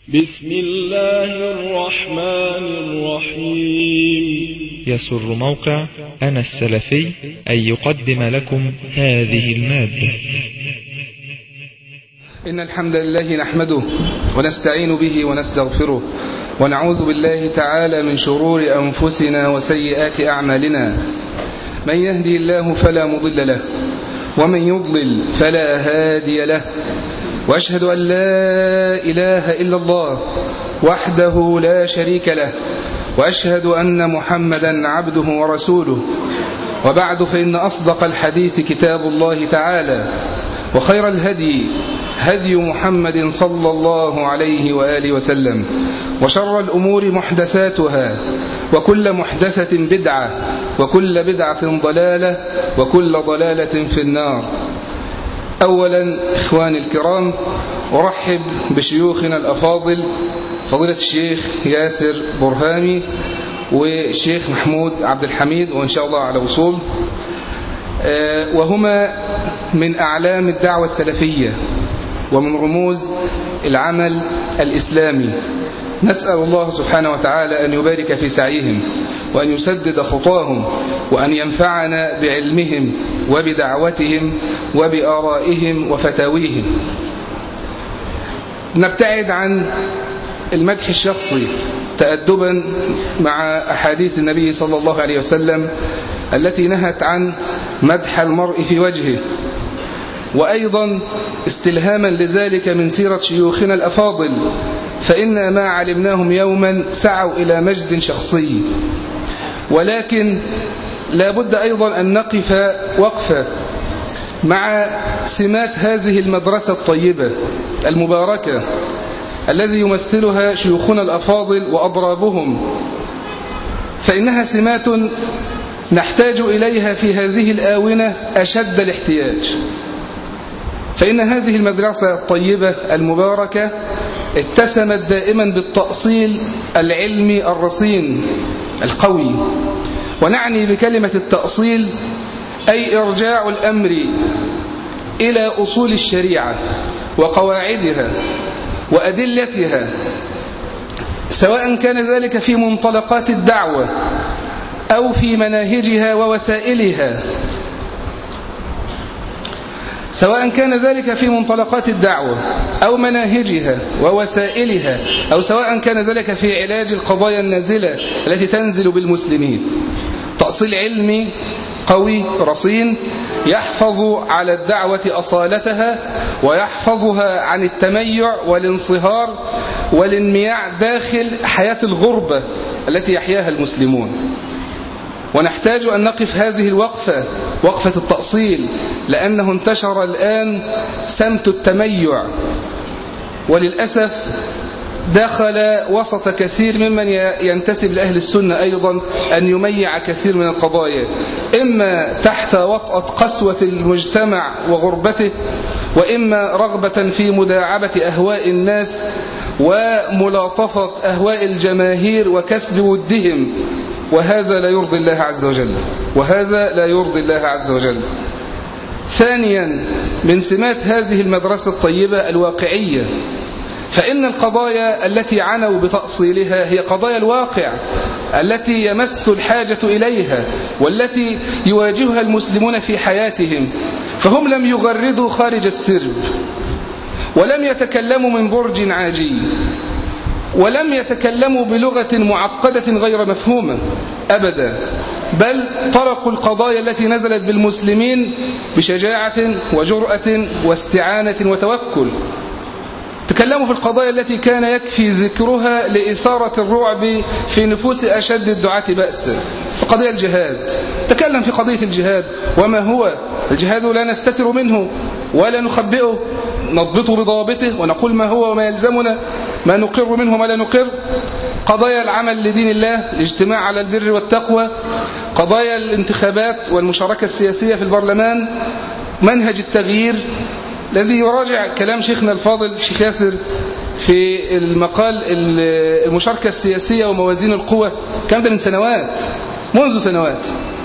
بسم الله الرحمن الرحيم. يسر موقع أنا السلفي أن يقدم لكم هذه المادة. إن الحمد لله نحمده ونستعين به ونستغفره ونعوذ بالله تعالى من شرور أنفسنا وسيئات أعمالنا. من يهدي الله فلا مضل له ومن يضلل فلا هادي له، وأشهد أن لا إله إلا الله وحده لا شريك له، وأشهد أن محمدا عبده ورسوله. وبعد، فإن أصدق الحديث كتاب الله تعالى، وخير الهدي هدي محمد صلى الله عليه وآله وسلم، وشر الأمور محدثاتها، وكل محدثة بدعة، وكل بدعة ضلالة، وكل ضلالة في النار. أولا إخواني الكرام، أرحب بشيوخنا الأفاضل فضيلة الشيخ ياسر برهامي والشيخ محمود عبد الحميد، وإن شاء الله على وصول، وهما من أعلام الدعوة السلفية ومن رموز العمل الإسلامي. نسأل الله سبحانه وتعالى أن يبارك في سعيهم وأن يسدد خطاهم وأن ينفعنا بعلمهم وبدعوتهم وبآرائهم وفتاويهم. نبتعد عن المدح الشخصي تأدبا مع أحاديث النبي صلى الله عليه وسلم التي نهت عن مدح المرء في وجهه، وأيضا استلهاما لذلك من سيرة شيوخنا الأفاضل، فإن ما علمناهم يوما سعوا إلى مجد شخصي. ولكن لا بد أيضا أن نقف وقفة مع سمات هذه المدرسة الطيبة المباركة الذي يمثلها شيوخنا الأفاضل وأضرابهم، فإنها سمات نحتاج إليها في هذه الآونة أشد الاحتياج. فإن هذه المدرسة الطيبة المباركة اتسمت دائما بالتأصيل العلمي الرصين القوي، ونعني بكلمة التأصيل أي إرجاع الأمر إلى أصول الشريعة وقواعدها وأدلتها، سواء كان ذلك في منطلقات الدعوة أو في مناهجها ووسائلها، سواء كان ذلك في منطلقات الدعوة أو مناهجها ووسائلها، أو سواء كان ذلك في علاج القضايا النازلة التي تنزل بالمسلمين. تأصيل علمي قوي رصين يحفظ على الدعوة أصالتها ويحفظها عن التميع والانصهار والانمياع داخل حياة الغربة التي يحياها المسلمون. ونحتاج أن نقف هذه الوقفة، وقفة التأصيل، لأنه انتشر الآن سمت التميع، وللأسف دخل وسط كثير ممن ينتسب لأهل السنة أيضا أن يميع كثير من القضايا، إما تحت وطأة قسوة المجتمع وغربته، وإما رغبة في مداعبة أهواء الناس وملاطفة أهواء الجماهير وكسب ودهم، وهذا لا يرضي الله عز وجل، وهذا لا يرضي الله عز وجل. ثانيا، من سمات هذه المدرسة الطيبة الواقعية، فإن القضايا التي عنوا بتأصيلها هي قضايا الواقع التي يمس الحاجة إليها والتي يواجهها المسلمون في حياتهم، فهم لم يغردوا خارج السرب، ولم يتكلموا من برج عاجي، ولم يتكلموا بلغة معقدة غير مفهومة أبدا، بل طرقوا القضايا التي نزلت بالمسلمين بشجاعة وجرأة واستعانة وتوكل. تكلموا في القضايا التي كان يكفي ذكرها لإثارة الرعب في نفوس أشد الدعاة بأسا. في قضية الجهاد تكلم في قضية الجهاد، وما هو الجهاد لا نستتر منه ولا نخبئه، نضبطه بضوابطه ونقول ما هو وما يلزمنا، ما نقر منه وما لا نقر. قضايا العمل لدين الله، الاجتماع على البر والتقوى، قضايا الانتخابات والمشاركة السياسية في البرلمان، منهج التغيير الذي يراجع كلام شيخنا الفاضل الشيخ ياسر في المقال المشاركة السياسية وموازين القوى، كان ده من سنوات، منذ سنوات.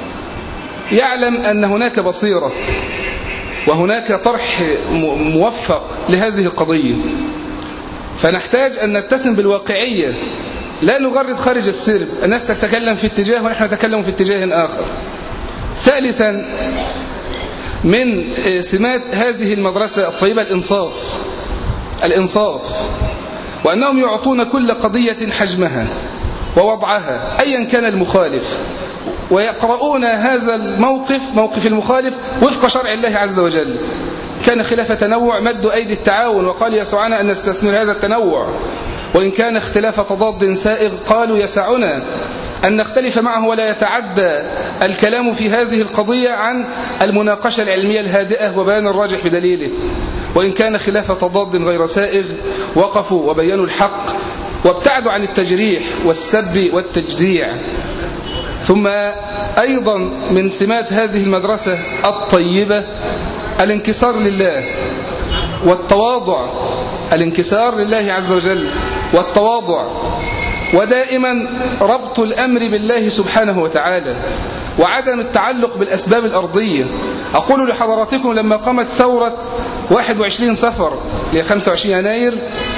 يعلم أن هناك بصيرة وهناك طرح موفق لهذه القضية، فنحتاج أن نتسم بالواقعية، لا نغرد خارج السرب. الناس تتكلم في اتجاه ونحن نتكلم في اتجاه آخر. ثالثا من سمات هذه المدرسة الطيبة الإنصاف، وأنهم يعطون كل قضية حجمها ووضعها أيا كان المخالف، ويقرؤون هذا الموقف، موقف المخالف، وفق شرع الله عز وجل. كان خلاف تنوع مدوا أيدي التعاون وقال يسعنا أن نستثمر هذا التنوع، وإن كان اختلاف تضاد سائغ قالوا يسعنا أن نختلف معه ولا يتعدى الكلام في هذه القضية عن المناقشة العلمية الهادئة وبيان الراجح بدليله. وإن كان خلاف تضاد غير سائغ وقفوا وبينوا الحق وابتعدوا عن التجريح والسب والتجديع. ثم أيضا من سمات هذه المدرسة الطيبة الانكسار لله والتواضع، الانكسار لله عز وجل والتواضع، ودائما ربط الأمر بالله سبحانه وتعالى وعدم التعلق بالأسباب الأرضية. أقول لحضراتكم لما قامت ثورة 21 صفر ل 25 يناير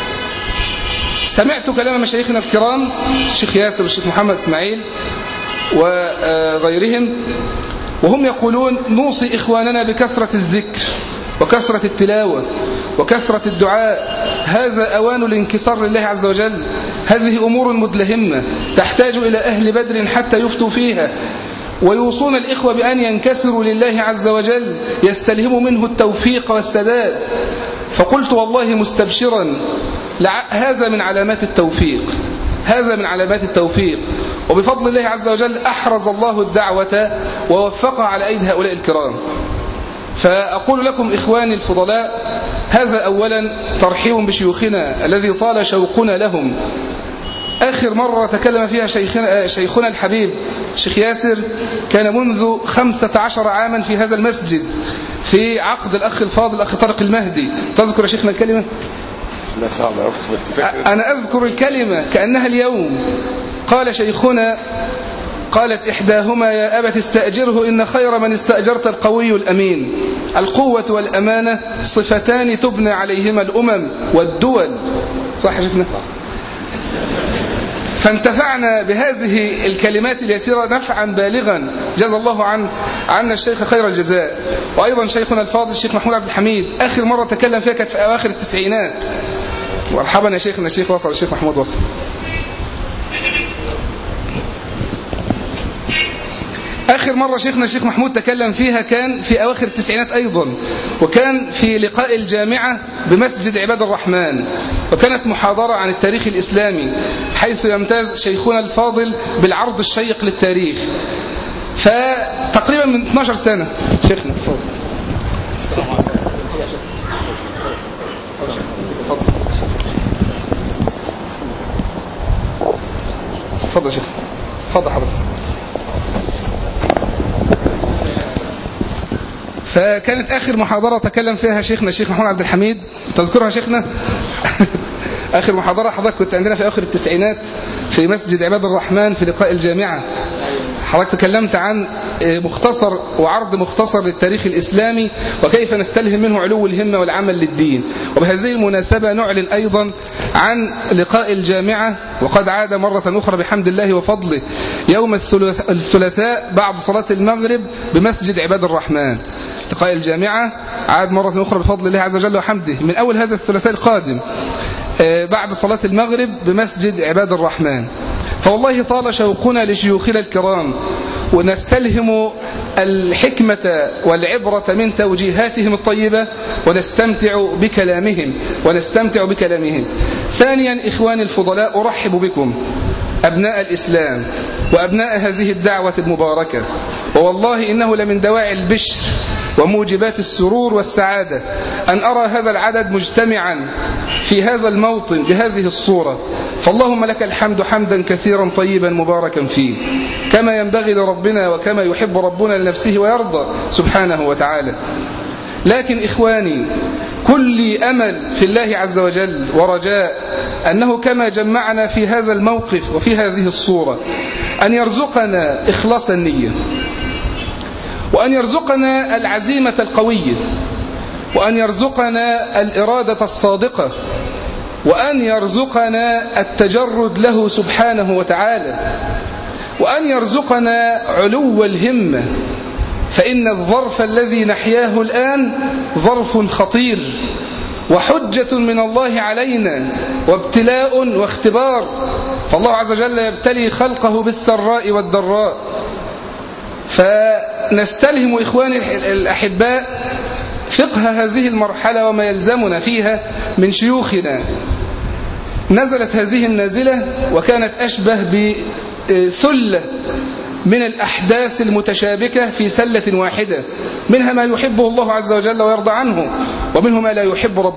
سمعت كلام مشايخنا الكرام الشيخ ياسر والشيخ محمد إسماعيل وغيرهم، وهم يقولون نوصي إخواننا بكثرة الذكر وكثرة التلاوة وكثرة الدعاء، هذا أوان الانكسار لله عز وجل. هذه أمور مدلهمة تحتاج إلى أهل بدر حتى يفتوا فيها، ويوصون الإخوة بأن ينكسروا لله عز وجل يستلهموا منه التوفيق والسداد. فقلت والله مستبشرا هذا من علامات التوفيق، هذا من علامات التوفيق، وبفضل الله عز وجل أحرز الله الدعوة ووفقها على أيدي هؤلاء الكرام. فأقول لكم إخواني الفضلاء، هذا أولا ترحيب بشيوخنا الذي طال شوقنا لهم. آخر مرة تكلم فيها شيخنا الحبيب شيخ ياسر كان منذ 15 عاما في هذا المسجد في عقد الأخ الفاضل الأخ طارق المهدي. تذكر يا شيخنا الكلمة؟ لا صعبة بس أنا أذكر الكلمة كأنها اليوم. قال شيخنا، قالت إحداهما يا أبت استأجره إن خير من استأجرت القوي الأمين. القوة والأمانة صفتان تبنى عليهما الأمم والدول. صح يا شيخنا؟ فانتفعنا بهذه الكلمات اليسيرة نفعا بالغا، جزا الله عنا الشيخ خير الجزاء. وأيضا شيخنا الفاضل الشيخ محمود عبد الحميد آخر مرة تكلم فيها كانت في أواخر التسعينات. مرحبا يا شيخنا، الشيخ وصل، الشيخ محمود وصل. آخر مرة شيخنا الشيخ محمود تكلم فيها كان في أواخر التسعينات أيضا، وكان في لقاء الجامعة بمسجد عباد الرحمن، وكانت محاضرة عن التاريخ الإسلامي حيث يمتاز شيخنا الفاضل بالعرض الشيق للتاريخ. فتقريبا من 12 سنة شيخنا الفاضل. تفضل شيخ، تفضل حضرتك. فكانت آخر محاضرة تكلم فيها شيخنا الشيخ محمود عبد الحميد، تذكرها شيخنا؟ آخر محاضرة حضرتك كنت عندنا في آخر التسعينات في مسجد عباد الرحمن في لقاء الجامعة. حضرتك تكلمت عن مختصر وعرض مختصر للتاريخ الإسلامي وكيف نستلهم منه علو الهمة والعمل للدين. وبهذه المناسبة نعلن أيضا عن لقاء الجامعة، وقد عاد مرة أخرى بحمد الله وفضله يوم الثلاثاء بعد صلاة المغرب بمسجد عباد الرحمن. لقاء الجامعة عاد مرة أخرى بفضل الله عز وجل وحمده من أول هذا الثلاثاء القادم بعد صلاة المغرب بمسجد عباد الرحمن. فوالله طال شوقنا لشيوخنا الكرام، ونستلهم الحكمة والعبرة من توجيهاتهم الطيبة ونستمتع بكلامهم. ثانيا إخواني الفضلاء، أرحب بكم أبناء الإسلام وأبناء هذه الدعوة المباركة، ووالله إنه لمن دواعي البشر وموجبات السرور والسعادة أن أرى هذا العدد مجتمعا في هذا الموطن بهذه الصورة. فاللهم لك الحمد حمدا كثيرا طيبا مباركا فيه كما ينبغي لربنا وكما يحب ربنا لنفسه ويرضى سبحانه وتعالى. لكن إخواني، كل أمل في الله عز وجل ورجاء أنه كما جمعنا في هذا الموقف وفي هذه الصورة أن يرزقنا إخلاص النية، وأن يرزقنا العزيمة القوية، وأن يرزقنا الإرادة الصادقة، وأن يرزقنا التجرد له سبحانه وتعالى، وأن يرزقنا علو الهمة، فإن الظرف الذي نحياه الآن ظرف خطير وحجة من الله علينا وابتلاء واختبار، فالله عز وجل يبتلي خلقه بالسراء والضراء. فنستلهم إخواني الأحباء فقه هذه المرحلة وما يلزمنا فيها من شيوخنا. نزلت هذه النازلة وكانت أشبه بسلة من الأحداث المتشابكة في سلة واحدة، منها ما يحبه الله عز وجل ويرضى عنه، ومنه ما لا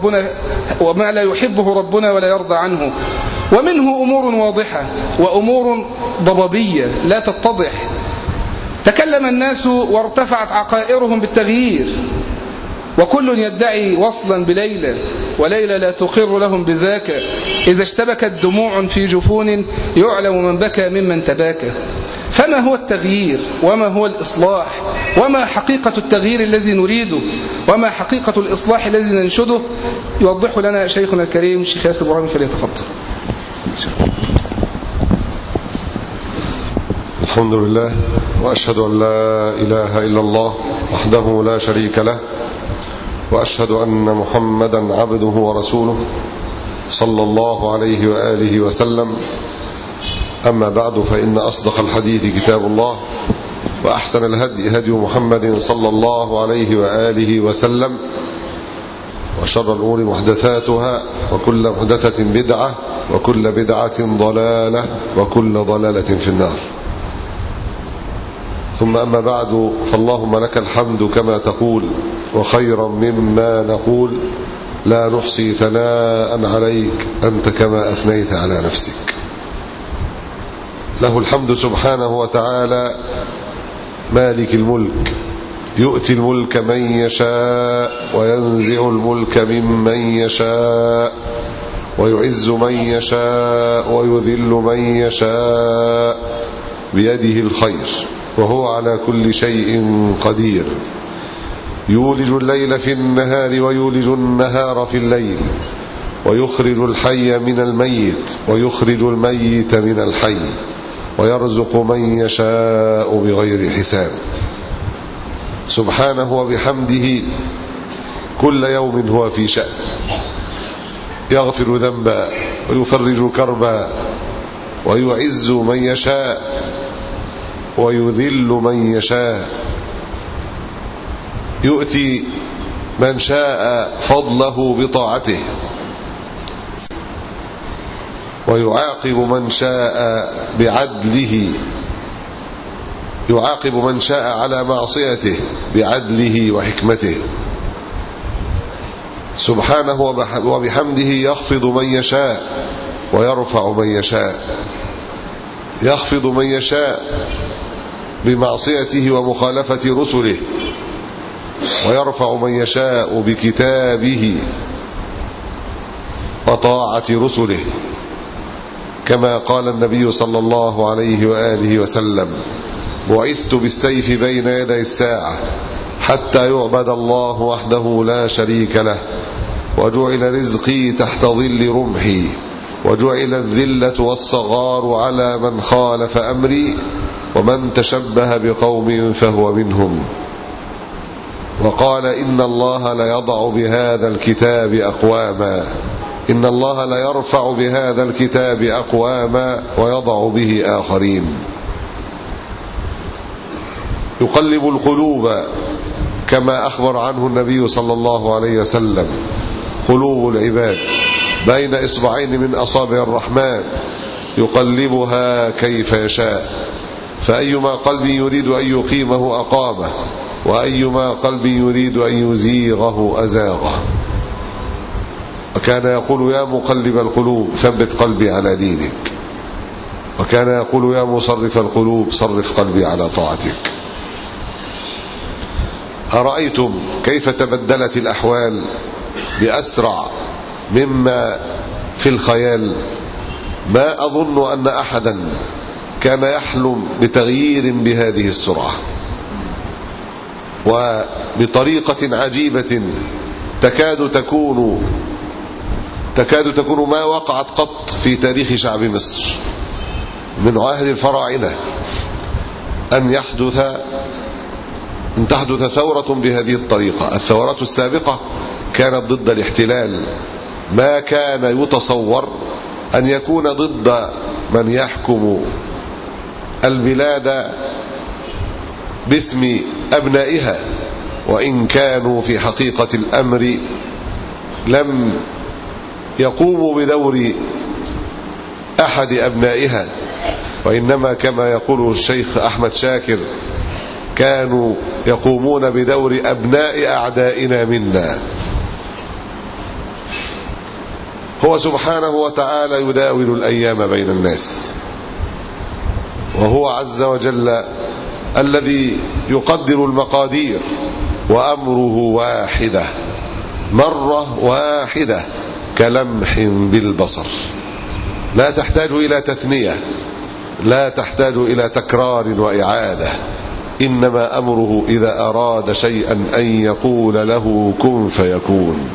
يحبه ربنا ولا يرضى عنه، ومنه أمور واضحة وأمور ضبابية لا تتضح. تكلم الناس وارتفعت عقائرهم بالتغيير، وكل يدعي وصلا بليلى، وليلى لا تقر لهم بذاك، إذا اشتبكت دموع في جفون يعلم من بكى ممن تباكى. فما هو التغيير وما هو الإصلاح وما حقيقة التغيير الذي نريده وما حقيقة الإصلاح الذي ننشده؟ يوضح لنا شيخنا الكريم الشيخ ياسر إبراهيم، فليتفضل. الحمد لله، وأشهد أن لا إله إلا الله وحده لا شريك له، وأشهد أن محمدا عبده ورسوله صلى الله عليه وآله وسلم. أما بعد، فإن أصدق الحديث كتاب الله، وأحسن الهدي هدي محمد صلى الله عليه وآله وسلم، وشر الأمور محدثاتها، وكل محدثة بدعة، وكل بدعة ضلالة، وكل ضلالة في النار. ثم أما بعد، فاللهم لك الحمد كما تقول، وخيرا مما نقول، لا نحصي ثناء عليك أنت كما أثنيت على نفسك. له الحمد سبحانه وتعالى مالك الملك، يؤتي الملك من يشاء وينزع الملك ممن يشاء، ويعز من يشاء ويذل من يشاء، بيده الخير وهو على كل شيء قدير. يولج الليل في النهار ويولج النهار في الليل، ويخرج الحي من الميت ويخرج الميت من الحي، ويرزق من يشاء بغير حساب. سبحانه وبحمده كل يوم هو في شأن، يغفر ذنبا ويفرج كربا، ويعز من يشاء ويذل من يشاء، يؤتي من شاء فضله بطاعته، ويعاقب من شاء بعدله، يعاقب من شاء على معصيته بعدله وحكمته. سبحانه وبحمده يخفض من يشاء ويرفع من يشاء، يخفض من يشاء بمعصيته ومخالفة رسله، ويرفع من يشاء بكتابه وطاعة رسله، كما قال النبي صلى الله عليه وآله وسلم: بعثت بالسيف بين يدي الساعة حتى يعبد الله وحده لا شريك له، وجعل رزقي تحت ظل رمحي، وجعل الذلة والصغار على من خالف أمري، ومن تشبه بقوم فهو منهم. وقال: إن الله ليضع بهذا الكتاب أقواما، إن الله ليرفع بهذا الكتاب أقواما ويضع به آخرين. يقلب القلوب كما أخبر عنه النبي صلى الله عليه وسلم: قلوب العباد بين إصبعين من أصابع الرحمن يقلبها كيف يشاء، فأيما قلب يريد أن يقيمه أقامه، وأيما قلب يريد أن يزيغه أزاغه. وكان يقول: يا مقلب القلوب ثبت قلبي على دينك، وكان يقول: يا مصرف القلوب صرف قلبي على طاعتك. أرأيتم كيف تبدلت الأحوال بأسرع مما في الخيال؟ ما أظن أن أحدا كان يحلم بتغيير بهذه السرعة، وبطريقة عجيبة تكاد تكون تكاد تكون ما وقعت قط في تاريخ شعب مصر من عهد الفراعنة أن تحدث ثورة بهذه الطريقة. الثورات السابقة كانت ضد الاحتلال، ما كان يتصور أن يكون ضد من يحكم البلاد باسم أبنائها، وإن كانوا في حقيقة الأمر لم يقوموا بدور أحد أبنائها، وإنما كما يقول الشيخ أحمد شاكر كانوا يقومون بدور أبناء أعدائنا منا. هو سبحانه وتعالى يداول الأيام بين الناس، وهو عز وجل الذي يقدر المقادير، وأمره واحدة مرة واحدة كلمح بالبصر، لا تحتاج إلى تثنية، لا تحتاج إلى تكرار وإعادة، إنما أمره إذا أراد شيئا أن يقول له كن فيكون.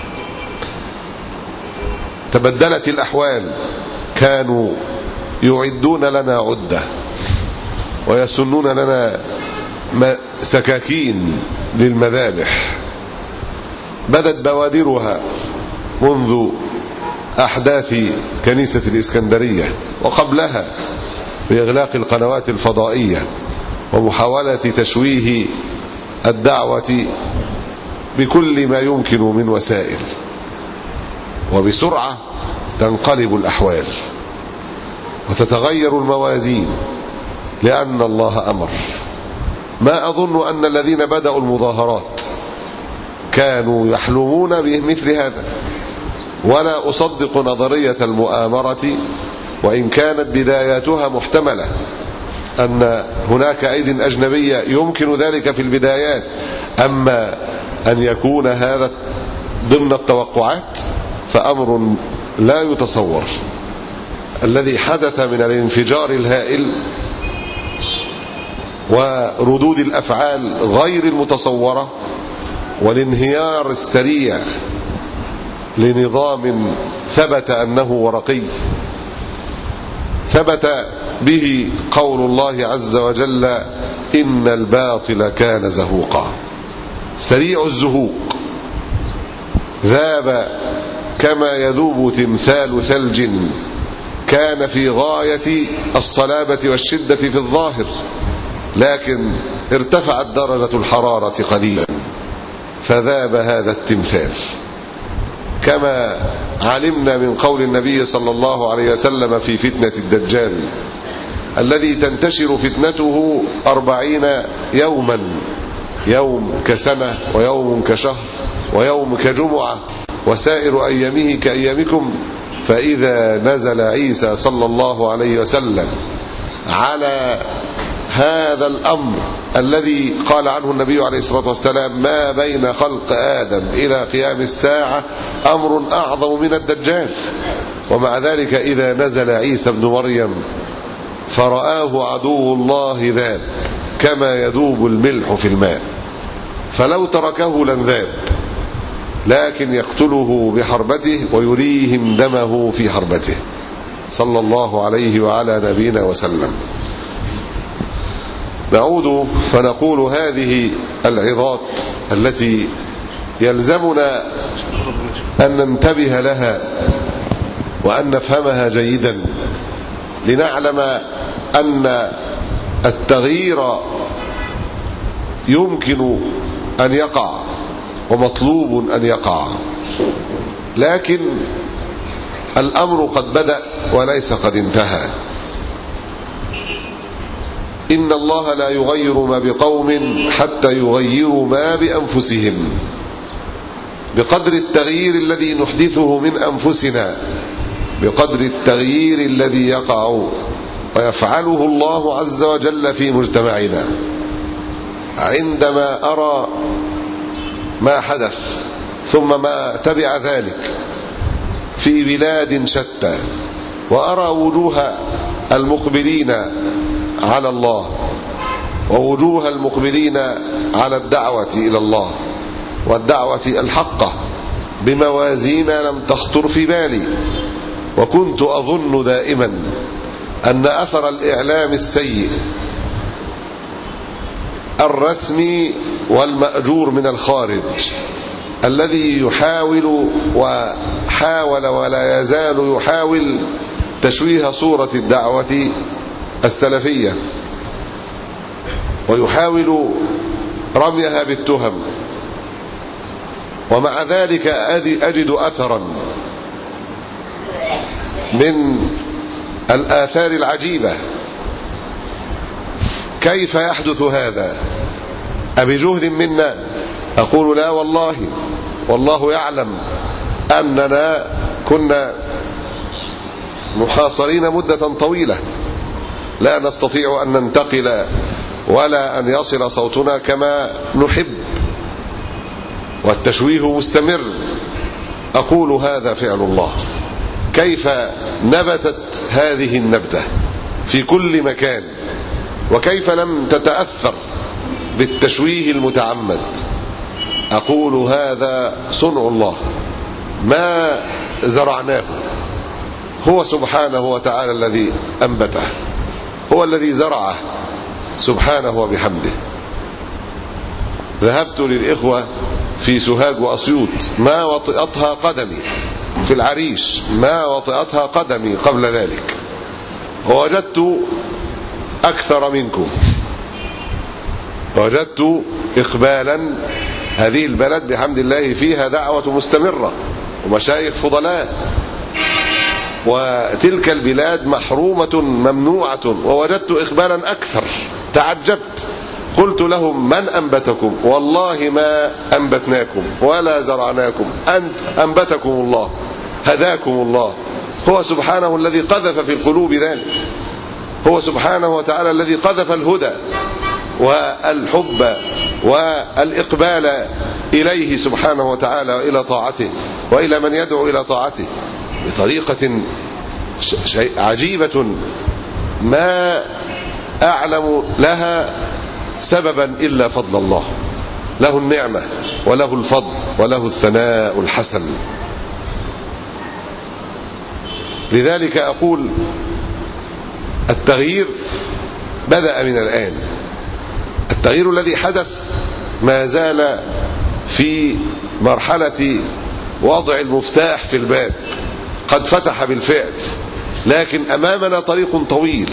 تبدلت الأحوال، كانوا يعدون لنا عدة ويسنون لنا سكاكين للمذابح، بدت بوادرها منذ أحداث كنيسة الإسكندرية، وقبلها بإغلاق القنوات الفضائية ومحاولة تشويه الدعوة بكل ما يمكن من وسائل، وبسرعة تنقلب الأحوال وتتغير الموازين لأن الله أمر. ما أظن أن الذين بدأوا المظاهرات كانوا يحلمون بمثل هذا، ولا أصدق نظرية المؤامرة وإن كانت بداياتها محتملة، أن هناك أيدي أجنبية يمكن ذلك في البدايات، أما أن يكون هذا ضمن التوقعات فأمر لا يتصور. الذي حدث من الانفجار الهائل وردود الأفعال غير المتصورة والانهيار السريع لنظام ثبت أنه ورقي، ثبت به قول الله عز وجل إن الباطل كان زهوقا، سريع الزهوق، ذاب كما يذوب تمثال ثلج كان في غاية الصلابة والشدة في الظاهر، لكن ارتفعت درجة الحرارة قليلا فذاب هذا التمثال، كما علمنا من قول النبي صلى الله عليه وسلم في فتنة الدجال الذي تنتشر فتنته 40 يوما، يوم كسنة ويوم كشهر ويوم كجمعة وسائر أيامه كأيامكم، فإذا نزل عيسى صلى الله عليه وسلم على هذا الأمر الذي قال عنه النبي عليه الصلاة والسلام ما بين خلق آدم إلى قيام الساعة أمر أعظم من الدجال، ومع ذلك إذا نزل عيسى ابن مريم فرآه عدو الله ذاب كما يذوب الملح في الماء، فلو تركه لانذاب، لكن يقتله بحربته ويريهم دمه في حربته صلى الله عليه وعلى نبينا وسلم. نعود فنقول هذه العظات التي يلزمنا أن ننتبه لها وأن نفهمها جيدا لنعلم أن التغيير يمكن أن يقع ومطلوب أن يقع، لكن الأمر قد بدأ وليس قد انتهى. إن الله لا يغير ما بقوم حتى يغيروا ما بأنفسهم، بقدر التغيير الذي نحدثه من أنفسنا، بقدر التغيير الذي يقع ويفعله الله عز وجل في مجتمعنا. عندما أرى ما حدث ثم ما تبع ذلك في بلاد شتى، وأرى وجوه المقبلين على الله ووجوه المقبلين على الدعوة إلى الله والدعوة الحقة بموازين لم تخطر في بالي، وكنت أظن دائما أن أثر الإعلام السيء الرسمي والمأجور من الخارج الذي يحاول وحاول ولا يزال يحاول تشويه صورة الدعوة السلفية، ويحاول رميها بالتهم، ومع ذلك أجد أثرا من الآثار العجيبة. كيف يحدث هذا؟ أبجهد منا؟ أقول لا والله، والله يعلم أننا كنا محاصرين مدة طويلة لا نستطيع أن ننتقل ولا أن يصل صوتنا كما نحب، والتشويه مستمر. أقول هذا فعل الله. كيف نبتت هذه النبتة في كل مكان، وكيف لم تتأثر بالتشويه المتعمد؟ أقول هذا صنع الله، ما زرعناه، هو سبحانه وتعالى الذي أنبته، هو الذي زرعه سبحانه وبحمده. ذهبت للإخوة في سوهاج وأسيوط، ما وطئتها قدمي، في العريش ما وطئتها قدمي قبل ذلك، ووجدت أكثر منكم، وجدت إقبالا. هذه البلد بحمد الله فيها دعوة مستمرة ومشايخ فضلاء، وتلك البلاد محرومة ممنوعة، ووجدت إقبالا أكثر. تعجبت، قلت لهم من أنبتكم؟ والله ما أنبتناكم ولا زرعناكم، أنبتكم الله، هداكم الله. هو سبحانه الذي قذف في القلوب ذلك، هو سبحانه وتعالى الذي قذف الهدى والحب والإقبال إليه سبحانه وتعالى وإلى طاعته وإلى من يدعو إلى طاعته بطريقة عجيبة ما أعلم لها سببا إلا فضل الله. له النعمة وله الفضل وله الثناء الحسن. لذلك أقول التغيير بدأ من الآن. التغيير الذي حدث ما زال في مرحلة وضع المفتاح في الباب، قد فتح بالفعل، لكن أمامنا طريق طويل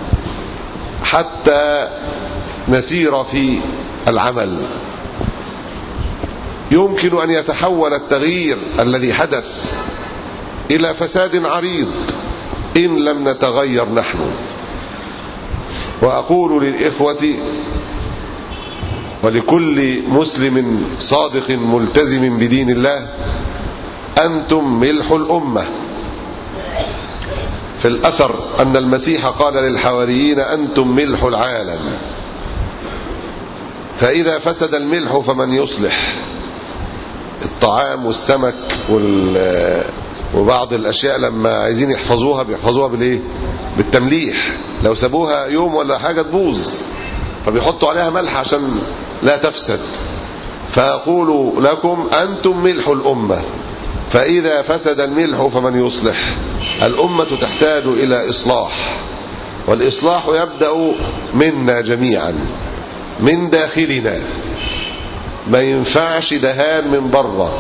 حتى نسير في العمل. يمكن أن يتحول التغيير الذي حدث إلى فساد عريض إن لم نتغير نحن. وأقول للإخوة ولكل مسلم صادق ملتزم بدين الله: أنتم ملح الأمة. في الأثر أن المسيح قال للحواريين: أنتم ملح العالم. فإذا فسد الملح فمن يصلح؟ الطعام والسمك وبعض الأشياء لما عايزين يحفظوها بيحفظوها بالإيه؟ بالتمليح. لو سابوها يوم ولا حاجة تبوظ، فبيحطوا عليها ملح عشان لا تفسد. فأقول لكم: أنتم ملح الأمة، فإذا فسد الملح فمن يصلح؟ الأمة تحتاج إلى إصلاح، والإصلاح يبدأ منا جميعا، من داخلنا. ما ينفعش دهان من بره.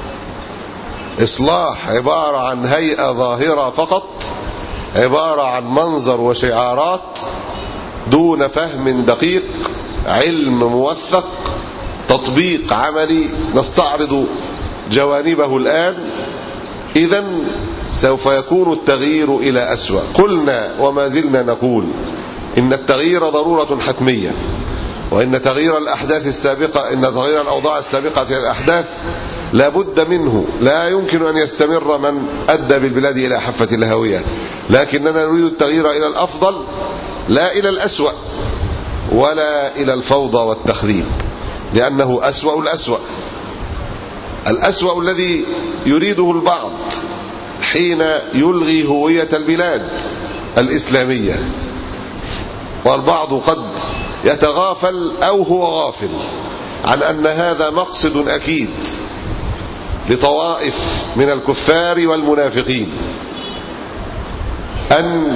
إصلاح عبارة عن هيئة ظاهرة فقط، عبارة عن منظر وشعارات دون فهم دقيق، علم موثق، تطبيق عملي نستعرض جوانبه الآن. إذن سوف يكون التغيير إلى أسوأ. قلنا وما زلنا نقول إن التغيير ضرورة حتمية، وإن تغيير الأحداث السابقة، إن تغيير الأوضاع السابقة إلى الأحداث لا بد منه، لا يمكن أن يستمر من أدى بالبلاد إلى حافة الهاوية، لكننا نريد التغيير إلى الأفضل لا إلى الأسوأ ولا إلى الفوضى والتخريب، لأنه أسوأ الأسوأ. الأسوأ الذي يريده البعض حين يلغي هوية البلاد الإسلامية، والبعض قد يتغافل أو هو غافل عن أن هذا مقصد أكيد لطوائف من الكفار والمنافقين أن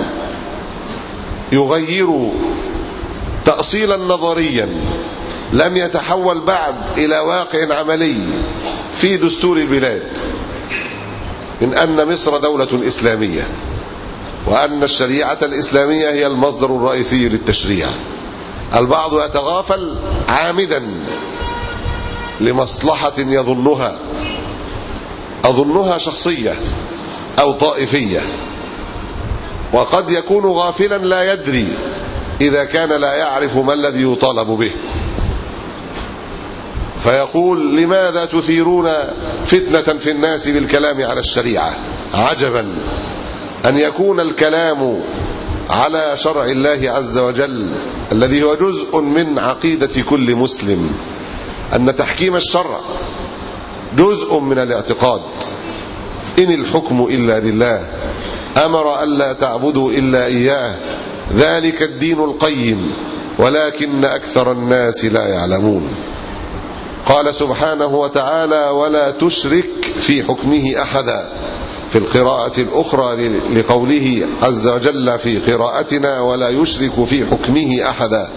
يغيروا تأصيلا نظريا لم يتحول بعد إلى واقع عملي في دستور البلاد، من أن مصر دولة إسلامية وأن الشريعة الإسلامية هي المصدر الرئيسي للتشريع. البعض يتغافل عامدا لمصلحة أظنها شخصية أو طائفية، وقد يكون غافلا لا يدري إذا كان لا يعرف ما الذي يطالب به، فيقول لماذا تثيرون فتنة في الناس بالكلام على الشريعة؟ عجبا أن يكون الكلام على شرع الله عز وجل الذي هو جزء من عقيدة كل مسلم، أن تحكيم الشرع جزء من الاعتقاد. إن الحكم إلا لله أمر ألا تعبدوا إلا إياه ذلك الدين القيم ولكن أكثر الناس لا يعلمون. قال سبحانه وتعالى ولا تشرك في حكمه أحدا في القراءة الأخرى لقوله عز وجل في قراءتنا ولا يشرك في حكمه أحدا.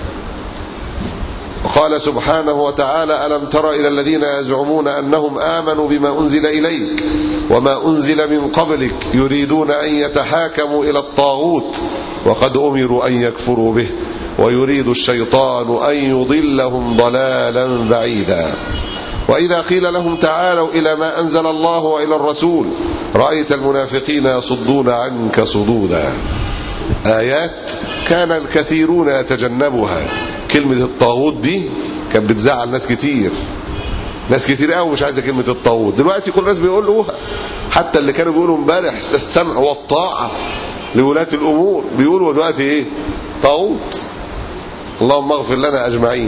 وقال سبحانه وتعالى ألم تر إلى الذين يزعمون أنهم آمنوا بما أنزل إليك وما أنزل من قبلك يريدون أن يتحاكموا إلى الطاغوت وقد أمروا أن يكفروا به ويريد الشيطان أن يضلهم ضلالا بعيدا. وإذا قيل لهم تعالوا إلى ما أنزل الله وإلى الرسول رأيت المنافقين يصدون عنك صدودا. آيات كان الكثيرون يتجنبها. كلمة الطاغوت دي كانت بتزعل ناس كتير قوي مش عايزة كلمة الطاغوت. دلوقتي كل الناس بيقولوها، حتى اللي كانوا بيقولوا امبارح السمع والطاعة لولاة الأمور بيقولوا دلوقتي ايه؟ طاغوت. اللهم اغفر لنا أجمعين.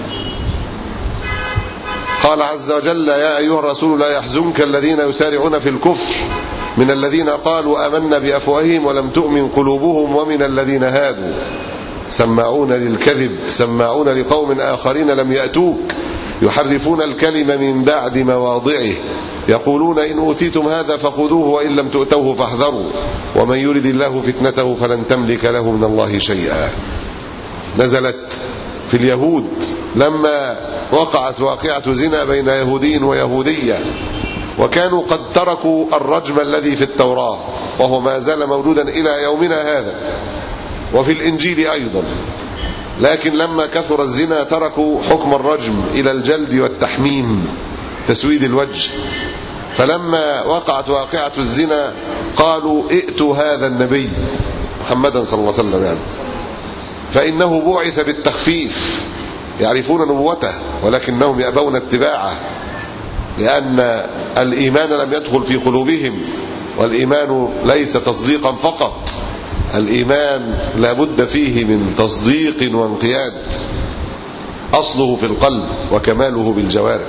قال عز وجل يا أيها الرسول لا يحزنك الذين يسارعون في الكفر من الذين قالوا آمنا بأفواههم ولم تؤمن قلوبهم ومن الذين هادوا سماعون للكذب سماعون لقوم آخرين لم يأتوك يحرفون الكلم من بعد مواضعه يقولون إن أوتيتم هذا فخذوه وإن لم تؤتوه فاحذروا ومن يرد الله فتنته فلن تملك له من الله شيئا. نزلت في اليهود لما وقعت واقعة زنا بين يهودي ويهودية، وكانوا قد تركوا الرجم الذي في التوراة وهو ما زال موجودا إلى يومنا هذا وفي الإنجيل أيضا، لكن لما كثر الزنا تركوا حكم الرجم إلى الجلد والتحميم تسويد الوجه. فلما وقعت واقعة الزنا قالوا ائتوا هذا النبي محمدا صلى الله عليه وسلم يعني فإنه بعث بالتخفيف، يعرفون نبوته ولكنهم يأبون اتباعه لأن الإيمان لم يدخل في قلوبهم، والإيمان ليس تصديقا فقط، الإيمان لا بد فيه من تصديق وانقياد، أصله في القلب وكماله بالجوارح.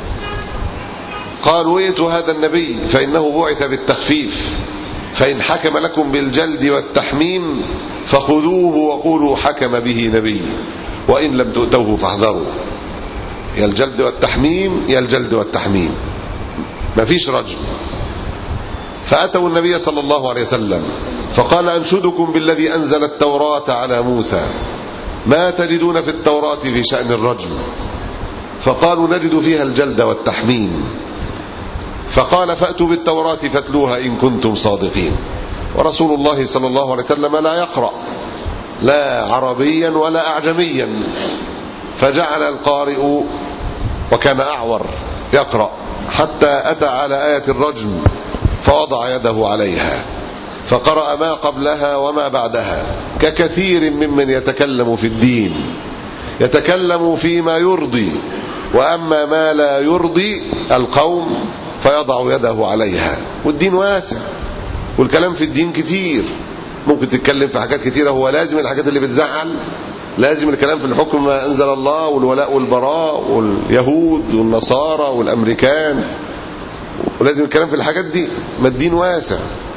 قالوا ائتوا هذا النبي فإنه بعث بالتخفيف فإن حكم لكم بالجلد والتحميم فخذوه وقولوا حكم به نبي وإن لم تؤتوه فاحذروا. يا الجلد والتحميم يا الجلد والتحميم، ما فيش رجم. فأتوا النبي صلى الله عليه وسلم فقال أنشدكم بالذي أنزل التوراة على موسى ما تجدون في التوراة في شأن الرجم؟ فقالوا نجد فيها الجلد والتحميم. فقال فأتوا بالتوراة فاتلوها إن كنتم صادقين. ورسول الله صلى الله عليه وسلم لا يقرأ لا عربيا ولا أعجميا، فجعل القارئ وكان أعور يقرأ حتى أتى على آية الرجم فوضع يده عليها فقرأ ما قبلها وما بعدها، ككثير ممن يتكلم في الدين يتكلم فيما يرضي، وأما ما لا يرضي القوم فيضع يده عليها. والدين واسع والكلام في الدين كتير، ممكن تتكلم في حاجات كتيرة. هو لازم الحاجات اللي بتزعل لازم الكلام في الحكم ما أنزل الله والولاء والبراء واليهود والنصارى والأمريكان، ولازم الكلام في الحاجات دي؟ ما الدين واسع.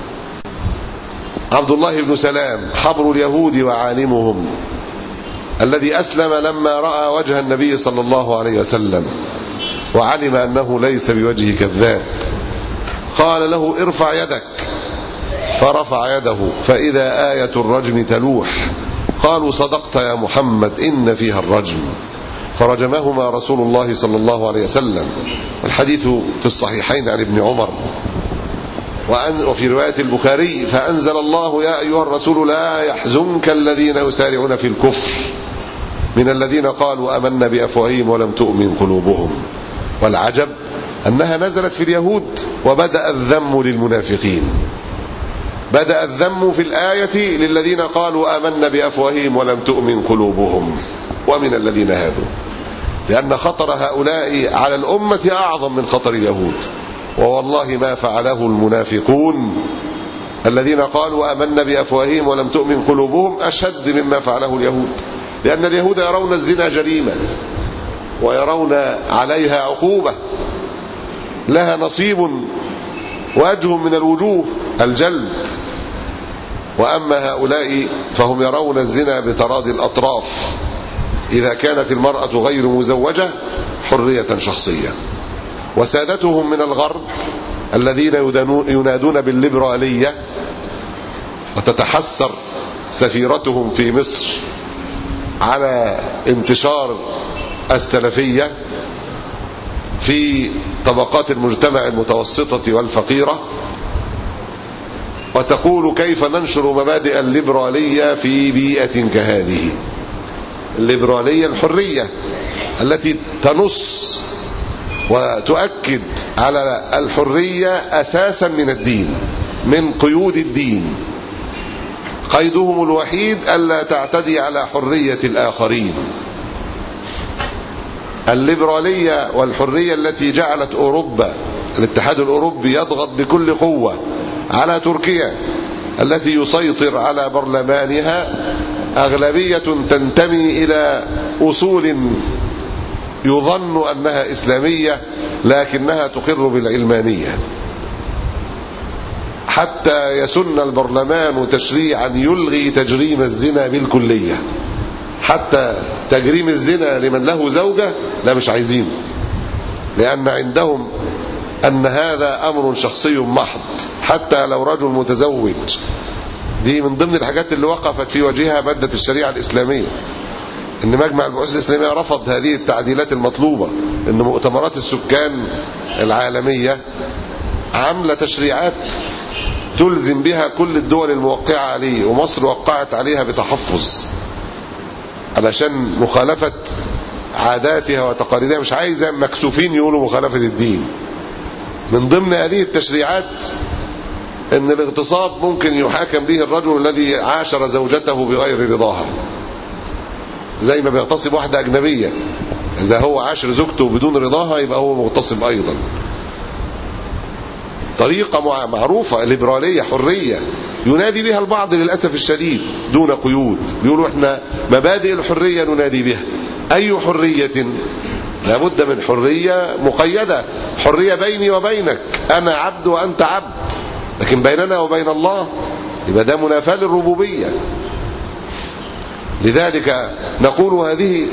عبد الله بن سلام حبر اليهود وعالمهم الذي أسلم لما رأى وجه النبي صلى الله عليه وسلم وعلم أنه ليس بوجه كذاب. قال له ارفع يدك، فرفع يده فإذا آية الرجم تلوح. قالوا صدقت يا محمد إن فيها الرجم، فرجمهما رسول الله صلى الله عليه وسلم. الحديث في الصحيحين عن ابن عمر. وفي رواية البخاري فأنزل الله يا أيها الرسول لا يحزنك الذين يسارعون في الكفر من الذين قالوا آمنا بأفواههم ولم تؤمن قلوبهم. والعجب أنها نزلت في اليهود وبدأ الذم للمنافقين. بدأ الذم في الآية للذين قالوا آمنا بأفواههم ولم تؤمن قلوبهم ومن الذين هادوا، لأن خطر هؤلاء على الأمة أعظم من خطر اليهود. ووالله ما فعله المنافقون الذين قالوا آمنا بأفواههم ولم تؤمن قلوبهم أشد مما فعله اليهود، لأن اليهود يرون الزنا جريمة ويرون عليها عقوبة لها نصيب وجه من الوجوه الجلد. وأما هؤلاء فهم يرون الزنا بتراضي الأطراف، إذا كانت المرأة غير مزوجة حرية شخصية. وسادتهم من الغرب الذين ينادون بالليبرالية، وتتحسر سفيرتهم في مصر على انتشار السلفية في طبقات المجتمع المتوسطة والفقيرة، وتقول كيف ننشر مبادئ الليبرالية في بيئة كهذه. الليبرالية الحرية التي تنص وتؤكد على الحرية أساسا من الدين، من قيود الدين. قيدهم الوحيد ألا تعتدي على حرية الآخرين. الليبرالية والحرية التي جعلت أوروبا، الاتحاد الأوروبي يضغط بكل قوة على تركيا التي يسيطر على برلمانها أغلبية تنتمي إلى أصول يظن أنها إسلامية لكنها تقر بالعلمانية، حتى يسن البرلمان تشريعا يلغي تجريم الزنا بالكلية. حتى تجريم الزنا لمن له زوجة لا، مش عايزينه، لأن عندهم أن هذا أمر شخصي محض حتى لو رجل متزوج. دي من ضمن الحاجات اللي وقفت في وجهها مادة الشريعة الإسلامية، إن مجمع البحوث الإسلامية رفض هذه التعديلات المطلوبة، إن مؤتمرات السكان العالمية عاملة تشريعات تلزم بها كل الدول الموقعة عليه، ومصر وقعت عليها بتحفظ علشان مخالفة عاداتها وتقاليدها، مش عايزة مكسوفين يقولوا مخالفة الدين. من ضمن هذه التشريعات ان الاغتصاب ممكن يحاكم به الرجل الذي عاشر زوجته بغير رضاها، زي ما بيغتصب واحدة أجنبية، إذا هو عاشر زوجته بدون رضاها يبقى هو مغتصب أيضا. طريقة معروفة، الليبرالية حرية ينادي بها البعض للأسف الشديد دون قيود، بيقولوا احنا مبادئ الحرية ننادي بها. أي حرية؟ لابد من حرية مقيدة، حرية بيني وبينك، أنا عبد وأنت عبد، لكن بيننا وبين الله يبقى ده منافاة للربوبية. لذلك نقول هذه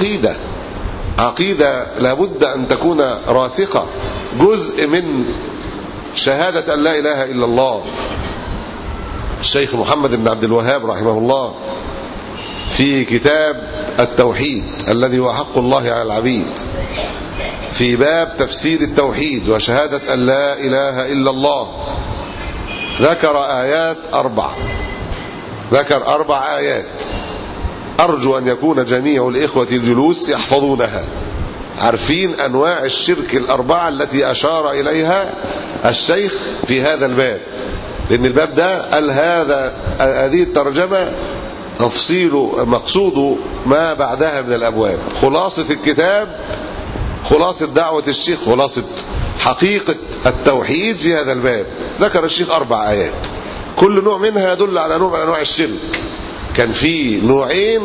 عقيدة لابد أن تكون راسخة، جزء من شهادة أن لا إله إلا الله. الشيخ محمد بن عبد الوهاب رحمه الله في كتاب التوحيد الذي هو حق الله على العبيد، في باب تفسير التوحيد وشهادة أن لا إله إلا الله، ذكر آيات 4، ذكر 4 آيات أرجو أن يكون جميع الإخوة الجلوس يحفظونها، عارفين أنواع الشرك 4 التي أشار إليها الشيخ في هذا الباب، لأن الباب ده قال هذه الترجمة تفصيل مقصود ما بعدها من الأبواب، خلاصة الكتاب، خلاصة دعوة الشيخ، خلاصة حقيقة التوحيد في هذا الباب. ذكر الشيخ 4 آيات كل نوع منها يدل على نوع من أنواع الشرك. كان في نوعين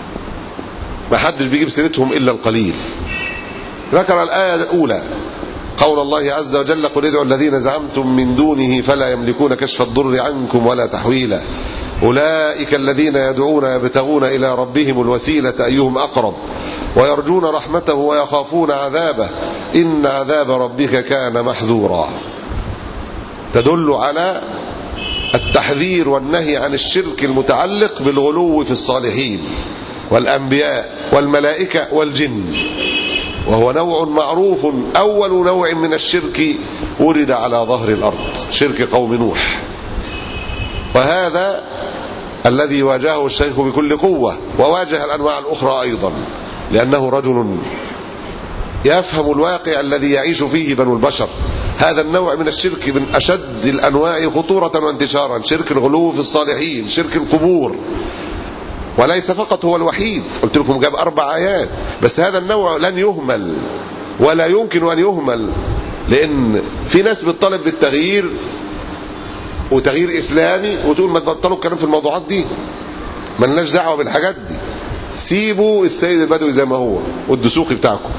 ما حدش بيجيب سيرتهم إلا القليل. ذكر الآية الأولى قول الله عز وجل قل ادعوا الذين زعمتم من دونه فلا يملكون كشف الضر عنكم ولا تحويلا أولئك الذين يدعون يبتغون إلى ربهم الوسيلة أيهم أقرب ويرجون رحمته ويخافون عذابه إن عذاب ربك كان محذورا. تدل على التحذير والنهي عن الشرك المتعلق بالغلو في الصالحين والأنبياء والملائكة والجن، وهو نوع معروف أول نوع من الشرك ورد على ظهر الأرض، شرك قوم نوح، وهذا الذي واجهه الشيخ بكل قوة، وواجه الأنواع الأخرى أيضا، لأنه رجل يفهم الواقع الذي يعيش فيه بنو البشر. هذا النوع من الشرك من أشد الأنواع خطورة وانتشارا، شرك الغلو في الصالحين، شرك القبور، وليس فقط هو الوحيد، قلت لكم جاب 4 آيات، بس هذا النوع لن يهمل ولا يمكن أن يهمل، لأن في ناس بتطالب بالتغيير وتغيير إسلامي وتقول ما تبطلوا الكلام في الموضوعات دي، ما لناش دعوة بالحاجات دي، سيبوا السيد البدوي زي ما هو والدسوقي بتاعكم،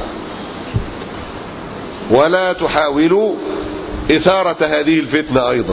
ولا تحاولوا إثارة هذه الفتنة أيضا،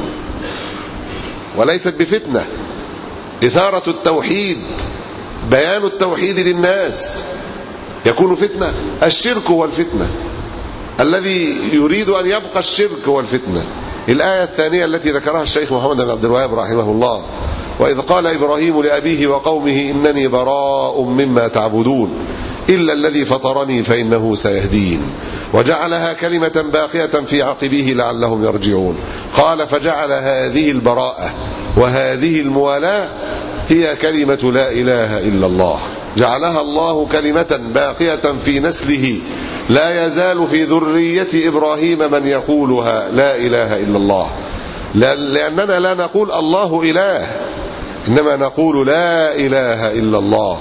وليست بفتنة، إثارة التوحيد، بيان التوحيد للناس يكون فتنة. الشرك هو الفتنة، الذي يريد أن يبقى الشرك هو الفتنة. الآية الثانية التي ذكرها الشيخ محمد بن عبد الوهاب رحمه الله: وإذ قال إبراهيم لأبيه وقومه إنني براء مما تعبدون إلا الذي فطرني فإنه سيهدين وجعلها كلمة باقية في عقبه لعلهم يرجعون. قال فجعل هذه البراءة وهذه الموالاة هي كلمة لا إله إلا الله، جعلها الله كلمة باقية في نسله، لا يزال في ذرية إبراهيم من يقولها لا إله إلا الله، لأننا لا نقول الله إله، إنما نقول لا إله إلا الله،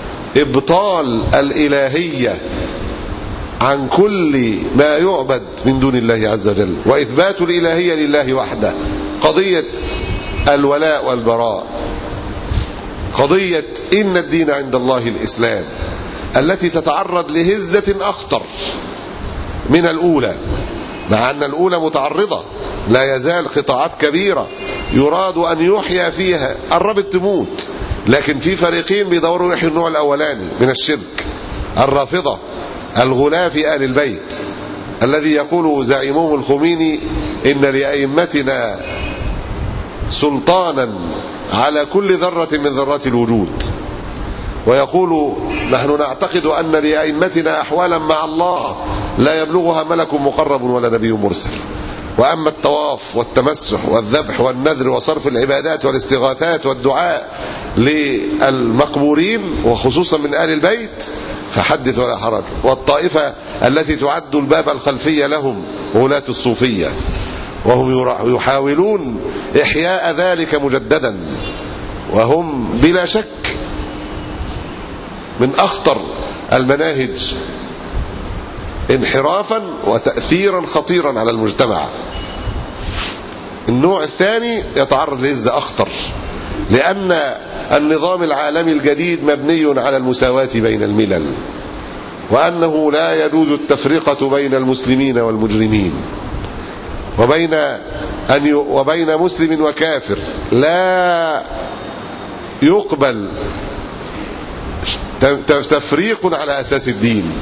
إبطال الإلهية عن كل ما يعبد من دون الله عز وجل، وإثبات الإلهية لله وحده. قضية الولاء والبراء، قضية إن الدين عند الله الإسلام، التي تتعرض لهزة أخطر من الأولى، مع أن الأولى متعرضة، لا يزال قطاعات كبيرة يراد أن يحيى فيها، قربت تموت، لكن في فريقين بيدوروا يحيوا النوع الأولاني من الشرك، الرافضة الغلاة في آل البيت، الذي يقول زعيمهم الخميني إن لأئمتنا سلطانا على كل ذرة من ذرات الوجود، ويقول نحن نعتقد أن لأئمتنا أحوالا مع الله لا يبلغها ملك مقرب ولا نبي مرسل، وأما الطواف والتمسح والذبح والنذر وصرف العبادات والاستغاثات والدعاء للمقبورين وخصوصا من آل البيت فحدث ولا حرج. والطائفة التي تعد الباب الخلفي لهم ولاة الصوفية، وهم يحاولون إحياء ذلك مجددا، وهم بلا شك من أخطر المناهج انحرافا وتأثيرا خطيرا على المجتمع. النوع الثاني يتعرض لهزة أخطر، لأن النظام العالمي الجديد مبني على المساواة بين الملل، وأنه لا يجوز التفرقة بين المسلمين والمجرمين، وبين مسلم وكافر، لا يقبل تفريق على أساس الدين.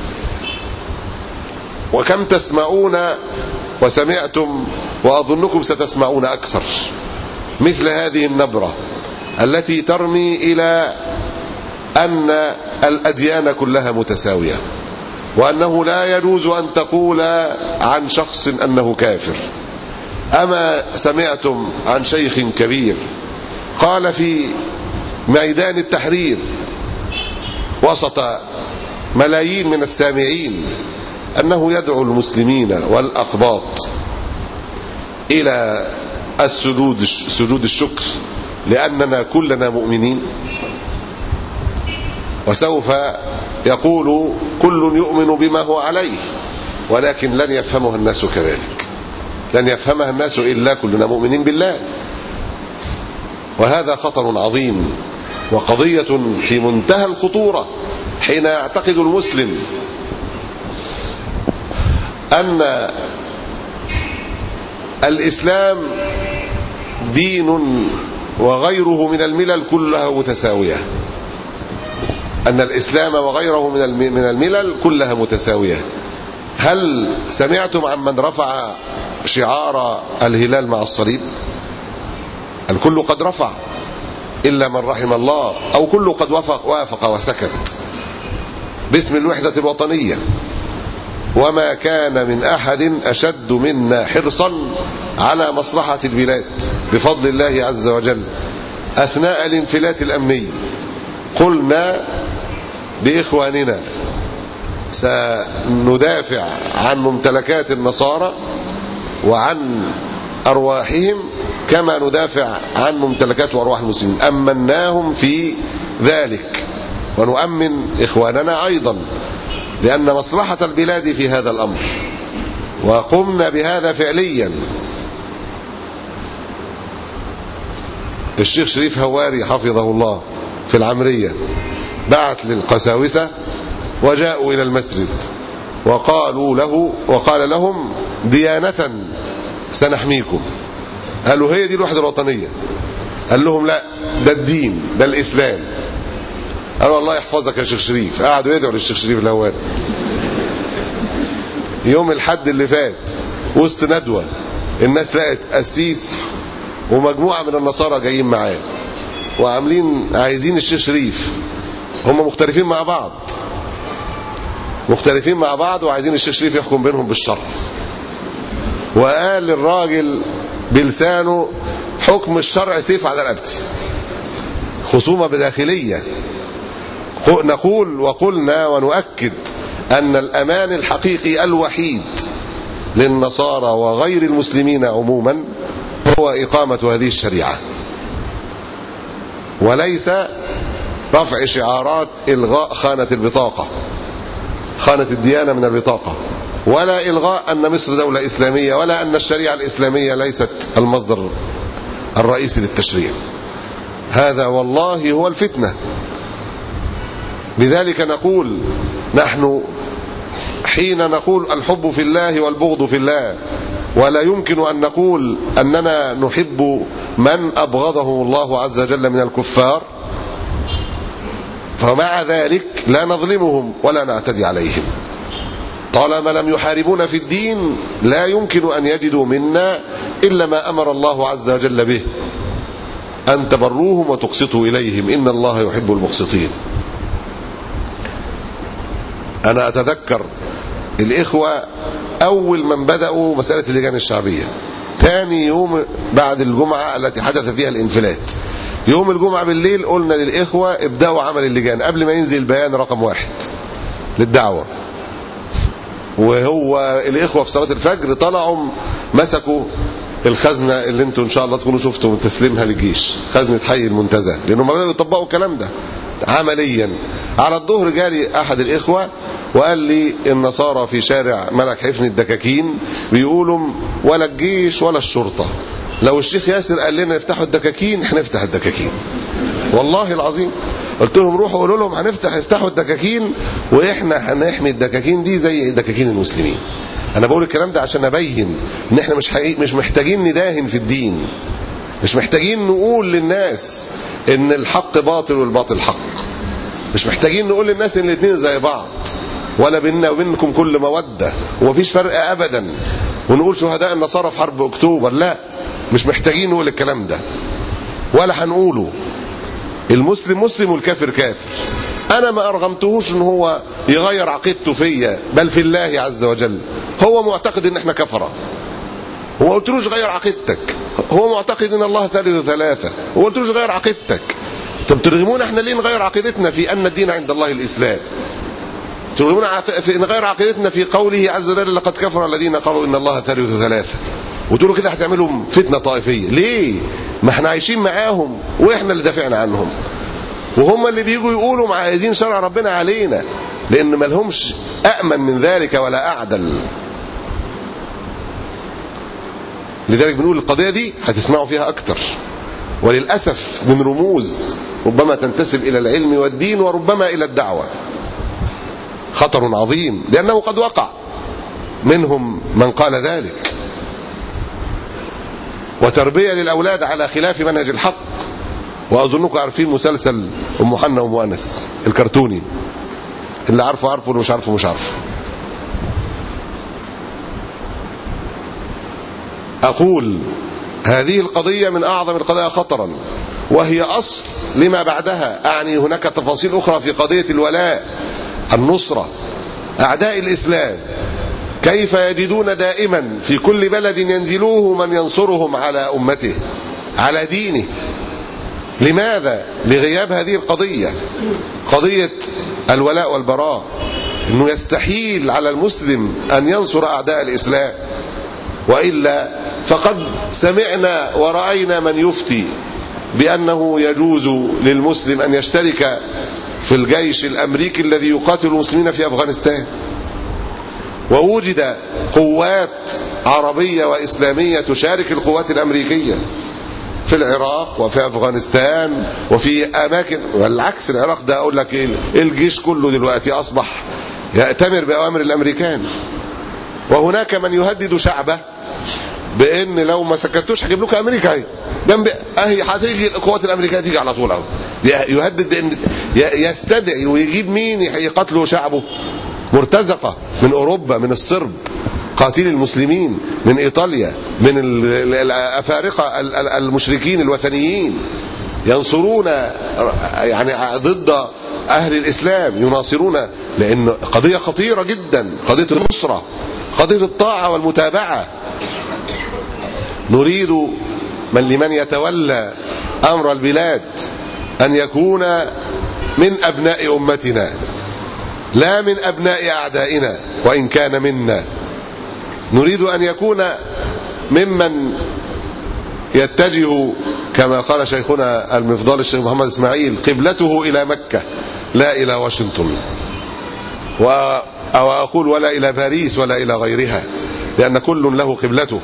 وكم تسمعون وسمعتم وأظنكم ستسمعون أكثر مثل هذه النبرة التي ترمي إلى أن الأديان كلها متساوية، وأنه لا يجوز أن تقول عن شخص أنه كافر. أما سمعتم عن شيخ كبير قال في ميدان التحرير وسط ملايين من السامعين أنه يدعو المسلمين والأقباط إلى سجود الشكر لأننا كلنا مؤمنين، وسوف يقول كل يؤمن بما هو عليه، ولكن لن يفهمها الناس كذلك، لن يفهمها الناس إلا كلنا مؤمنين بالله. وهذا خطر عظيم وقضية في منتهى الخطورة حين يعتقد المسلم أن الإسلام دين وغيره من الملل كلها متساوية، أن الإسلام وغيره من الملل كلها متساوية. هل سمعتم عن من رفع شعار الهلال مع الصليب؟ الكل قد رفع إلا من رحم الله، أو كل قد وافق وسكت باسم الوحدة الوطنية. وما كان من أحد أشد منا حرصا على مصلحة البلاد بفضل الله عز وجل. أثناء الانفلات الأمني قلنا لإخواننا سندافع عن ممتلكات النصارى وعن أرواحهم كما ندافع عن ممتلكات وأرواح المسلمين. أمناهم في ذلك ونؤمن إخواننا أيضا، لأن مصلحة البلاد في هذا الأمر، وقمنا بهذا فعليا. الشيخ شريف هواري حفظه الله في العمرية بعث للقساوسة وجاءوا إلى المسجد وقال لهم ديانة سنحميكم. قالوا هي دي الوحدة الوطنية؟ قال لهم لا، ده الدين، ده الإسلام. قالوا الله يحفظك يا شيخ شريف. قعدوا يدعوا للشيخ شريف الهواري. يوم الحد اللي فات وسط ندوة الناس لقت قسيس ومجموعة من النصارى جايين معاه وعاملين عايزين الشيخ شريف، هم مختلفين مع بعض وعايزين الشيخ شريف يحكم بينهم بالشرع. وقال للراجل بلسانه حكم الشرع سيف على رقبتي. خصومة بداخلية. نقول وقلنا ونؤكد أن الأمان الحقيقي الوحيد للنصارى وغير المسلمين عموما هو إقامة هذه الشريعة، وليس رفع شعارات إلغاء خانة البطاقة، خانة الديانة من البطاقة، ولا إلغاء أن مصر دولة إسلامية، ولا أن الشريعة الإسلامية ليست المصدر الرئيسي للتشريع. هذا والله هو الفتنة. لذلك نقول نحن حين نقول الحب في الله والبغض في الله، ولا يمكن أن نقول أننا نحب من أبغضه الله عز وجل من الكفار، فمع ذلك لا نظلمهم ولا نعتدي عليهم. طالما لم يحاربون في الدين لا يمكن أن يجدوا منا إلا ما أمر الله عز وجل به، أن تبروهم وتقسطوا إليهم إن الله يحب المقسطين. أنا أتذكر الإخوة أول من بدأوا مسألة اللجان الشعبية، ثاني يوم بعد الجمعة التي حدث فيها الانفلات، يوم الجمعة بالليل قلنا للإخوة ابدأوا عمل اللجان قبل ما ينزل البيان رقم 1 للدعوة. وهو الإخوة في صلاة الفجر طلعوا مسكوا الخزنة اللي انتم إن شاء الله تكونوا شفتوا من تسليمها للجيش، خزنة حي المنتزه، لأنهم بدأوا يطبقوا الكلام ده عمليا. على الظهر جالي أحد الإخوة وقال لي النصارى في شارع ملك حفني الدكاكين بيقولوا ولا الجيش ولا الشرطة، لو الشيخ ياسر قال لنا نفتحوا الدكاكين هنفتح الدكاكين والله العظيم. قلت لهم روحوا قولوا لهم افتحوا الدكاكين، واحنا هنحمي الدكاكين دي زي دكاكين المسلمين. انا بقول الكلام ده عشان ابين ان احنا مش محتاجين نداهن في الدين، مش محتاجين نقول للناس ان الحق باطل والباطل حق، مش محتاجين نقول للناس ان الاثنين زي بعض ولا بيننا وبينكم كل مودة ومفيش فرق ابدا، ونقول شهداء النصارى في حرب اكتوبر. لا، مش محتاجين نقول الكلام ده ولا هنقوله. المسلم مسلم والكافر كافر. انا ما ارغمتهوش ان هو يغير عقيدته فيا، بل في الله عز وجل. هو معتقد ان احنا كفره، هو قلتلوش غير عقيدتك. هو معتقد ان الله ثالث ثلاثة، هو قلتلوش غير عقيدتك. طب ترغمون احنا ليه نغير عقيدتنا في ان الدين عند الله الاسلام؟ ترغمون في نغير عقيدتنا في قوله عز وجل لقد كفر الذين قالوا ان الله ثالث ثلاثة، وتقولوا كده هتعملوا فتنة طائفية. ليه؟ ما احنا عايشين معاهم واحنا اللي دافعنا عنهم، وهم اللي بيجوا يقولوا عايزين شرع ربنا علينا، لان ما لهمش أأمن من ذلك ولا أعدل. لذلك بنقول القضية دي هتسمعوا فيها أكتر، وللأسف من رموز ربما تنتسب إلى العلم والدين وربما إلى الدعوة. خطر عظيم، لأنه قد وقع منهم من قال ذلك. وتربية للأولاد على خلاف منهج الحق. وأظنكم عارفين مسلسل أم حنة وأم أنس الكرتوني، اللي عارفه عارفه واللي مش عارفه مش عارفه. أقول هذه القضية من أعظم القضايا خطرا، وهي أصل لما بعدها. أعني هناك تفاصيل أخرى في قضية الولاء، النصرة. أعداء الإسلام كيف يجدون دائما في كل بلد ينزلوه من ينصرهم على أمته، على دينه؟ لماذا؟ لغياب هذه القضية، قضية الولاء والبراء. أنه يستحيل على المسلم أن ينصر أعداء الإسلام، وإلا فقد سمعنا ورأينا من يفتي بأنه يجوز للمسلم أن يشترك في الجيش الأمريكي الذي يقاتل المسلمين في أفغانستان. ووجد قوات عربية وإسلامية تشارك القوات الأمريكية في العراق وفي أفغانستان وفي أماكن. والعكس، العراق ده أقول لك الجيش كله دلوقتي أصبح يأتمر بأوامر الأمريكان. وهناك من يهدد شعبه بأن لو ما سكتوش هجيب لكم أمريكا اهي جنب اهي، هتيجي القوات الأمريكية تيجي على طول اهو. يهدد بأن يستدعي ويجيب مين يقتلوا شعبه؟ مرتزقة من أوروبا، من الصرب قاتل المسلمين، من إيطاليا، من الأفارقة المشركين الوثنيين، ينصرون يعني ضد أهل الإسلام، يناصرون. لأن قضية خطيرة جدا، قضية النصرة، قضية الطاعة والمتابعة. نريد لمن يتولى أمر البلاد أن يكون من أبناء أمتنا لا من أبناء أعدائنا وإن كان منا. نريد أن يكون ممن يتجه كما قال شيخنا المفضال الشيخ محمد إسماعيل قبلته إلى مكة لا إلى واشنطن، أو أقول ولا إلى باريس ولا إلى غيرها، لأن كل له قبلته.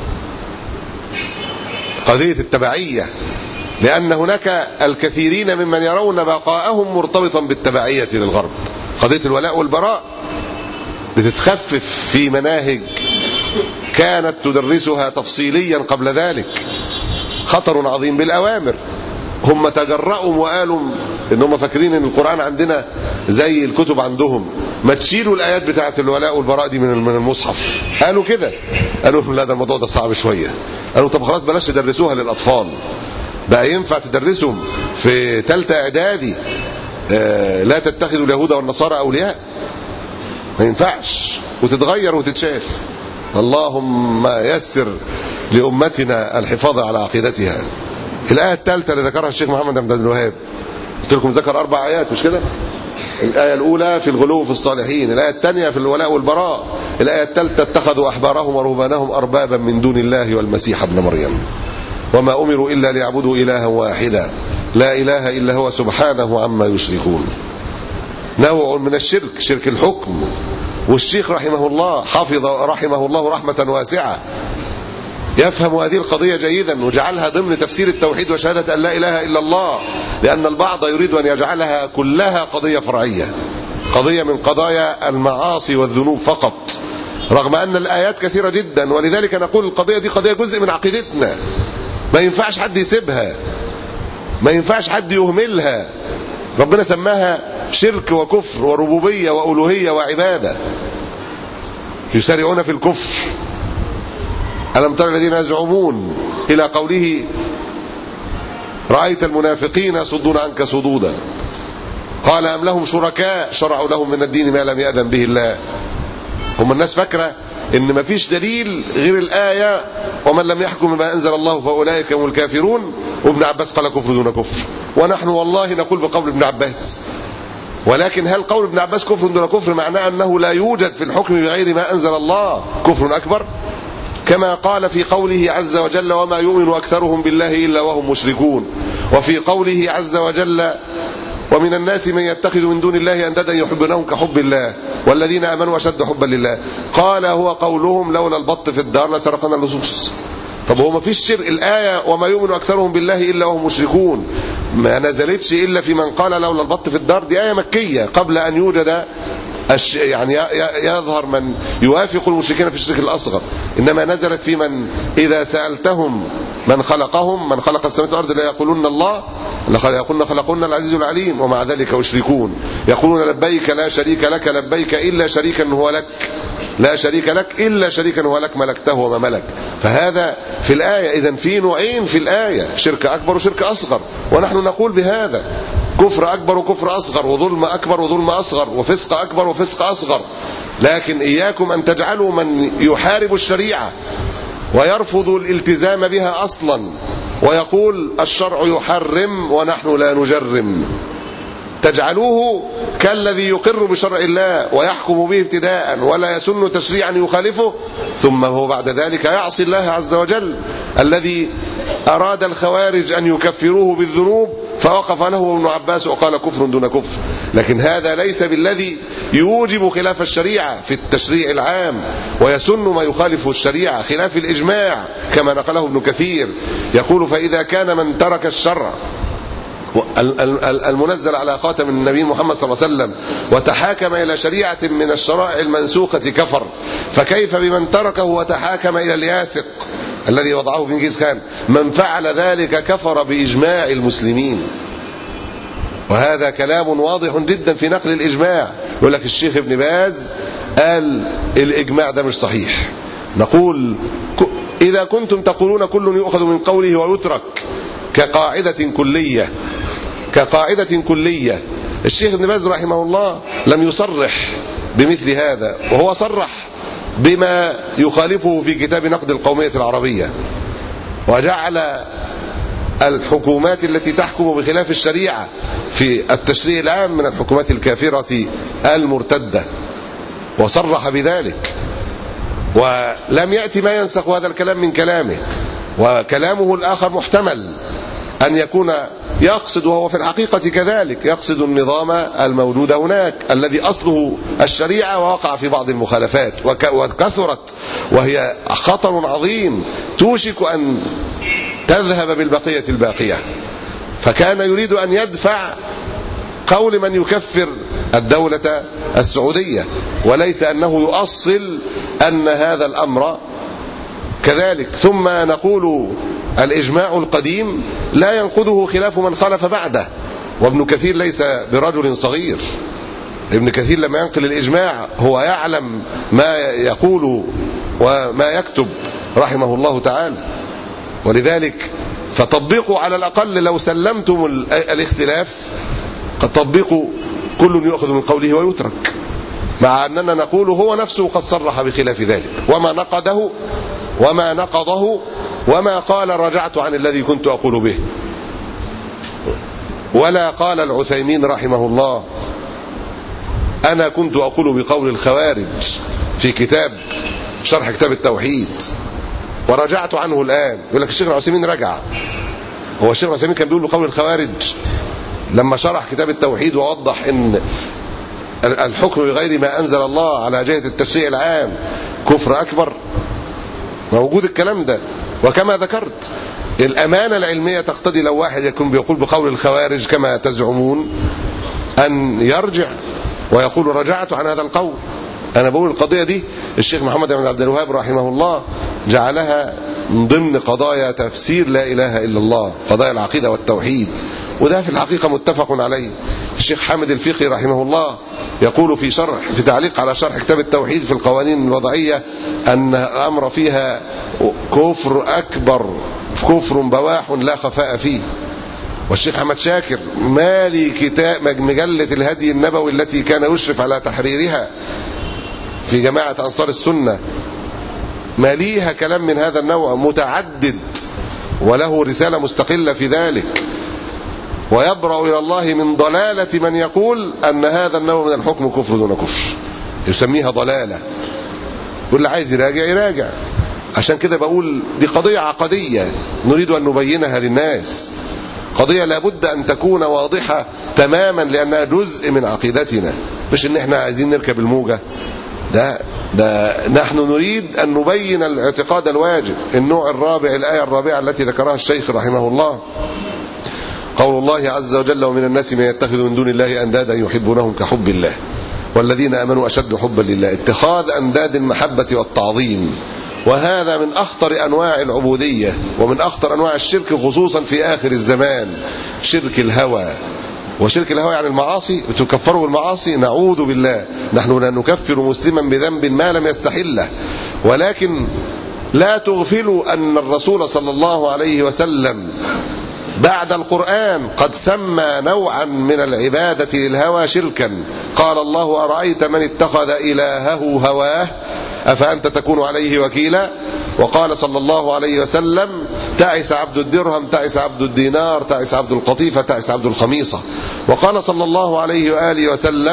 قضية التبعية، لأن هناك الكثيرين ممن يرون بقاءهم مرتبطا بالتبعية للغرب. قضية الولاء والبراء بتتخفف في مناهج كانت تدرسها تفصيليا قبل ذلك. خطر عظيم بالأوامر. هم تجرؤوا وقالوا إن هم فاكرين إن القرآن عندنا زي الكتب عندهم، ما تشيلوا الآيات بتاعت الولاء والبراء دي من المصحف. قالوا كده، قالوا لا ده الموضوع ده صعب شوية. قالوا طب خلاص بلاش تدرسوها للأطفال، بقى ينفع تدرسهم في ثالثة إعدادي لا تتخذوا اليهود والنصارى أولياء؟ ما ينفعش، وتتغير وتتشاف. اللهم يسر لأمتنا الحفاظ على عقيدتها. الآية الثالثة اللي ذكرها الشيخ محمد بن عبد الوهاب، قلت لكم ذكر 4 آيات مش كده؟ الآية الأولى في الغلو في الصالحين، الآية الثانية في الولاء والبراء، الآية الثالثة اتخذوا أحبارهم ورهبانهم أربابا من دون الله والمسيح ابن مريم وما أمروا إلا ليعبدوا إلها واحدا لا إله إلا هو سبحانه عما يشركون. نوع من الشرك، شرك الحكم. والشيخ رحمه الله حفظ رحمه الله رحمة واسعة يفهم هذه القضية جيدا وجعلها ضمن تفسير التوحيد وشهادة أن لا إله إلا الله، لأن البعض يريد أن يجعلها كلها قضية فرعية، قضية من قضايا المعاصي والذنوب فقط، رغم أن الآيات كثيرة جدا. ولذلك نقول القضية دي قضية جزء من عقيدتنا، ما ينفعش حد يسيبها، ما ينفعش حد يهملها. ربنا سماها شرك وكفر وربوبية وألوهية وعبادة. يسارعون في الكفر. ألم تر الذين يزعمون إلى قوله رأيت المنافقين يصدون عنك صدودا قال أم لهم شركاء شرعوا لهم من الدين ما لم يأذن به الله. هم الناس فاكرة إن ما فيش دليل غير الآية ومن لم يحكم بما أنزل الله فأولئك هم الكافرون، وابن عباس قال كفر دون كفر، ونحن والله نقول بقول ابن عباس. ولكن هل قول ابن عباس كفر دون كفر معناه أنه لا يوجد في الحكم بغير ما أنزل الله كفر أكبر؟ كما قال في قوله عز وجل وما يؤمن أكثرهم بالله إلا وهم مشركون، وفي قوله عز وجل ومن الناس من يتخذ من دون الله أندادا يحبونهم كحب الله والذين آمنوا أشد حبا لله. قال هو قولهم لولا البط في الدار لسرقنا اللصوص. طب هو ما فيش شرك. الآية وما يؤمن أكثرهم بالله إلا وهم مشركون ما نزلتش إلا في من قال لولا البط في الدار، دي آية مكية قبل أن يوجد يعني يظهر من يوافق المشركين في الشرك الأصغر، إنما نزلت في من إذا سألتهم من خلقهم، من خلق السماوات والأرض لا يقولون الله، يقولون خلقنا العزيز العليم ومع ذلك يشركون. يقولون لبيك لا شريك لك لبيك إلا شريكا هو لك، لا شريك لك إلا شريكا هو لك ملكته وما ملك. فهذا في الآية. إذن في نوعين في الآية، شرك أكبر وشرك أصغر، ونحن نقول بهذا: كفر أكبر وكفر أصغر، وظلم أكبر وظلم أصغر، وفسق أكبر وفسق أصغر. لكن إياكم أن تجعلوا من يحارب الشريعة ويرفض الالتزام بها أصلا ويقول الشرع يحرم ونحن لا نجرم، تجعلوه كالذي يقر بشرع الله ويحكم به ابتداء ولا يسن تشريعا يخالفه، ثم هو بعد ذلك يعصي الله عز وجل الذي أراد الخوارج أن يكفروه بالذنوب فوقف له ابن عباس وقال كفر دون كفر. لكن هذا ليس بالذي يوجب خلاف الشريعة في التشريع العام ويسن ما يخالف الشريعة خلاف الإجماع كما نقله ابن كثير. يقول: فإذا كان من ترك الشرع المنزل على خاتم النبي محمد صلى الله عليه وسلم وتحاكم إلى شريعة من الشرائع المنسوخة كفر، فكيف بمن تركه وتحاكم إلى الياسق الذي وضعه جنكيز خان؟ من فعل ذلك كفر بإجماع المسلمين. وهذا كلام واضح جدا في نقل الإجماع. يقول لك الشيخ ابن باز قال الإجماع ده مش صحيح. نقول: إذا كنتم تقولون كل يؤخذ من قوله ويترك كقاعدة كلية، الشيخ ابن باز رحمه الله لم يصرح بمثل هذا، وهو صرح بما يخالفه في كتاب نقد القومية العربية، وجعل الحكومات التي تحكم بخلاف الشريعة في التشريع العام من الحكومات الكافرة المرتدة، وصرح بذلك، ولم يأتي ما ينسخ هذا الكلام من كلامه. وكلامه الآخر محتمل أن يكون يقصد، وهو في الحقيقة كذلك، يقصد النظام الموجود هناك الذي أصله الشريعة ووقع في بعض المخالفات وكثرت، وهي خطر عظيم توشك أن تذهب بالبقية الباقية. فكان يريد أن يدفع قول من يكفر الدولة السعودية، وليس أنه يؤصل أن هذا الأمر كذلك. ثم نقول: الإجماع القديم لا ينقضه خلاف من خالف بعده، وابن كثير ليس برجل صغير. ابن كثير لما ينقل الإجماع هو يعلم ما يقول وما يكتب رحمه الله تعالى. ولذلك فطبقوا على الأقل، لو سلمتم الاختلاف قد طبقوا كل يأخذ من قوله ويترك، مع أننا نقول هو نفسه قد صرح بخلاف ذلك وما نقضه وما قال رجعت عن الذي كنت أقول به. ولا قال العثيمين رحمه الله: أنا كنت أقول بقول الخوارج في كتاب شرح كتاب التوحيد ورجعت عنه الآن. يقول لك الشيخ العثيمين رجع. هو الشيخ العثيمين كان بيقول بقول الخوارج لما شرح كتاب التوحيد ووضح ان الحكم بغير ما أنزل الله على جهة التشريع العام كفر أكبر؟ موجود الكلام ده. وكما ذكرت الأمانة العلمية تقتضي لو واحد يكون بيقول بقول الخوارج كما تزعمون أن يرجع ويقول رجعت عن هذا القول. أنا بقول القضية دي الشيخ محمد بن عبد الوهاب رحمه الله جعلها من ضمن قضايا تفسير لا إله إلا الله، قضايا العقيدة والتوحيد، وده في الحقيقة متفق عليه. الشيخ حامد الفقي رحمه الله يقول في تعليق على شرح كتاب التوحيد في القوانين الوضعية أن الأمر فيها كفر أكبر، كفر بواح لا خفاء فيه. والشيخ أحمد شاكر مالي كتاب مجلة الهدي النبوي التي كان يشرف على تحريرها في جماعة أنصار السنة، ماليها كلام من هذا النوع متعدد، وله رسالة مستقلة في ذلك، ويبرأ إلى الله من ضلالة من يقول أن هذا النوع من الحكم كفر دون كفر، يسميها ضلالة. واللي عايز يراجع. عشان كده بقول دي قضية عقدية نريد أن نبينها للناس، قضية لابد أن تكون واضحة تماما لأنها جزء من عقيدتنا، مش إن احنا عايزين نركب الموجة. ده نحن نريد أن نبين الاعتقاد الواجب. النوع الرابع، الآية الرابعة التي ذكرها الشيخ رحمه الله، قول الله عز وجل: ومن الناس من يتخذ من دون الله أندادا يحبونهم كحب الله. والذين آمنوا أشد حبا لله. اتخاذ أنداد المحبة والتعظيم، وهذا من أخطر أنواع العبودية ومن أخطر أنواع الشرك، خصوصا في آخر الزمان، شرك الهوى. وشرك الهوى يعني المعاصي، تكفروا بالمعاصي، نعوذ بالله. نحن لا نكفر مسلما بذنب ما لم يستحله، ولكن لا تغفلوا أن الرسول صلى الله عليه وسلم بعد القرآن قد سمى نوعا من العبادة للهوى شركا. قال الله: أرأيت من اتخذ إلهه هواه أفأنت تكون عليه وكيلا. وقال صلى الله عليه وسلم: تعس عبد الدرهم، تعس عبد الدينار، تعس عبد القطيفة، تعس عبد الخميصة. وقال صلى الله عليه وآله وسلم: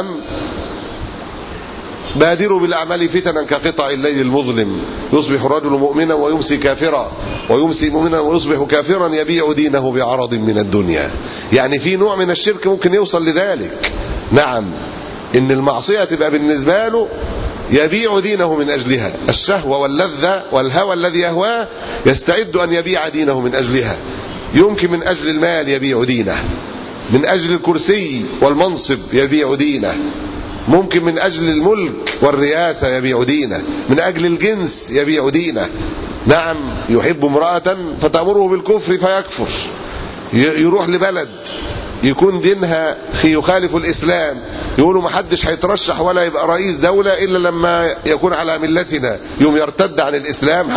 بادروا بالأعمال فتنا كقطع الليل المظلم، يصبح الرجل مؤمنا ويمسي كافرا، ويمسي مؤمنا ويصبح كافرا، يبيع دينه بعرض من الدنيا. يعني في نوع من الشرك ممكن يوصل لذلك. نعم، إن المعصية تبقى بالنسبة له يبيع دينه من أجلها، الشهوة واللذة والهوى الذي يهواه يستعد أن يبيع دينه من أجلها. يمكن من أجل المال يبيع دينه، من أجل الكرسي والمنصب يبيع دينه، ممكن من أجل الملك والرئاسة يبيع دينه، من أجل الجنس يبيع دينه. نعم، يحب امرأة فتأمره بالكفر فيكفر، يروح لبلد يكون دينها يخالف الإسلام، يقولوا ما حدش هيترشح ولا يبقى رئيس دولة إلا لما يكون على ملتنا، يوم يرتد عن الإسلام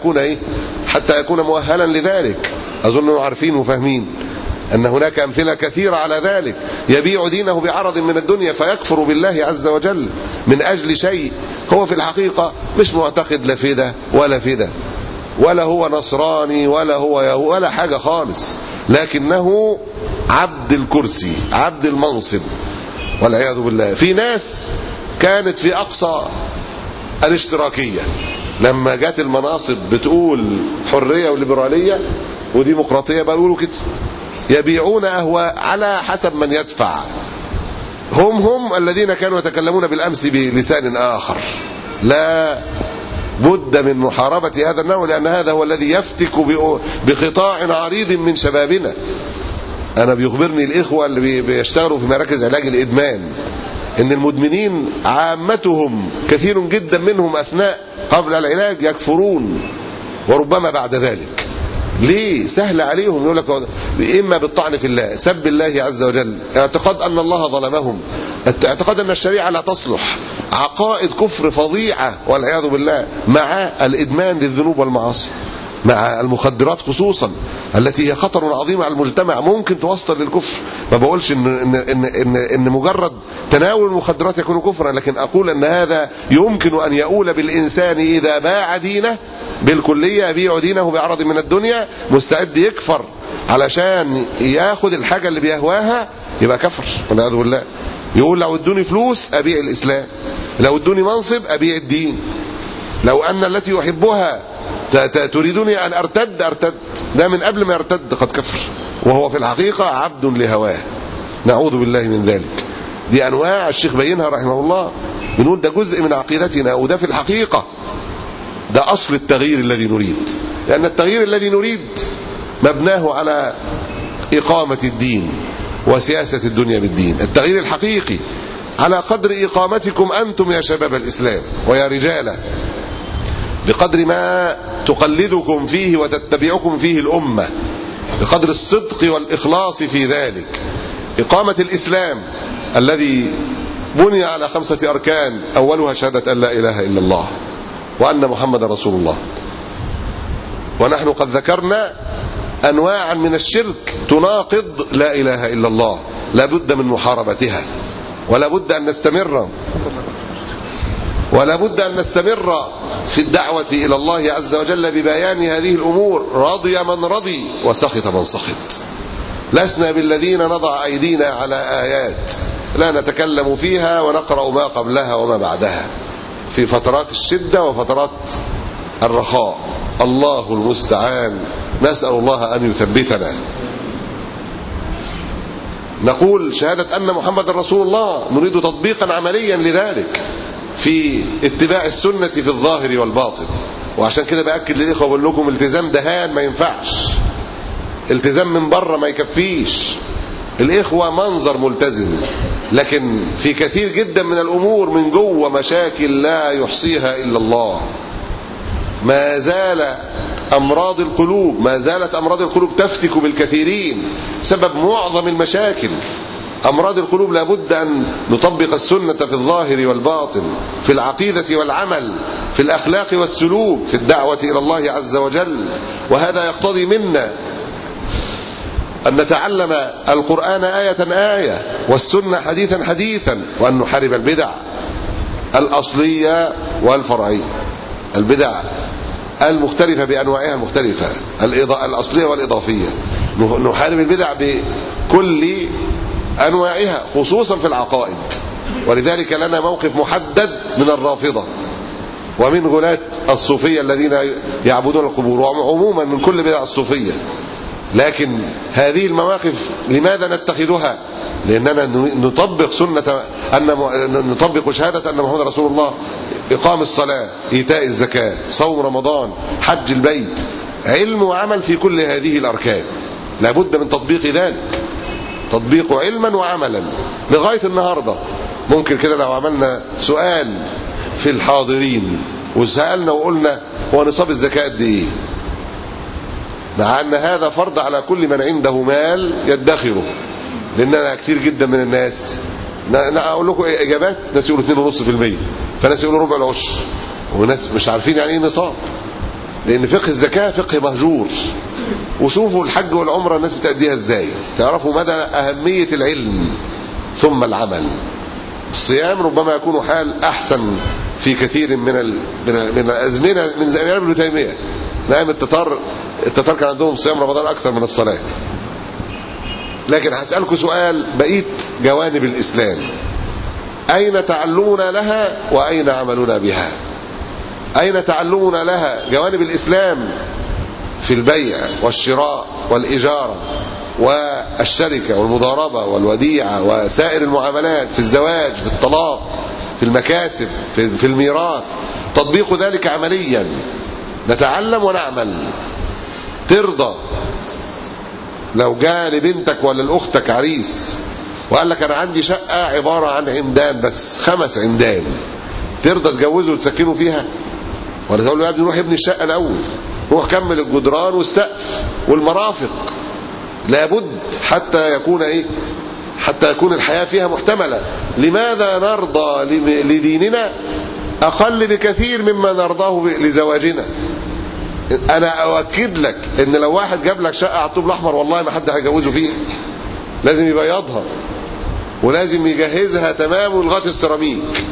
حتى يكون مؤهلا لذلك. أظن عارفين وفاهمين أن هناك أمثلة كثيرة على ذلك. يبيع دينه بعرض من الدنيا فيكفر بالله عز وجل من أجل شيء هو في الحقيقة مش معتقد لا في ده ولا في ده، ولا هو نصراني ولا هو يهودي ولا حاجة خالص، لكنه عبد الكرسي، عبد المنصب، والعياذ بالله. في ناس كانت في أقصى الاشتراكية، لما جات المناصب بتقول حرية وليبرالية وديمقراطية بيقولوا كده، يبيعون أهواء على حسب من يدفع. هم الذين كانوا يتكلمون بالأمس بلسان آخر. لا بد من محاربة هذا النوع، لأن هذا هو الذي يفتك بقطاع عريض من شبابنا. أنا بيخبرني الإخوة اللي بيشتغلوا في مراكز علاج الإدمان إن المدمنين عامتهم كثير جدا منهم أثناء قبل العلاج يكفرون، وربما بعد ذلك. ليه؟ سهل عليهم، يقول لك إما بالطعن في الله، سب الله عز وجل، اعتقاد أن الله ظلمهم، اعتقاد أن الشريعة لا تصلح، عقائد كفر فظيعة والعياذ بالله، مع الإدمان للذنوب والمعاصي، مع المخدرات خصوصا التي هي خطر عظيم على المجتمع، ممكن توصل للكفر. ما بقولش إن مجرد تناول المخدرات يكون كفرا، لكن أقول أن هذا يمكن أن يؤول بالإنسان إذا باع دينه بالكلية، يبيع دينه بعرض من الدنيا، مستعد يكفر علشان ياخد الحاجة اللي بيهواها، يبقى كفر والعياذ بالله. يقول لو ادوني فلوس أبيع الإسلام، لو ادوني منصب أبيع الدين، لو أن التي يحبها تريدوني أن أرتد، ده من قبل ما يرتد قد كفر، وهو في الحقيقة عبد لهواه، نعوذ بالله من ذلك. دي أنواع الشيخ بينها رحمه الله، بنقول ده جزء من عقيدتنا، وده في الحقيقة ده أصل التغيير الذي نريد، لأن التغيير الذي نريد مبناه على إقامة الدين وسياسة الدنيا بالدين. التغيير الحقيقي على قدر إقامتكم أنتم يا شباب الإسلام ويا رجاله، بقدر ما تقلدكم فيه وتتبعكم فيه الأمة، بقدر الصدق والإخلاص في ذلك. إقامة الإسلام الذي بني على 5 أركان، أولها شهادة أن لا إله إلا الله وأن محمد رسول الله. ونحن قد ذكرنا أنواعا من الشرك تناقض لا إله إلا الله، لا بد من محاربتها، ولا بد أن نستمر في الدعوة إلى الله عز وجل ببيان هذه الأمور. رضي من رضي وسخط من سخط. لسنا بالذين نضع أيدينا على آيات لا نتكلم فيها ونقرأ ما قبلها وما بعدها في فترات الشدة وفترات الرخاء. الله المستعان، نسأل الله أن يثبتنا. نقول شهادة أن محمد رسول الله، نريد تطبيقا عمليا لذلك في اتباع السنة في الظاهر والباطن. وعشان كده بأكد للإخوة بقول لكم التزام دهان ما ينفعش، التزام من بره ما يكفيش. الإخوة منظر ملتزم، لكن في كثير جدا من الأمور من جوه مشاكل لا يحصيها إلا الله. ما زال أمراض القلوب، ما زالت أمراض القلوب تفتك بالكثيرين سبب معظم المشاكل. أمراض القلوب لابد أن نطبق السنة في الظاهر والباطن، في العقيدة والعمل، في الأخلاق والسلوك، في الدعوة إلى الله عز وجل. وهذا يقتضي منا أن نتعلم القرآن آية آية والسنة حديثا حديثا، وأن نحارب البدع الأصلية والفرعية، البدع المختلفة بأنواعها المختلفة، الأصلية والإضافية. نحارب البدع بكل أنواعها خصوصا في العقائد. ولذلك لنا موقف محدد من الرافضة ومن غلاة الصوفية الذين يعبدون القبور، وعموما من كل بدع الصوفية. لكن هذه المواقف لماذا نتخذها؟ لأننا نطبق سنة، نطبق شهادة أن محمد رسول الله، إقام الصلاة، إيتاء الزكاة، صوم رمضان، حج البيت، علم وعمل في كل هذه الأركان. لابد من تطبيق ذلك، تطبيق علما وعملا لغاية النهاردة. ممكن كده لو عملنا سؤال في الحاضرين وسألنا وقلنا هو نصاب الزكاة قد إيه، مع أن هذا فرض على كل من عنده مال يدخره، لأننا كثير جدا من الناس، أقول لكم إجابات، ناس يقولوا 2.5%، فناس يقولوا ربع العشر، وناس مش عارفين يعني إيه نصاب، لأن فقه الزكاة فقه مهجور. وشوفوا الحج والعمرة الناس بتأديها إزاي، تعرفوا مدى أهمية العلم ثم العمل. الصيام ربما يكون حال أحسن في كثير من الأزمنة، من زمان ابن تيمية، نعم التتار كان عندهم صيام رمضان أكثر من الصلاة. لكن هسألكم سؤال، بقيت جوانب الإسلام أين تعلمنا لها وأين عملنا بها؟ أين تعلمنا لها؟ جوانب الإسلام في البيع والشراء والإجارة والشركة والمضاربة والوديعة وسائر المعاملات، في الزواج، في الطلاق، في المكاسب، في الميراث، تطبيق ذلك عمليا، نتعلم ونعمل. ترضى لو جاء لبنتك ولا لأختك عريس وقال لك أنا عندي شقة عبارة عن عمدان بس، 5 عمدان، ترضى تجوزه وتسكنه فيها؟ ولا تقول له يا ابني روح ابني الشقة الأول، روح كمل الجدران والسقف والمرافق؟ لابد حتى يكون حتى يكون الحياة فيها محتملة. لماذا نرضى لديننا أقل بكثير مما نرضاه لزواجنا؟ أنا أؤكد لك إن لو واحد جاب لك شقة على الطوب الأحمر والله ما حد هيجوزه فيها، لازم يبيضها ولازم يجهزها تمام ولغاية السيراميك.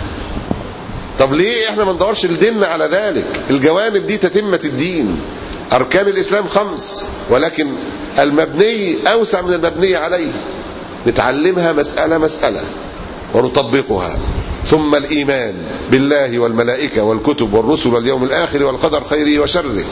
طب ليه احنا ما ندورش لديننا على ذلك؟ الجوانب دي تتمة الدين. أركان الإسلام 5، ولكن المبني أوسع من المبني عليه، نتعلمها مسألة مسألة ونطبقها. ثم الإيمان بالله والملائكة والكتب والرسل واليوم الآخر والقدر خيره وشره،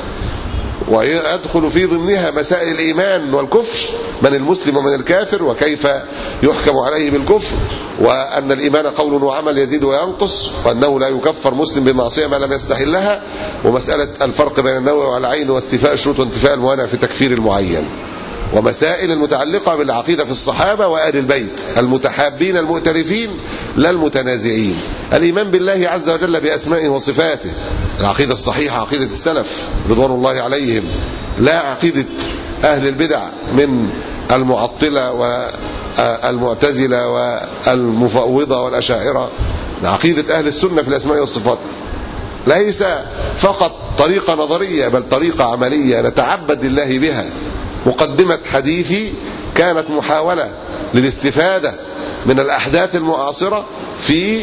ويدخل في ضمنها مسائل الإيمان والكفر، من المسلم ومن الكافر، وكيف يحكم عليه بالكفر، وأن الإيمان قول وعمل يزيد وينقص، وأنه لا يكفر مسلم بمعصية ما لم يستحلها، ومسألة الفرق بين النوع والعين واستيفاء الشروط وانتفاء الموانع في تكفير المعين، ومسائل المتعلقة بالعقيدة في الصحابة وآل البيت المتحابين المؤتلفين لا المتنازعين. الإيمان بالله عز وجل بأسمائه وصفاته، العقيدة الصحيحة عقيدة السلف رضوان الله عليهم، لا عقيدة أهل البدع من المعطلة والمعتزلة والمفوضة والأشاعرة. عقيدة أهل السنة في الأسماء والصفات ليس فقط طريقة نظرية بل طريقة عملية نتعبد لله بها. مقدمة حديثي كانت محاولة للاستفادة من الأحداث المعاصرة في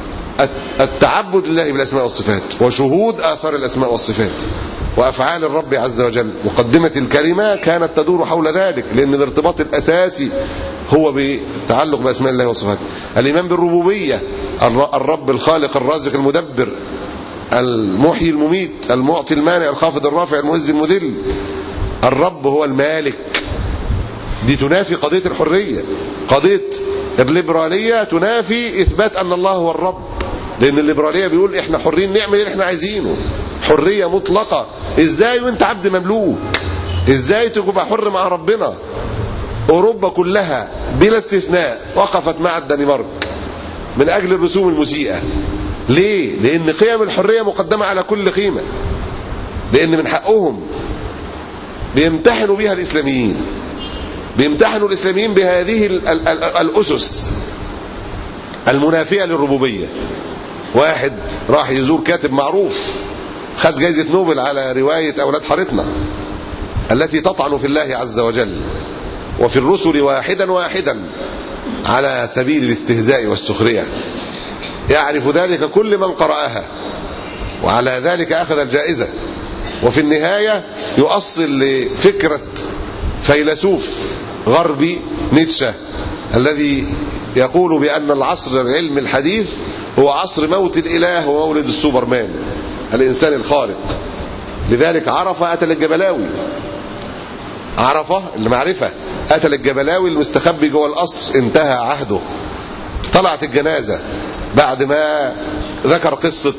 التعبد لله بالأسماء والصفات وشهود آثار الأسماء والصفات وأفعال الرب عز وجل. مقدمة الكلمة كانت تدور حول ذلك، لأن الارتباط الأساسي هو بتعلق بأسماء الله وصفاته. الإيمان بالربوبية، الرب الخالق الرازق المدبر المحيي المميت المعطي المانع الخافض الرافع المعز المذل. الرب هو المالك، دي تنافي قضية الحرية. قضية الليبرالية تنافي إثبات أن الله هو الرب، لأن الليبرالية بيقول إحنا حرين نعمل اللي إحنا عايزينه، حرية مطلقة. إزاي وإنت عبد مملوك؟ إزاي تبقى حر مع ربنا؟ أوروبا كلها بلا استثناء وقفت مع الدنمارك من أجل الرسوم المسيئة. ليه؟ لأن قيم الحرية مقدمة على كل قيمة، لأن من حقهم بيمتحنوا بها الإسلاميين، بيمتحنوا الإسلاميين بهذه الأسس المنافية للربوبية. واحد راح يزور كاتب معروف خد جائزة نوبل على رواية أولاد حارتنا التي تطعن في الله عز وجل وفي الرسل واحدا واحدا على سبيل الاستهزاء والسخرية. يعرف ذلك كل من قرأها، وعلى ذلك أخذ الجائزة. وفي النهاية يؤصل لفكرة فيلسوف غربي نيتشه الذي يقول بأن العصر العلمي الحديث هو عصر موت الإله ومولد السوبرمان، الإنسان الخارق. لذلك عرفة قتل الجبلاوي، عرفة المعرفة قتل الجبلاوي المستخبي جوه القصر، انتهى عهده. طلعت الجنازة بعد ما ذكر قصة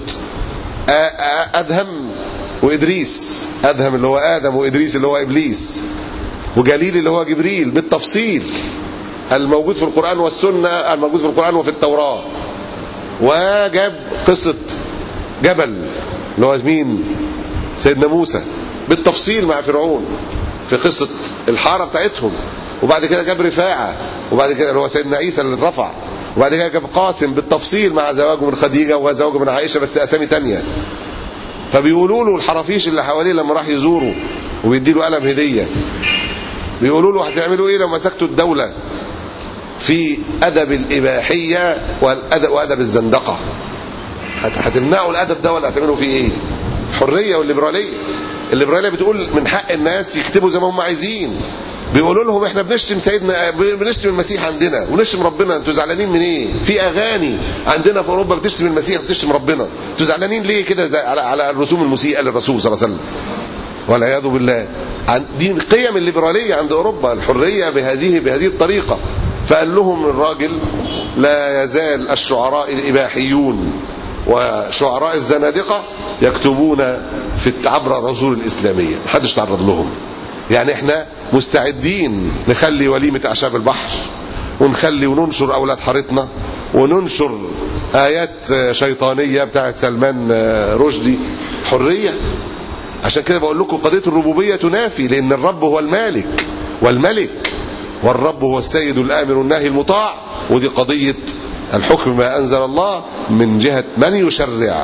أدهم وإدريس، أدهم اللي هو آدم وإدريس اللي هو إبليس، وجليل اللي هو جبريل بالتفصيل الموجود في القرآن والسنة، الموجود في القرآن وفي التوراة. وجاب قصة جبل اللي هو مين؟ سيدنا موسى بالتفصيل مع فرعون في قصة الحارة بتاعتهم. وبعد كده جاب رفاعة، وبعد كده اللي هو سيدنا عيسى اللي اترفع، وبعد كده جاب قاسم بالتفصيل مع زواجه من خديجة وزواجه من عائشة بس أسامي تانية. فبيقولوا له الحرافيش اللي حواليه لما راح يزوره وبيديله قلم هدية، بيقولوا له هتعملوا ايه لو مسكتوا الدولة في أدب الإباحية وأدب الزندقة؟ هتمنعوا الأدب ده ولا هتعملوا فيه ايه؟ الحرية والليبرالية. الليبرالية بتقول من حق الناس يكتبوا زي ما هم عايزين. بيقولوا لهم احنا بنشتم سيدنا، بنشتم المسيح عندنا ونشتم ربنا، انتوا زعلانين من ايه؟ في اغاني عندنا في اوروبا بتشتم المسيح وبتشتم ربنا، انتوا زعلانين ليه كده على الرسوم المسيئة للرسول صلى الله عليه وسلم؟ والعياذ بالله. دي قيم الليبرالية عند اوروبا، الحرية بهذه الطريقة. فقال لهم الراجل لا يزال الشعراء الإباحيون وشعراء الزنادقة يكتبون في عبر الرسول الإسلامية، محدش تعرض لهم. يعني احنا مستعدين نخلي وليمة أعشاب البحر، ونخلي وننشر أولاد حارتنا، وننشر آيات شيطانية بتاعت سلمان رشدي. حرية. عشان كده بقول لكم قضية الربوبية تنافي، لأن الرب هو المالك والملك، والرب هو السيد الآمر الناهي المطاع. ودي قضية الحكم ما أنزل الله من جهة من يشرع.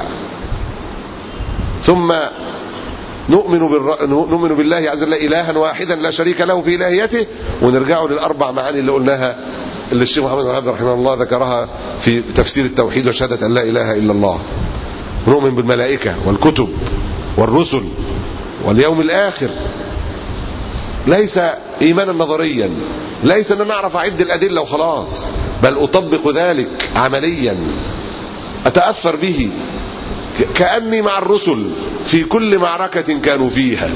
ثم نؤمن بالله عز وجل إلها واحدا لا شريك له في إلهيته. ونرجعوا للأربع معاني اللي قلناها، اللي الشيخ محمد الوهاب رحمه الله ذكرها في تفسير التوحيد وشهادة أن لا إله إلا الله. نؤمن بالملائكة والكتب والرسل واليوم الآخر. ليس إيمانا نظريا، ليس أن نعرف أعد الأدلة وخلاص، بل أطبق ذلك عمليا، أتأثر به كأني مع الرسل في كل معركة كانوا فيها.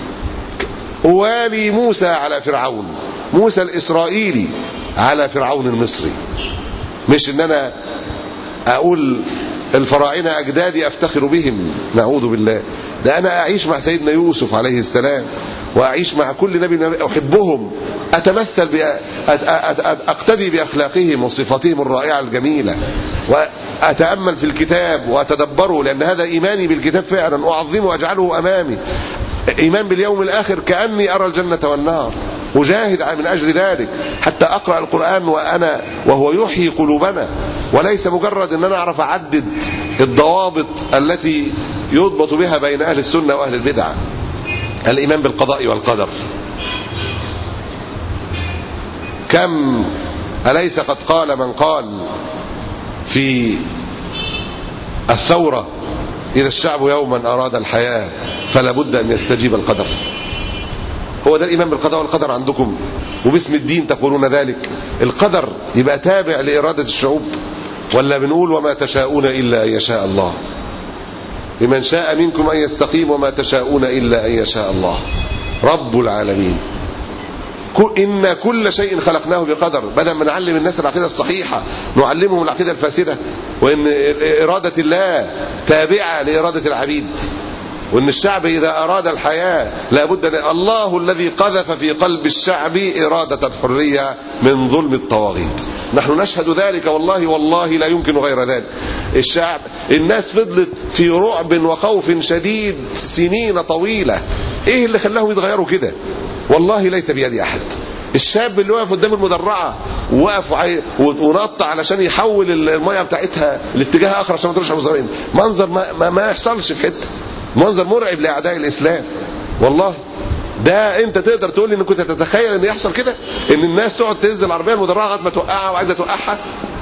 أوالي موسى على فرعون، موسى الإسرائيلي على فرعون المصري. مش أن أنا أقول الفراعنة أجدادي أفتخر بهم، نعوذ بالله. ده أنا أعيش مع سيدنا يوسف عليه السلام، وأعيش مع كل نبي أحبهم، أتمثل أقتدي بأخلاقهم وصفاتهم الرائعة الجميلة، وأتأمل في الكتاب وأتدبره، لأن هذا إيماني بالكتاب فعلا، أعظمه وأجعله أمامي. إيمان باليوم الآخر كأني أرى الجنة والنار، أجاهد من أجل ذلك حتى أقرأ القرآن وهو يحيي قلوبنا، وليس مجرد أن أنا أعرف أعدد الضوابط التي يضبط بها بين أهل السنة وأهل البدعة. الإيمان بالقضاء والقدر. كم أليس قد قال من قال في الثورة إذا الشعب يوما أراد الحياة فلا بد أن يستجيب القدر. هو ده الإيمان بالقضاء والقدر عندكم، وباسم الدين تقولون ذلك. القدر يبقى تابع لإرادة الشعوب، ولا بنقول وما تشاءون إلا أن يشاء الله؟ لمن شاء منكم أن يستقيم وما تشاءون إلا أن يشاء الله رب العالمين. إن كل شيء خلقناه بقدر. بدل ما نعلم الناس العقيدة الصحيحة نعلمهم العقيدة الفاسدة، وإن إرادة الله تابعة لإرادة العبيد. وان الشعب اذا اراد الحياة لابد ان الله الذي قذف في قلب الشعب ارادة الحرية من ظلم الطواغيت. نحن نشهد ذلك والله لا يمكن غير ذلك. الشعب الناس فضلت في رعب وخوف شديد سنين طويلة. ايه اللي خلاهم يتغيروا كده؟ والله ليس بيد احد. الشاب اللي وقف قدام المدرعة ووقف ونط علشان يحول المياه بتاعتها لاتجاه اخر عشان ما تروحش على المزارعين، منظر ما يحصلش في حته، منظر مرعب لاعداء الاسلام. والله ده انت تقدر تقول لي ان كنت تتخيل ان يحصل كده؟ ان الناس تقعد تنزل العربيه المدرعه لغايه ما توقعها وعايزه توقعها؟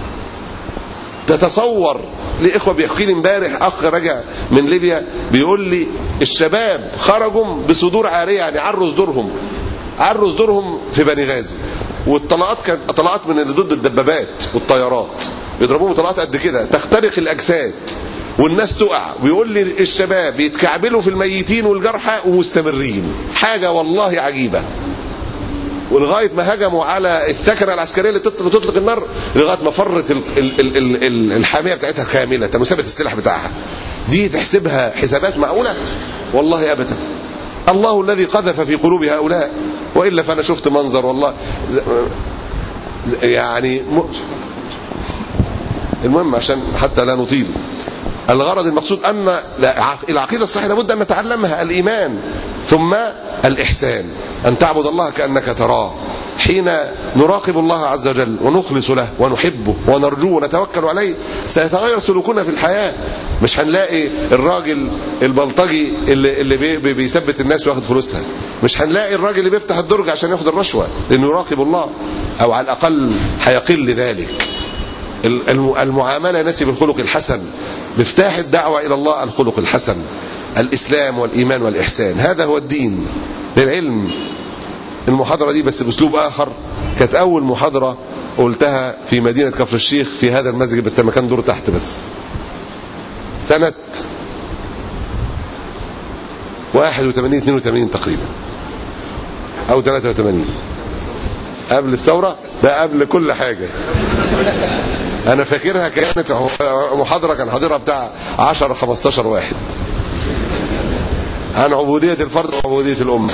تتصور لي اخوه بيحكي لي امبارح اخ رجع من ليبيا بيقول لي الشباب خرجوا بصدور عاريه، يعني عروا صدورهم في بني غازي، والطلقات كانت طلقات من اللي ضد الدبابات والطيارات، يضربوهم طلقات قد كده تخترق الاجساد والناس تقع. ويقول لي الشباب يتكعبلوا في الميتين والجرحى ومستمرين. حاجه والله عجيبه. ولغايه ما هجموا على الثكنه العسكريه اللي بتطلق النار لغايه ما فرت الحاميه بتاعتها كامله وسابت السلاح بتاعها. دي تحسبها حسابات معقوله؟ والله ابدا. الله الذي قذف في قلوب هؤلاء، والا فانا شفت منظر والله يعني المهم عشان حتى لا نطيل. الغرض المقصود ان العقيده الصحيحه لابد ان نتعلمها: الايمان ثم الاحسان، ان تعبد الله كانك تراه. حين نراقب الله عز وجل ونخلص له ونحبه ونرجوه ونتوكل عليه سيتغير سلوكنا في الحياه. مش هنلاقي الراجل البلطجي اللي بيثبت الناس وياخد فلوسها، مش هنلاقي الراجل اللي بيفتح الدرج عشان ياخد الرشوه لانه يراقب الله، او على الاقل هيقل ذلك. المعامله نسي بالخلق الحسن. مفتاح الدعوه الى الله الخلق الحسن، الاسلام والايمان والاحسان. هذا هو الدين للعلم. المحاضره دي بس باسلوب اخر، كانت اول محاضره قلتها في مدينه كفر الشيخ في هذا المسجد، بس لما كان دور تحت بس، سنه 81-82 تقريبا او 83 قبل الثوره. ده قبل كل حاجه. انا فاكرها كانت محاضره كان حاضرها بتاع 10-15 واحد عن عبوديه الفرد وعبوديه الامه.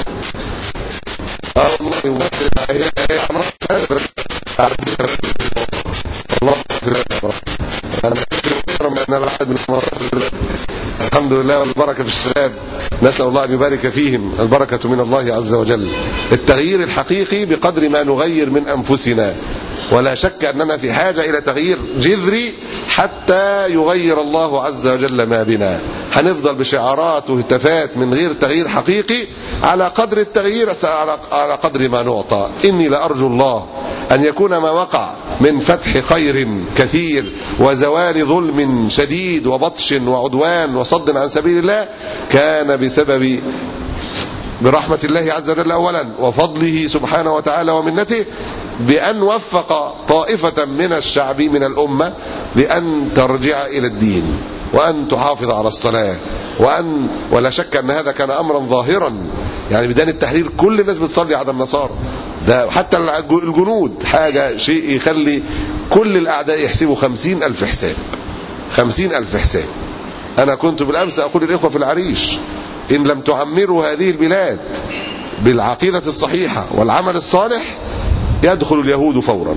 الحمد لله والبركه في الشباب، نسال الله ان يبارك فيهم. البركه من الله عز وجل. التغيير الحقيقي بقدر ما نغير من انفسنا، ولا شك اننا في حاجه الى تغيير جذري حتى يغير الله عز وجل ما بنا. هنفضل بشعارات وهتافات من غير تغيير حقيقي. على قدر التغيير على قدر ما نعطى. اني لارجو الله ان يكون ما وقع من فتح خير كثير وزوال ظلم شديد وبطش وعدوان وصد عن سبيل الله كان بسبب برحمة الله عز وجل أولا، وفضله سبحانه وتعالى ومنته، بأن وفق طائفة من الشعب من الأمة لأن ترجع إلى الدين وأن تحافظ على الصلاة، ولا شك أن هذا كان أمرا ظاهرا. يعني بداية التحرير كل الناس بتصلي على النصارى، ده حتى الجنود حاجة شيء يخلي كل الأعداء يحسبوا 50,000 حساب. 50,000 حساب. أنا كنت بالأمس أقول للإخوة في العريش: إن لم تعمروا هذه البلاد بالعقيدة الصحيحة والعمل الصالح يدخل اليهود فورا.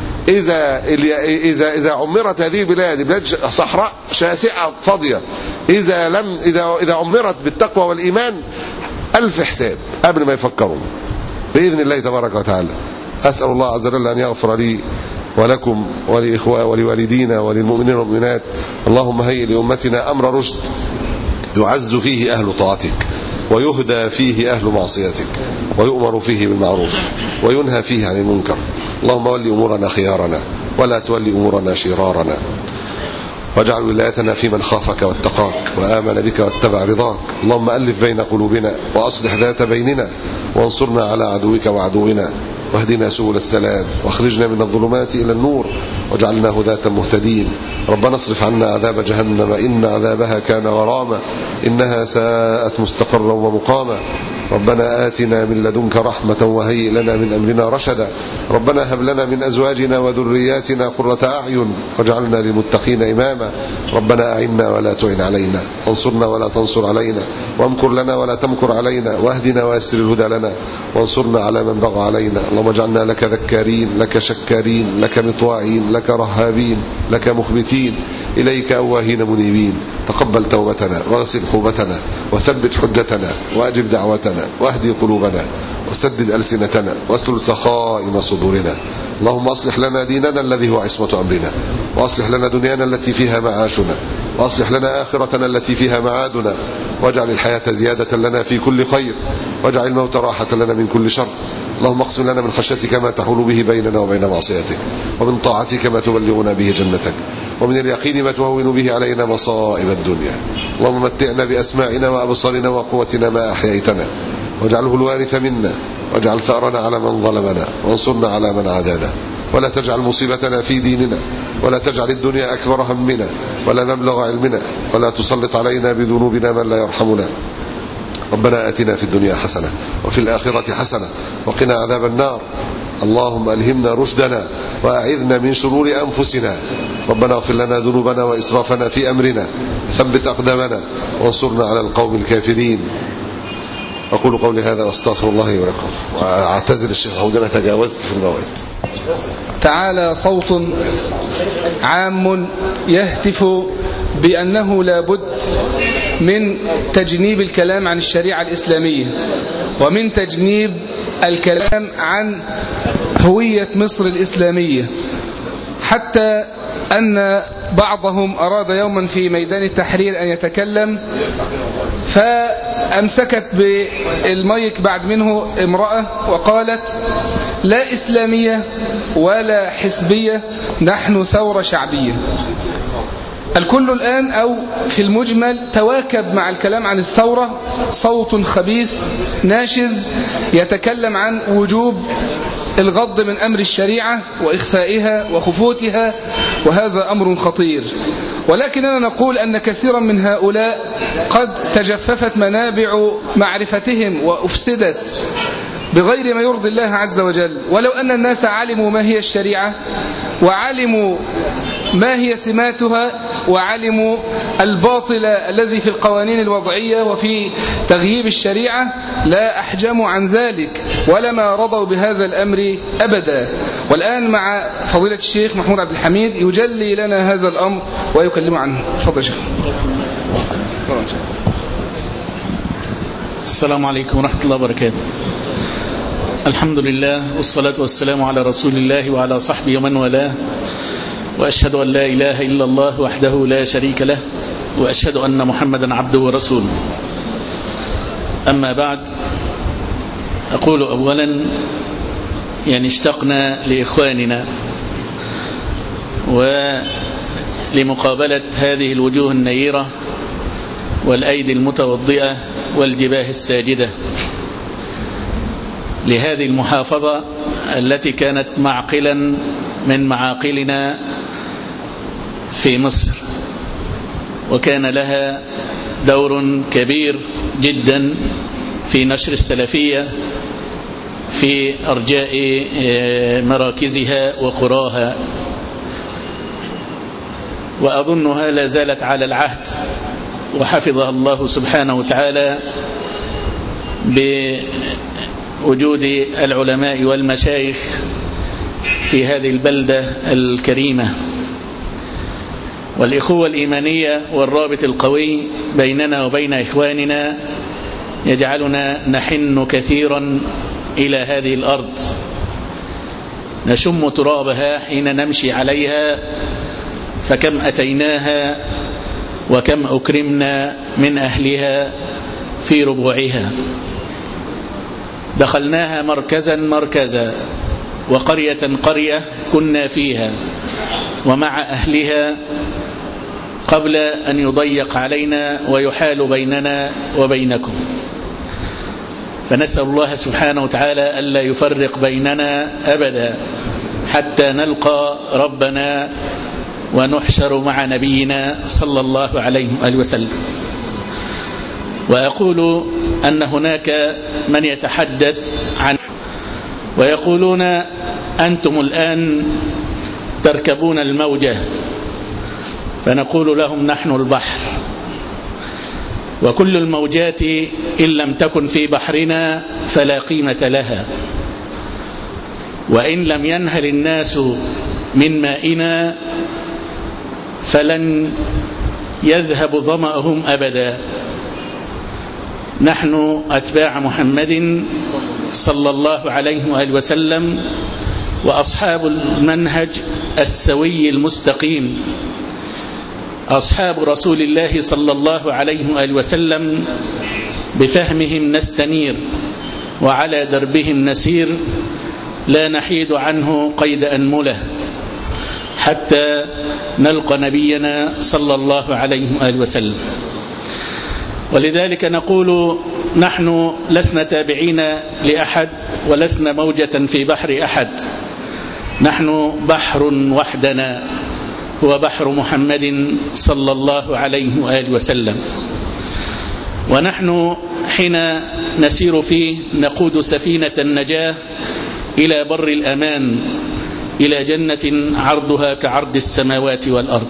إذا عمرت هذه البلاد بلاد صحراء شاسعة فاضية، إذا عمرت بالتقوى والإيمان 1000 حساب قبل ما يفكروا بإذن الله تبارك وتعالى. أسأل الله عز وجل أن يغفر لي ولكم ولوالدينا وللمؤمنين والمؤمنات. اللهم هيئ لأمتنا أمر رشد يعز فيه أهل طاعتك، ويهدى فيه أهل معصيتك، ويؤمر فيه بالمعروف وينهى فيه عن المنكر. اللهم ول أمورنا خيارنا ولا تولي أمورنا شرارنا، واجعل ولايتنا في من خافك واتقاك وآمن بك واتبع رضاك. اللهم ألف بين قلوبنا وأصلح ذات بيننا، وانصرنا على عدوك وعدونا، واهدنا سبل السلام واخرجنا من الظلمات إلى النور واجعلنا هداة مهتدين. ربنا اصرف عنا عذاب جهنم إن عذابها كان غراما إنها ساءت مستقرا ومقاما. ربنا آتنا من لدنك رحمة وهيئ لنا من أمرنا رشدا. ربنا هب لنا من أزواجنا وذرياتنا قرة أعين واجعلنا للمتقين إماما. ربنا أعنا ولا تعن علينا وانصرنا ولا تنصر علينا وامكر لنا ولا تمكر علينا واهدنا ويسر الهدى لنا وانصرنا على من بغى علينا. اللهم اجعلنا لك ذكارين لك شكارين لك مطواعين لك رهابين لك مخبتين إليك أواهين منيبين. تقبل توبتنا واغسل حوبتنا وثبت حجتنا وأجب دعوتنا واهدي قلوبنا وسدد ألسنتنا واسلل سخائم صدورنا. اللهم أصلح لنا ديننا الذي هو عصمة أمرنا وأصلح لنا دنيانا التي فيها معاشنا وأصلح لنا آخرتنا التي فيها معادنا واجعل الحياة زيادة لنا في كل خير واجعل الموت راحة لنا من كل شر. اللهم اقسم لنا من خشيتك ما تحول به بيننا وبين معصيتك ومن طاعتك ما تبلغنا به جنتك ومن اليقين ما تهون به علينا مصائب الدنيا. اللهم متعنا بأسماعنا وأبصارنا وقوتنا ما أحييتنا واجعله الوارث منا واجعل ثأرنا على من ظلمنا وانصرنا على من عادانا ولا تجعل مصيبتنا في ديننا ولا تجعل الدنيا أكبر همنا ولا مبلغ علمنا ولا تسلط علينا بذنوبنا من لا يرحمنا. ربنا آتنا في الدنيا حسنة وفي الآخرة حسنة وقنا عذاب النار. اللهم ألهمنا رشدنا وأعذنا من شرور أنفسنا. ربنا اغفر لنا ذنوبنا وإسرافنا في أمرنا ثبت أقدامنا وانصرنا على القوم الكافرين. أقول قولي هذا واستغفر الله ولكم وأعتذر الشيخ عودنا تجاوزت في الموعد. تعالى صوت عام يهتف بأنه لا بد من تجنيب الكلام عن الشريعة الإسلامية ومن تجنيب الكلام عن هوية مصر الإسلامية، حتى أن بعضهم أراد يوما في ميدان التحرير أن يتكلم فأمسكت بالمايك بعد منه امرأة وقالت: لا إسلامية ولا حزبية، نحن ثورة شعبية. الكل الآن أو في المجمل تواكب مع الكلام عن الثورة صوت خبيث ناشز يتكلم عن وجوب الغض من أمر الشريعة وإخفائها وخفوتها، وهذا أمر خطير. ولكننا نقول أن كثيرا من هؤلاء قد تجففت منابع معرفتهم وأفسدت بغير ما يرضي الله عز وجل. ولو أن الناس علموا ما هي الشريعة وعلموا ما هي سماتها وعلموا الباطل الذي في القوانين الوضعية وفي تغييب الشريعة لا أحجموا عن ذلك ولما رضوا بهذا الأمر أبدا. والآن مع فضيلة الشيخ محمود عبد الحميد يجلي لنا هذا الأمر ويكلم عنه. تفضل شيخ. السلام عليكم ورحمة الله وبركاته. الحمد لله والصلاة والسلام على رسول الله وعلى صحبه ومن والاه، وأشهد أن لا إله إلا الله وحده لا شريك له، وأشهد أن محمدا عبده ورسوله. أما بعد، أقول أولا اشتقنا لإخواننا ولمقابلة هذه الوجوه النيرة والأيدي المتوضئة والجباه الساجدة لهذه المحافظة التي كانت معقلا من معاقلنا في مصر، وكان لها دور كبير جدا في نشر السلفية في أرجاء مراكزها وقراها، وأظنها لا زالت على العهد، وحفظها الله سبحانه وتعالى بوجود العلماء والمشايخ في هذه البلدة الكريمة. والإخوة الإيمانية والرابط القوي بيننا وبين إخواننا يجعلنا نحن كثيرا إلى هذه الأرض، نشم ترابها حين نمشي عليها، فكم أتيناها وكم أكرمنا من أهلها في ربوعها. دخلناها مركزا مركزا وقرية قرية كنا فيها ومع أهلها قبل أن يضيق علينا ويحال بيننا وبينكم. فنسأل الله سبحانه وتعالى ألا يفرق بيننا أبدا حتى نلقى ربنا ونحشر مع نبينا صلى الله عليه وآله وسلم. وأقول أن هناك من يتحدث عن ويقولون أنتم الآن تركبون الموجة، فنقول لهم نحن البحر، وكل الموجات إن لم تكن في بحرنا فلا قيمة لها، وإن لم ينهل الناس من مائنا فلن يذهب ظمأهم أبدا. نحن أتباع محمد صلى الله عليه وآله وسلم وأصحاب المنهج السوي المستقيم، أصحاب رسول الله صلى الله عليه وآله وسلم، بفهمهم نستنير وعلى دربهم نسير، لا نحيد عنه قيد أنمله حتى نلقى نبينا صلى الله عليه وآله وسلم. ولذلك نقول نحن لسنا تابعين لأحد ولسنا موجة في بحر أحد، نحن بحر وحدنا، هو بحر محمد صلى الله عليه وآله وسلم. ونحن حين نسير فيه نقود سفينة النجاة إلى بر الأمان، إلى جنة عرضها كعرض السماوات والأرض.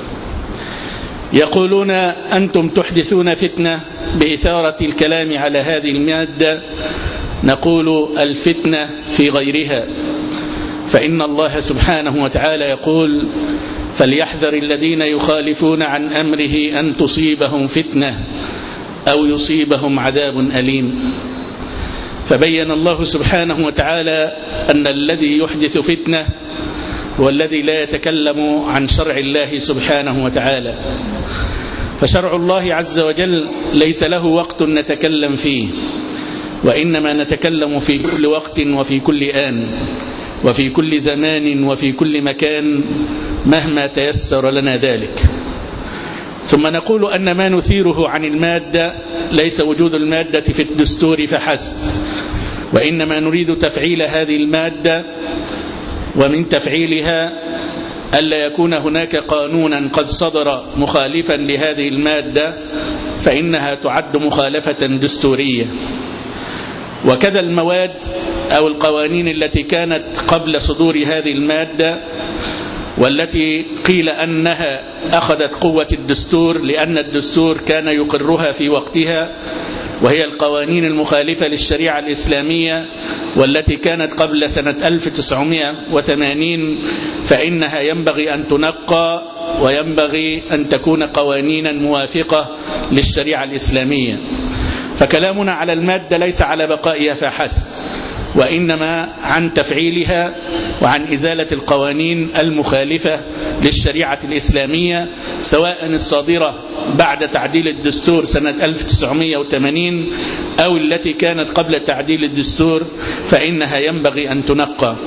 يقولون أنتم تحدثون فتنة بإثارة الكلام على هذه المادة، نقول الفتنة في غيرها، فإن الله سبحانه وتعالى يقول فليحذر الذين يخالفون عن أمره أن تصيبهم فتنة أو يصيبهم عذاب أليم. فبين الله سبحانه وتعالى أن الذي يحدث فتنة هو الذي لا يتكلم عن شرع الله سبحانه وتعالى، فشرع الله عز وجل ليس له وقت نتكلم فيه، وإنما نتكلم في كل وقت وفي كل آن وفي كل زمان وفي كل مكان مهما تيسر لنا ذلك. ثم نقول أن ما نثيره عن المادة ليس وجود المادة في الدستور فحسب، وإنما نريد تفعيل هذه المادة، ومن تفعيلها ألا يكون هناك قانونا قد صدر مخالفا لهذه المادة فإنها تعد مخالفة دستورية. وكذا المواد أو القوانين التي كانت قبل صدور هذه المادة والتي قيل أنها أخذت قوة الدستور لأن الدستور كان يقرها في وقتها، وهي القوانين المخالفة للشريعة الإسلامية والتي كانت قبل سنة 1980، فإنها ينبغي أن تنقى وينبغي أن تكون قوانينا موافقة للشريعة الإسلامية. فكلامنا على المادة ليس على بقائها فحسب، وإنما عن تفعيلها وعن إزالة القوانين المخالفة للشريعة الإسلامية، سواء الصادرة بعد تعديل الدستور سنة 1980 أو التي كانت قبل تعديل الدستور، فإنها ينبغي أن تنقى.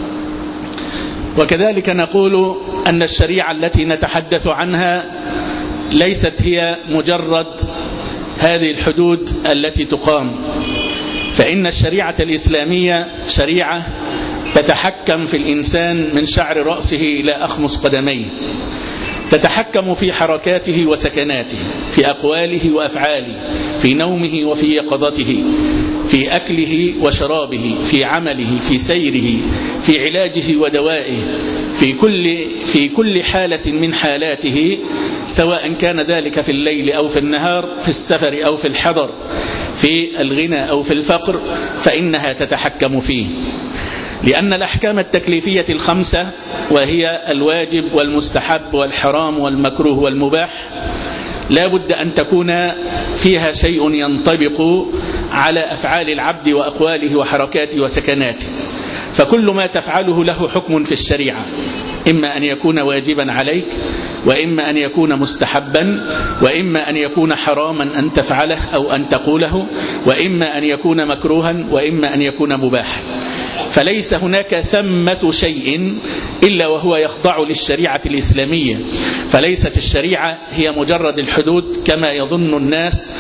وكذلك نقول أن الشريعة التي نتحدث عنها ليست هي مجرد هذه الحدود التي تقام، فإن الشريعة الإسلامية شريعة تتحكم في الإنسان من شعر رأسه إلى أخمص قدميه، تتحكم في حركاته وسكناته، في أقواله وأفعاله، في نومه وفي يقظته، في أكله وشرابه، في عمله، في سيره، في علاجه ودوائه، في كل حالة من حالاته، سواء كان ذلك في الليل أو في النهار، في السفر أو في الحضر، في الغنى أو في الفقر، فإنها تتحكم فيه. لأن الأحكام التكليفية الخمسة، وهي الواجب والمستحب والحرام والمكروه والمباح، لا بد أن تكون فيها شيء ينطبق على أفعال العبد وأقواله وحركاته وسكناته. فكل ما تفعله له حكم في الشريعة، إما أن يكون واجبا عليك، وإما أن يكون مستحبا، وإما أن يكون حراما أن تفعله أو أن تقوله، وإما أن يكون مكروها، وإما أن يكون مباحا. فليس هناك ثمة شيء إلا وهو يخضع للشريعة الإسلامية. فليست الشريعة هي مجرد الحدود كما يظن الناس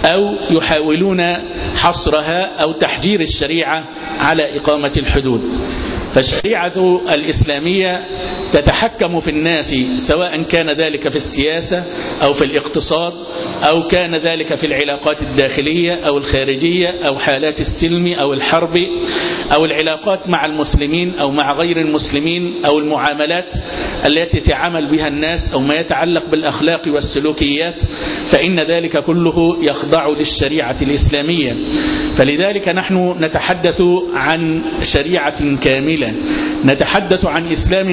أو يحاولون حصرها أو تحجير الشريعة على إقامة الحدود. فالشريعة الإسلامية تتحكم في الناس، سواء كان ذلك في السياسة أو في الاقتصاد، أو كان ذلك في العلاقات الداخلية أو الخارجية، أو حالات السلم أو الحرب، أو العلاقات مع المسلمين أو مع غير المسلمين، أو المعاملات التي يتعامل بها الناس، أو ما يتعلق بالأخلاق والسلوكيات، فإن ذلك كله يخضع للشريعة الإسلامية. فلذلك نحن نتحدث عن شريعة كاملة، نتحدث عن إسلام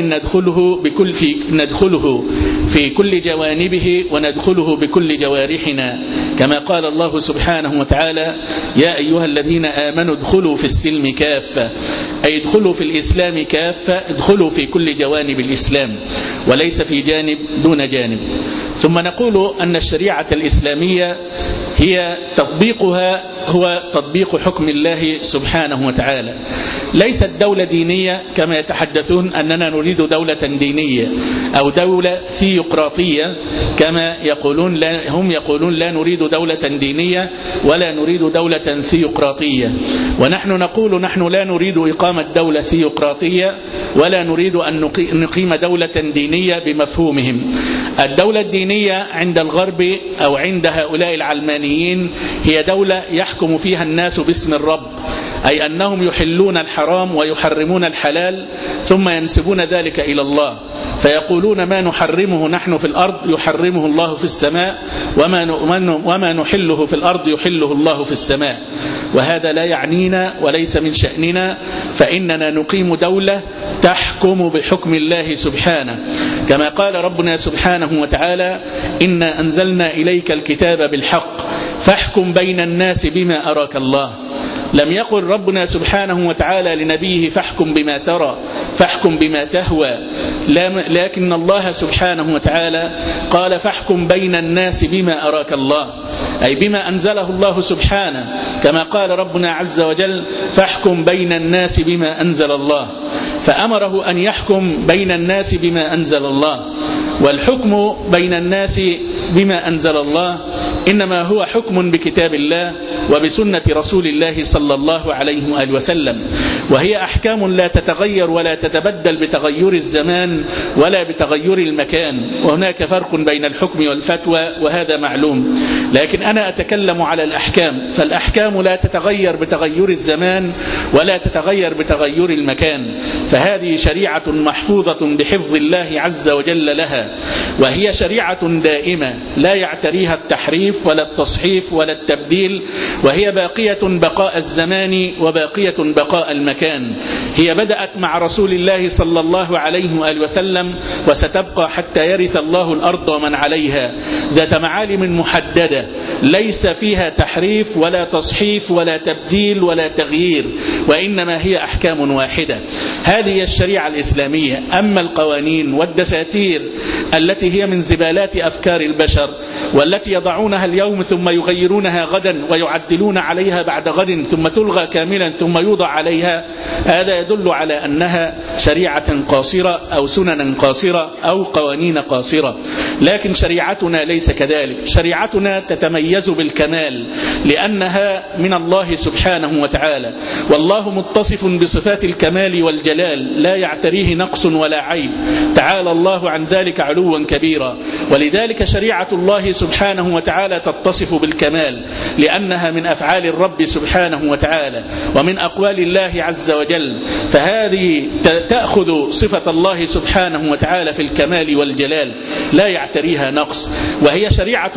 ندخله في كل جوانبه وندخله بكل جوارحنا، كما قال الله سبحانه وتعالى: يا أيها الذين آمنوا ادخلوا في السلم كافة، أي ادخلوا في الإسلام كافة، ادخلوا في كل جوانب الإسلام وليس في جانب دون جانب. ثم نقول أن الشريعة الإسلامية هي تطبيقها هو تطبيق حكم الله سبحانه وتعالى، ليست دولة دينية كما يتحدثون أننا نريد دولة دينية أو دولة ثيوقراطية كما يقولون. هم يقولون لا نريد دولة دينية ولا نريد دولة ثيوقراطية، ونحن نقول نحن لا نريد إقامة دولة ثيوقراطية ولا نريد أن نقيم دولة دينية بمفهومهم. الدولة الدينية عند الغرب أو عند هؤلاء العلمانيين هي دولة يحكم فيها الناس باسم الرب، أي أنهم يحلون الحرام ويحرمون الحلال ثم ينسبون ذلك إلى الله، فيقولون ما نحرمه نحن في الأرض يحرمه الله في السماء، وما نحله في الأرض يحله الله في السماء. وهذا لا يعنينا وليس من شأننا، فإننا نقيم دولة تحكم بحكم الله سبحانه، كما قال ربنا سبحانه وتعالى: إنا أنزلنا إليك الكتاب بالحق فاحكم بين الناس بما أراك الله. لم يقل ربنا سبحانه وتعالى لنبيه فاحكم بما ترى، فاحكم بما تهوى، لكن الله سبحانه وتعالى قال فاحكم بين الناس بما أراك الله، أي بما أنزله الله سبحانه، كما قال ربنا عز وجل: فاحكم بين الناس بما أنزل الله، فأمره أن يحكم بين الناس بما أنزل الله. والحكم بين الناس بما أنزل الله إنما هو حكم بكتاب الله وبسنة رسول الله صلى الله عليه وآله وسلم، وهي أحكام لا تتغير ولا تتبدل بتغير الزمان ولا بتغير المكان، وهناك فرق بين الحكم والفتوى وهذا معلوم. لكن أنا أتكلم على الأحكام، فالأحكام لا تتغير بتغير الزمان ولا تتغير بتغير المكان، فهذه شريعة محفوظة بحفظ الله عز وجل لها، وهي شريعة دائمة لا يعتريها التحريف ولا التصحيف ولا التبديل، وهي باقية بقاء الزمان وباقية بقاء المكان. هي بدأت مع رسول الله صلى الله عليه وآله وسلم وستبقى حتى يرث الله الأرض ومن عليها، ذات معالم محددة ليس فيها تحريف ولا تصحيف ولا تبديل ولا تغيير، وإنما هي أحكام واحدة. هذه الشريعة الإسلامية. أما القوانين والدساتير التي هي من زبالات أفكار البشر والتي يضعونها اليوم ثم يغيرونها غدا ويعدلون عليها بعد غد ثم تلغى كاملا ثم يوضع عليها، هذا يدل على أنها شريعة قاصرة أو سننا قاصرة أو قوانين قاصرة. لكن شريعتنا ليس كذلك، شريعتنا تتميز بالكمال لأنها من الله سبحانه وتعالى، والله متصف بصفات الكمال والجلال لا يعتريه نقص ولا عيب، تعالى الله عن ذلك علوا كبيرا. ولذلك شريعة الله سبحانه وتعالى تتصف بالكمال لأنها من أفعال الرب سبحانه وتعالى ومن أقوال الله عز وجل، فهذه تأخذ صفة الله سبحانه وتعالى في الكمال والجلال لا يعتريها نقص، وهي شريعة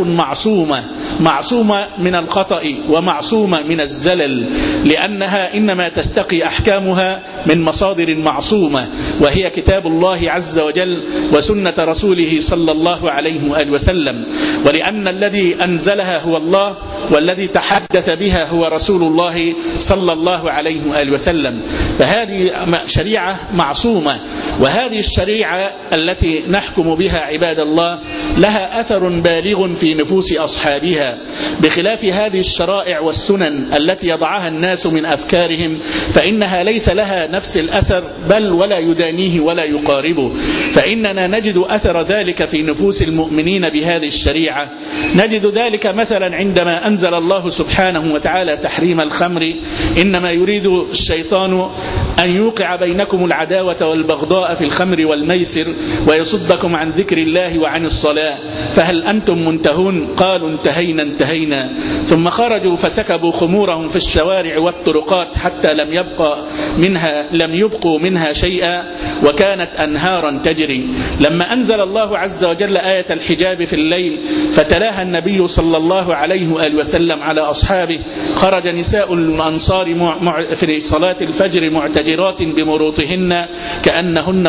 معصومة من الخطأ ومعصومة من الزلل، لأنها إنما تستقي أحكامها من مصادر معصومة، وهي كتاب الله عز وجل وسنة رسوله صلى الله عليه وآله وسلم، ولأن الذي أنزلها هو الله والذي تحدث بها هو رسول الله صلى الله عليه وآله وسلم. فهذه شريعة معصومة، وهذه الشريعة التي نحكم بها عباد الله لها أثر بالغ في نفوس أصحابها، بخلاف هذه الشرائع والسنن التي يضعها الناس من أفكارهم، فإنها ليس لها نفس الأثر بل ولا يدانيه ولا يقاربه. فإننا نجد أثر ذلك في نفوس المؤمنين بهذه الشريعة. نجد ذلك مثلا عندما أنزل أنزل الله سبحانه وتعالى تحريم الخمر إنما يريد الشيطان أن يوقع بينكم العداوة والبغضاء في الخمر والميسر ويصدكم عن ذكر الله وعن الصلاة فهل أنتم منتهون؟ قالوا انتهينا. ثم خرجوا فسكبوا خمورهم في الشوارع والطرقات حتى لم يبقوا منها شيئا وكانت أنهارا تجري. لما أنزل الله عز وجل آية الحجاب في الليل فتلاها النبي صلى الله عليه وآله وسلم على أصحابه خرج نساء الأنصار في صلاة الفجر معتجرات بمروطهن كأنهن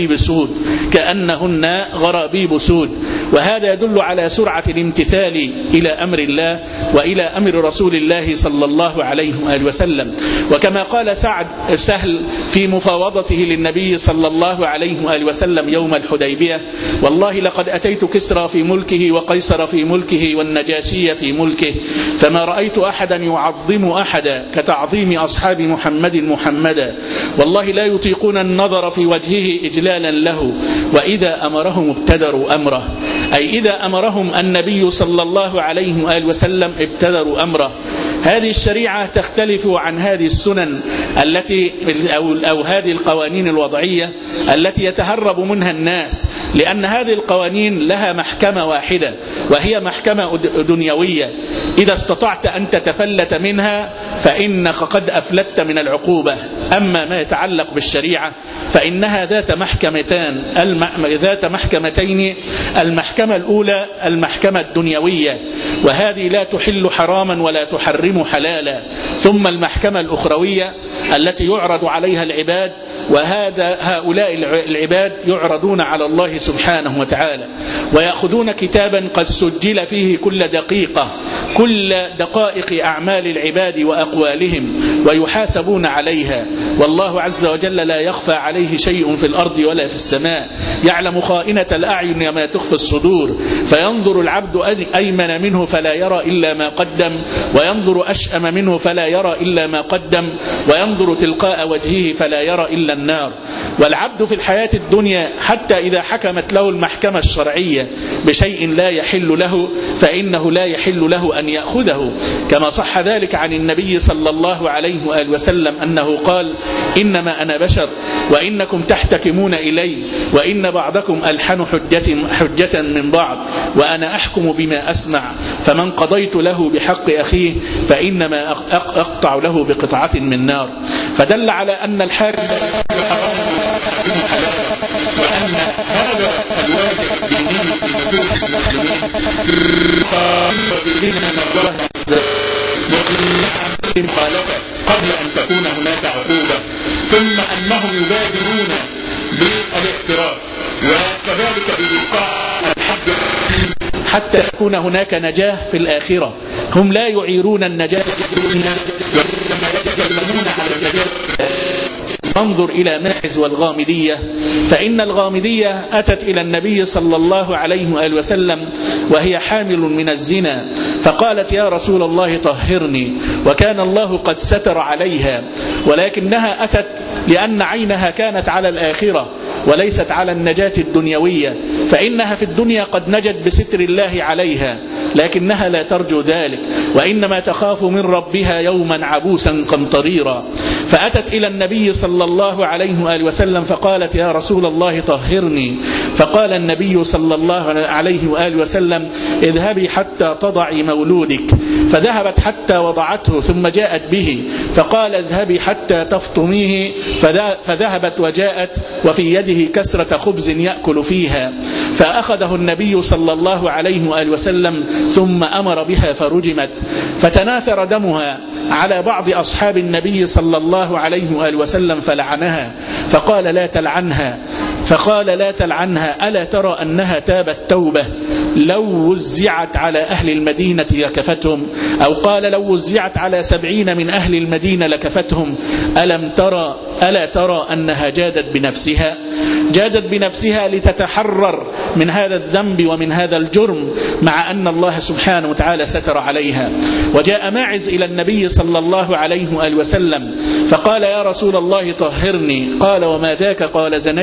غرابيب سود. وهذا يدل على سرعة الامتثال إلى أمر الله وإلى أمر رسول الله صلى الله عليه وآله وسلم. وكما قال سهل في مفاوضته للنبي صلى الله عليه وآله وسلم يوم الحديبية: والله لقد أتيت كسرى في ملكه وقيصر في ملكه والنجاشي في ملكه فما رأيت أحدا يعظم أحدا كتعظيم أصحاب محمدا والله لا يطيقون النظر في وجهه إجلالا له وإذا أمرهم ابتدروا أمره، أي إذا أمرهم النبي صلى الله عليه وآله وسلم ابتدروا أمره. هذه الشريعة تختلف عن هذه السنن أو هذه القوانين الوضعية التي يتهرب منها الناس، لأن هذه القوانين لها محكمة واحدة وهي محكمة دنيوية، إذا استطعت أن تتفلت منها فإنك قد أفلت من العقوبة. أما ما يتعلق بالشريعة فإنها ذات محكمتين، المحكمة الأولى المحكمة الدنيوية وهذه لا تحل حراما ولا تحرم حلالا، ثم المحكمة الأخروية التي يعرض عليها العباد، هؤلاء العباد يعرضون على الله سبحانه وتعالى ويأخذون كتابا قد سجل فيه كل دقائق أعمال العباد وأقوالهم ويحاسبون عليها، والله عز وجل لا يخفى عليه شيء في الأرض ولا في السماء، يعلم خائنة الأعين وما تخفي الصدور. فينظر العبد أيمن منه فلا يرى إلا ما قدم وينظر أشأم منه فلا يرى إلا ما قدم وينظر تلقاء وجهه فلا يرى إلا النار. والعبد في الحياة الدنيا حتى إذا حكمت له المحكمة الشرعية بشيء لا يحل له فإنه لا يحل له أن يأخذه، كما صح ذلك عن النبي صلى الله عليه وآله وسلم أنه قال: إنما أنا بشر وإنكم تحتكمون إلي وإن بعضكم ألحن حجة من بعض وأنا أحكم بما أسمع، فمن قضيت له بحق أخيه فإنما أقطع له بقطعة من نار. فدل على أن الحاكم وأن هذا الواجب الديني في مفروض المسلمين مخالفة قبل أن تكون هناك عقوبة، ثم أنهم يبادرون بالاعتراف وكذلك بإلقاء الحد حتى تكون هناك نجاة في الآخرة. هم لا يعيرون النجاة وإنما يتكلمون على النجاة. انظر إلى ماعز والغامدية، فإن الغامدية أتت إلى النبي صلى الله عليه وآله وسلم وهي حامل من الزنا، فقالت: يا رسول الله طهرني، وكان الله قد ستر عليها، ولكنها أتت لأن عينها كانت على الآخرة وليست على النجاة الدنيوية، فإنها في الدنيا قد نجت بستر الله عليها لكنها لا ترجو ذلك، وإنما تخاف من ربها يوما عبوسا قمطريرا. فأتت إلى النبي صلى الله عليه وآله وسلم فقالت: يا رسول الله طهرني، فقال النبي صلى الله عليه وآله وسلم: اذهبي حتى تضعي مولودك، فذهبت حتى وضعته ثم جاءت به، فقال: اذهبي حتى تفطميه، فذهبت وجاءت وفي يده كسرة خبز يأكل فيها، فأخذه النبي صلى الله عليه وآله وسلم ثم أمر بها فرجمت، فتناثر دمها على بعض أصحاب النبي صلى الله عليه وآله وسلم فلعنها، فقال: لا تلعنها، ألا ترى أنها تابت توبة لو وزعت على أهل المدينة لكفتهم، أو قال: لو وزعت على 70 من أهل المدينة لكفتهم. ألا ترى أنها جادت بنفسها لتتحرر من هذا الذنب ومن هذا الجرم، مع أن الله سبحانه وتعالى ستر عليها. وجاء ماعز إلى النبي صلى الله عليه وآله وسلم فقال: يا رسول الله طهرني، قال: وما ذاك؟ قال: زنيت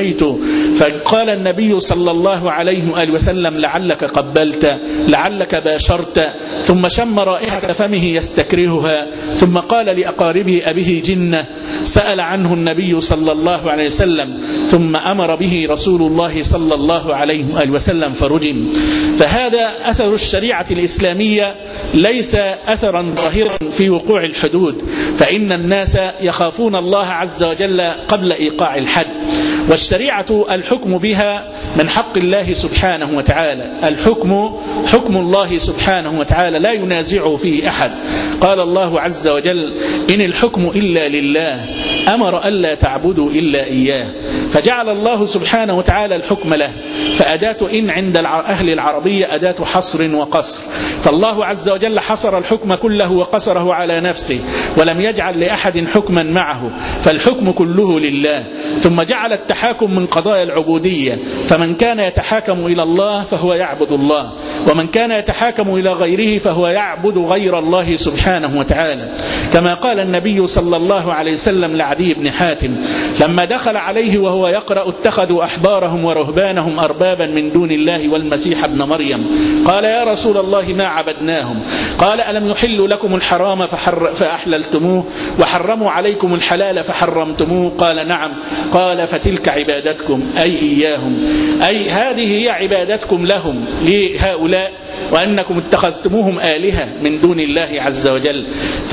فقال النبي صلى الله عليه وآله وسلم: لعلك قبلت، لعلك باشرت. ثم شم رائحة فمه يستكرهها، ثم قال لأقاربه: أبه جنة. سأل عنه النبي صلى الله عليه وسلم، ثم أمر به رسول الله صلى الله عليه وآله وسلم فرجم. فهذا أثر الشريعة الإسلامية ليس أثرا ظاهرا في وقوع الحدود، فإن الناس يخافون الله عز وجل قبل إيقاع الحد. والشريعة الحكم بها من حق الله سبحانه وتعالى، الحكم حكم الله سبحانه وتعالى لا ينازعه فيه أحد. قال الله عز وجل: إن الحكم إلا لله، أمر ألا تعبدوا إلا إياه. فجعل الله سبحانه وتعالى الحكم له، فأداة إن عند أهل العربية أداة حصر وقصر، فالله عز وجل حصر الحكم كله وقصره على نفسه، ولم يجعل لأحد حكما معه، فالحكم كله لله. ثم جعل التحاكم من قضايا العبودية، فمن كان يتحاكم إلى الله فهو يعبد الله، ومن كان يتحاكم إلى غيره فهو يعبد غير الله سبحانه وتعالى. كما قال النبي صلى الله عليه وسلم لعدي بن حاتم لما دخل عليه وهو يقرأ: اتخذوا أحبارهم ورهبانهم أربابا من دون الله والمسيح ابن مريم. قال: يا رسول الله ما عبدناهم. قال: ألم يحلوا لكم الحرام فأحللتموه، وحرموا عليكم الحلال فحرمتموه؟ قال: نعم. قال: فتلك عبادتكم، أي إياهم، أي هذه هي عبادتكم لهم لهؤلاء، وأنكم اتخذتموهم آلهة من دون الله عز وجل.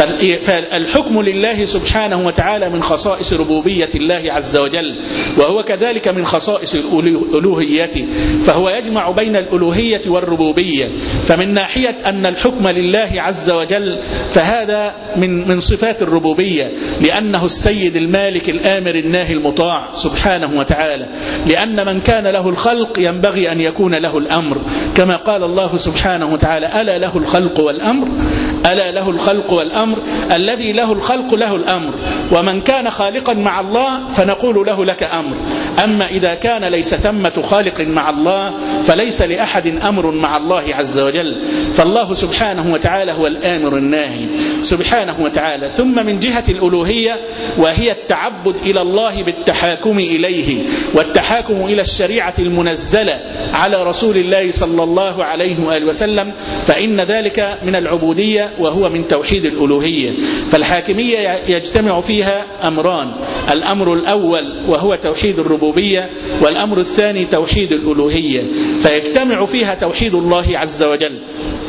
فالحكم لله سبحانه وتعالى من خصائص ربوبية الله عز وجل، وهو كذلك من خصائص الألوهية، فهو يجمع بين الألوهية والربوبية. فمن ناحية أن الحكم لله عز وجل فهذا من صفات الربوبية، لأنه السيد المالك الآمر الناهي المطاع سبحانه وتعالى، لأن من كان له الخلق ينبغي أن يكون له الأمر، كما قال الله سبحانه وتعالى: ألا له الخلق والأمر، ألا له الخلق والأمر، الذي له الخلق له الأمر. ومن كان خالقا مع الله فنقول له لك أمر، أما إذا كان ليس ثمة خالق مع الله فليس لأحد أمر مع الله عز وجل. فالله سبحانه وتعالى هو الآمر الناهي سبحانه وتعالى. ثم من جهة الألوهية، وهي التعبد إلى الله بالتحاكم إليه والتحاكم إلى الشريعة المنزلة على رسول الله صلى الله عليه وآله وسلم، فإن ذلك من العبودية وهو من توحيد الألوهية. فالحاكمية يجتمع فيها أمران: الأمر الأول وهو توحيد الربوبية، والأمر الثاني توحيد الألوهية، فيجتمع فيها توحيد الله عز وجل.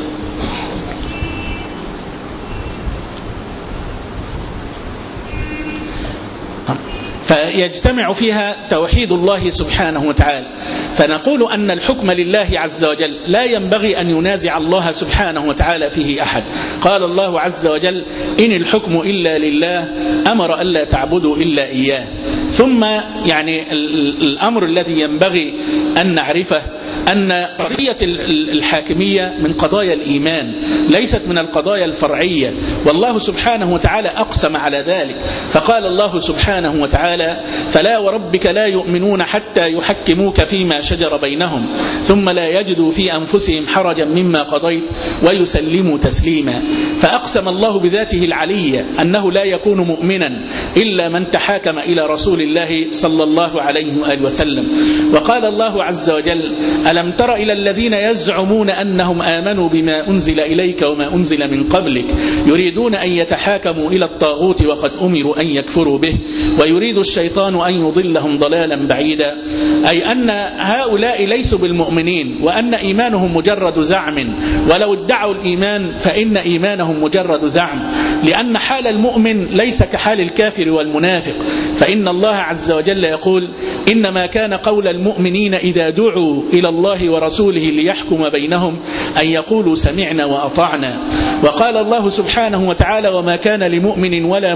فيجتمع فيها توحيد الله سبحانه وتعالى. فنقول أن الحكم لله عز وجل لا ينبغي أن ينازع الله سبحانه وتعالى فيه أحد. قال الله عز وجل: إن الحكم إلا لله، أمر ألا تعبدوا إلا إياه. ثم يعني الأمر الذي ينبغي أن نعرفه أن قضية الحاكمية من قضايا الإيمان، ليست من القضايا الفرعية، والله سبحانه وتعالى أقسم على ذلك. فقال الله سبحانه وتعالى: فلا وربك لا يؤمنون حتى يحكموك فيما شجر بينهم ثم لا يجدوا في أنفسهم حرجا مما قضيت ويسلموا تسليما. فأقسم الله بذاته العلية أنه لا يكون مؤمنا إلا من تحاكم إلى رسول الله صلى الله عليه وآله وسلم. وقال الله عز وجل: ألم تر إلى الذين يزعمون أنهم آمنوا بما أنزل إليك وما أنزل من قبلك يريدون أن يتحاكموا إلى الطاغوت وقد أمروا أن يكفروا به ويريد الشيطان أن يضلهم ضلالا بعيدا. أي أن هؤلاء ليسوا بالمؤمنين، وأن إيمانهم مجرد زعم، ولو ادعوا الإيمان فإن إيمانهم مجرد زعم، لأن حال المؤمن ليس كحال الكافر والمنافق. فإن الله عز وجل يقول: إنما كان قول المؤمنين إذا دعوا إلى الله ورسوله ليحكم بينهم أن يقولوا سمعنا وأطعنا. وقال الله سبحانه وتعالى: وما كان لمؤمن ولا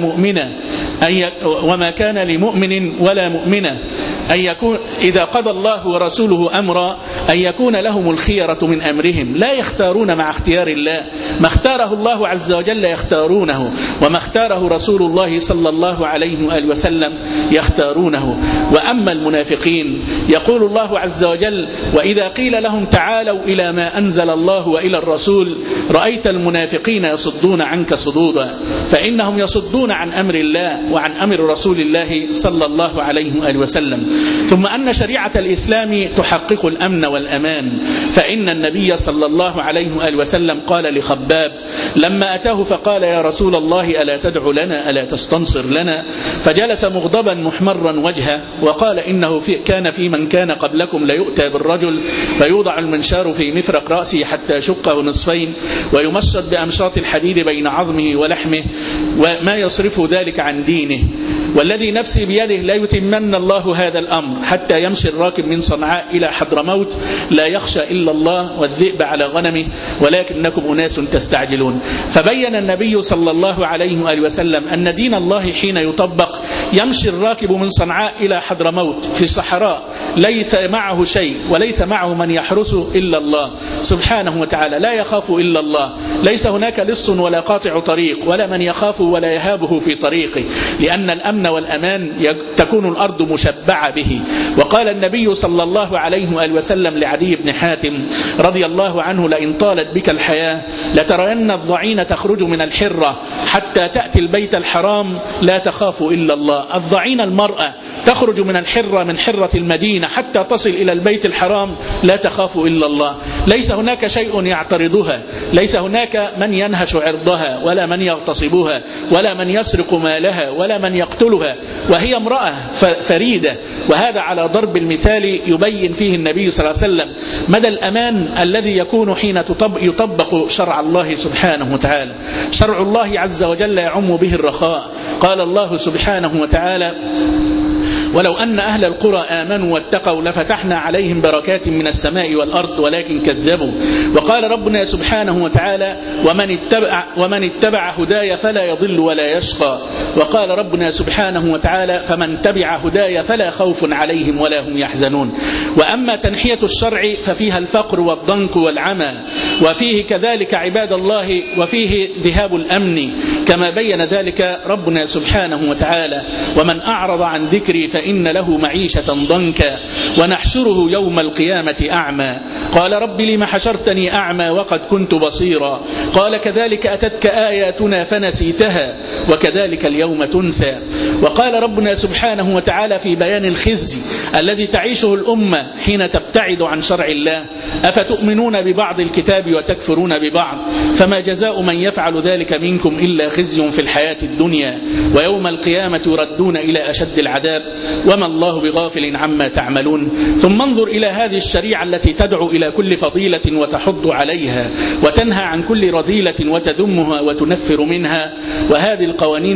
مؤمنة أن يكون إذا قضى الله ورسوله أمرا أن يكون لهم الخيرة من أمرهم، لا يختارون مع اختيار الله، ما اختاره الله عز وجل يختارونه، وما اختاره رسول الله صلى الله عليه وآله وسلم يختارونه. وأما المنافقين يقول الله عز وجل: وإذا قيل لهم تعالوا إلى ما أنزل الله وإلى الرسول رأيت المنافقين يصدون عنك صدودا. فإنهم يصدون عن أمر الله وعن أمر رسول الله صلى الله عليه وآله وسلم. ثم أن شريعة الإسلام تحقق الأمن والأمان، فإن النبي صلى الله عليه وآله وسلم قال لخباب لما أتاه فقال يا رسول الله ألا تدعو لنا ألا تستنصر لنا؟ فجلس مغضبا محمرا وجهه وقال إنه كان في من كان قبلكم ليؤتى بالرجل فيوضع المنشار في مفرق رأسه حتى يشقه نصفين ويمشط بأمشاط الحديد بين عظمه ولحمه وما يصرف ذلك عن دينه، والذي نفسي بيده لا يتمن الله هذا الأمر حتى يمشي الراكب من صنعاء إلى حضرموت لا يخشى إلا الله والذئب على غنمه ولكنكم أناس تستعجلون. فبين النبي صلى الله عليه وآله وسلم أن دين الله حين يطبق يمشي الراكب من صنعاء إلى حضرموت في الصحراء ليس معه شيء وليس معه من يحرسه إلا الله سبحانه وتعالى، لا يخاف إلا الله، ليس هناك لص ولا قاطع طريق ولا من يخاف ولا يهابه في طريقه، لأن الأمن والأمان تكون الأرض مشبعة به. وقال النبي صلى الله عليه وآله وسلم لعدي بن حاتم رضي الله عنه لئن طالت بك الحياة لترين الضعين تخرج من الحرة حتى تأتي البيت الحرام لا تخاف إلا الله. الضعين المرأة تخرج من الحرة من حرة المدينة حتى تصل إلى البيت الحرام لا تخاف إلا الله، ليس هناك شيء يعترضها، ليس هناك من ينهش عرضها ولا من يغتصبها ولا من يسرق مالها ولا من يقتلها، وهي امرأة فريدة. وهذا على ضرب المثال يبين فيه النبي صلى الله عليه وسلم مدى الأمان الذي يكون حين يطبق شرع الله سبحانه وتعالى. شرع الله عز وجل يعم به الرخاء. قال الله سبحانه وتعالى ولو أن أهل القرى آمنوا واتقوا لفتحنا عليهم بركات من السماء والأرض ولكن كذبوا. وقال ربنا سبحانه وتعالى ومن اتبع هداي فلا يضل ولا يشقى. وقال ربنا سبحانه وتعالى فمن تبع هداي فلا خوف عليهم ولا هم يحزنون. وأما تنحية الشرع ففيها الفقر والضنك والعمى، وفيه كذلك عباد الله وفيه ذهاب الأمن كما بين ذلك ربنا سبحانه وتعالى ومن أعرض عن ذكري فإن له معيشة ضنكا ونحشره يوم القيامة أعمى قال رب لم حشرتني أعمى وقد كنت بصيرا قال كذلك أتتك آياتنا فنسيتها وكذلك اليوم تنسى. وقال ربنا سبحانه وتعالى في بيان الخزي الذي تعيشه الأمة حين تبتعد عن شرع الله أفتؤمنون ببعض الكتاب وتكفرون ببعض فما جزاء من يفعل ذلك منكم إلا خزي في الحياة الدنيا ويوم القيامة يردون إلى أشد العذاب وما الله بغافل عما تعملون. ثم انظر إلى هذه الشريعة التي تدعو إلى كل فضيلة وتحض عليها وتنهى عن كل رذيلة وتذمها وتنفر منها، وهذه القوانين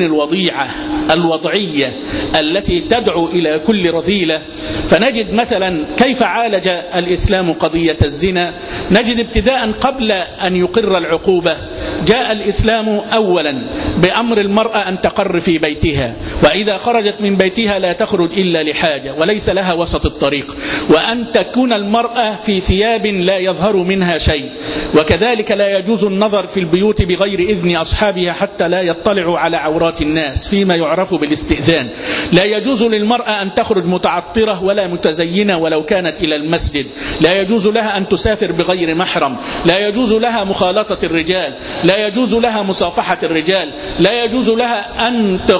الوضعية التي تدعو إلى كل رذيلة. فنجد مثلا كيف عالج الإسلام قضية الزنا. نجد ابتداء قبل أن يقر العقوبة جاء الإسلام أولا بأمر المرأة أن تقر في بيتها، وإذا خرجت من بيتها لا تخرج إلا لحاجة وليس لها وسط الطريق، وأن تكون المرأة في ثياب لا يظهر منها شيء، وكذلك لا يجوز النظر في البيوت بغير إذن أصحابها حتى لا يطلعوا على عورات الناس فيما يعرف بالاستئذان. لا يجوز للمرأة أن تخرج متعطرة ولا متزينة ولو كانت إلى المسجد. لا يجوز لها أن تسافر بغير محرم. لا يجوز لها مخالطة الرجال. لا يجوز لها مصافحة الرجال. لا يجوز لها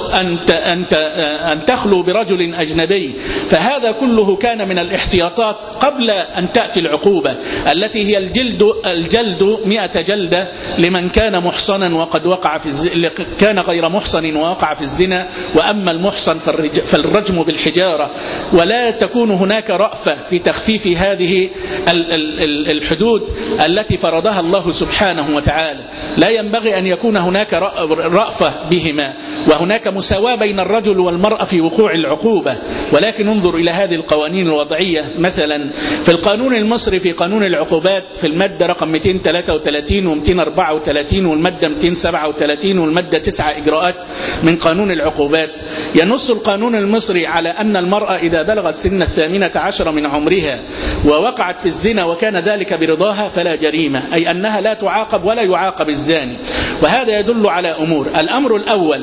أن تخلو برجل أجنبي. فهذا كله كان من الاحتياطات قبل أن تأتي العقوبة التي هي الجلد 100 جلدة لمن كان محصنا وقد وقع في كان غير محصن ووقع في الزنا، وأما المحصن فالرجم بالحجارة. ولا تكون هناك رأفة في تخفيف هذه الحدود التي فرضها الله سبحانه وتعالى. لا ينبغي أن يكون هناك رأفة بهما، وهناك مساواة بين الرجل والمرأة في وقوع العقوبة. ولكن انظر إلى هذه القوانين الوضعية. مثلا في القانون المصري في قانون العقوبات في المادة رقم 233 و234 والمادة 237 والمادة 9 إجراءات من قانون العقوبات، ينص القانون المصري على أن المرأة إذا بلغت سن 18 من عمرها ووقعت في الزنا وكان ذلك برضاها فلا جريمة، أي أنها لا تعاقب ولا يعاقب الزاني. وهذا يدل على أمور. الأمر الأول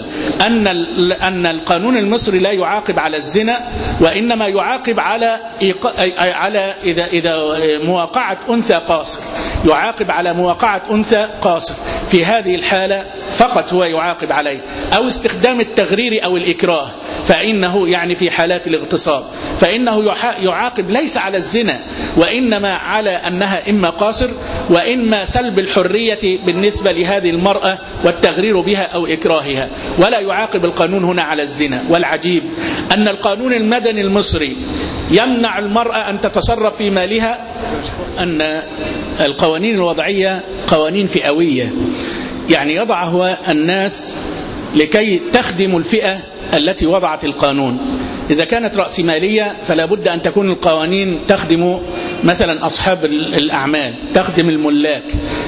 أن القانون المصري لا يعاقب على الزنا، وإنما يعاقب على إذا مواقعة أنثى قاصر، يعاقب على مواقعة أنثى قاصر. في هذه الحالة فقط هو يعاقب عليه، أو استخدام التغرير أو الإكراه، فإنه يعني في حالات الاغتصاب فإنه يعاقب ليس على الزنا، وإنما على أنها إما قاصر وإما سلب الحرية بالنسبة لهذه المرأة والتغرير بها أو إكراهها، ولا يعاقب القانون هنا على الزنا. والعجيب أن القانون المدني المصري يمنع المرأة أن تتصرف في مالها، أن القوانين الوضعية قوانين فئوية، يعني يضعها الناس لكي تخدم الفئة التي وضعت القانون. إذا كانت رأسمالية فلا بد أن تكون القوانين تخدم مثلا أصحاب الأعمال، تخدم الملاك.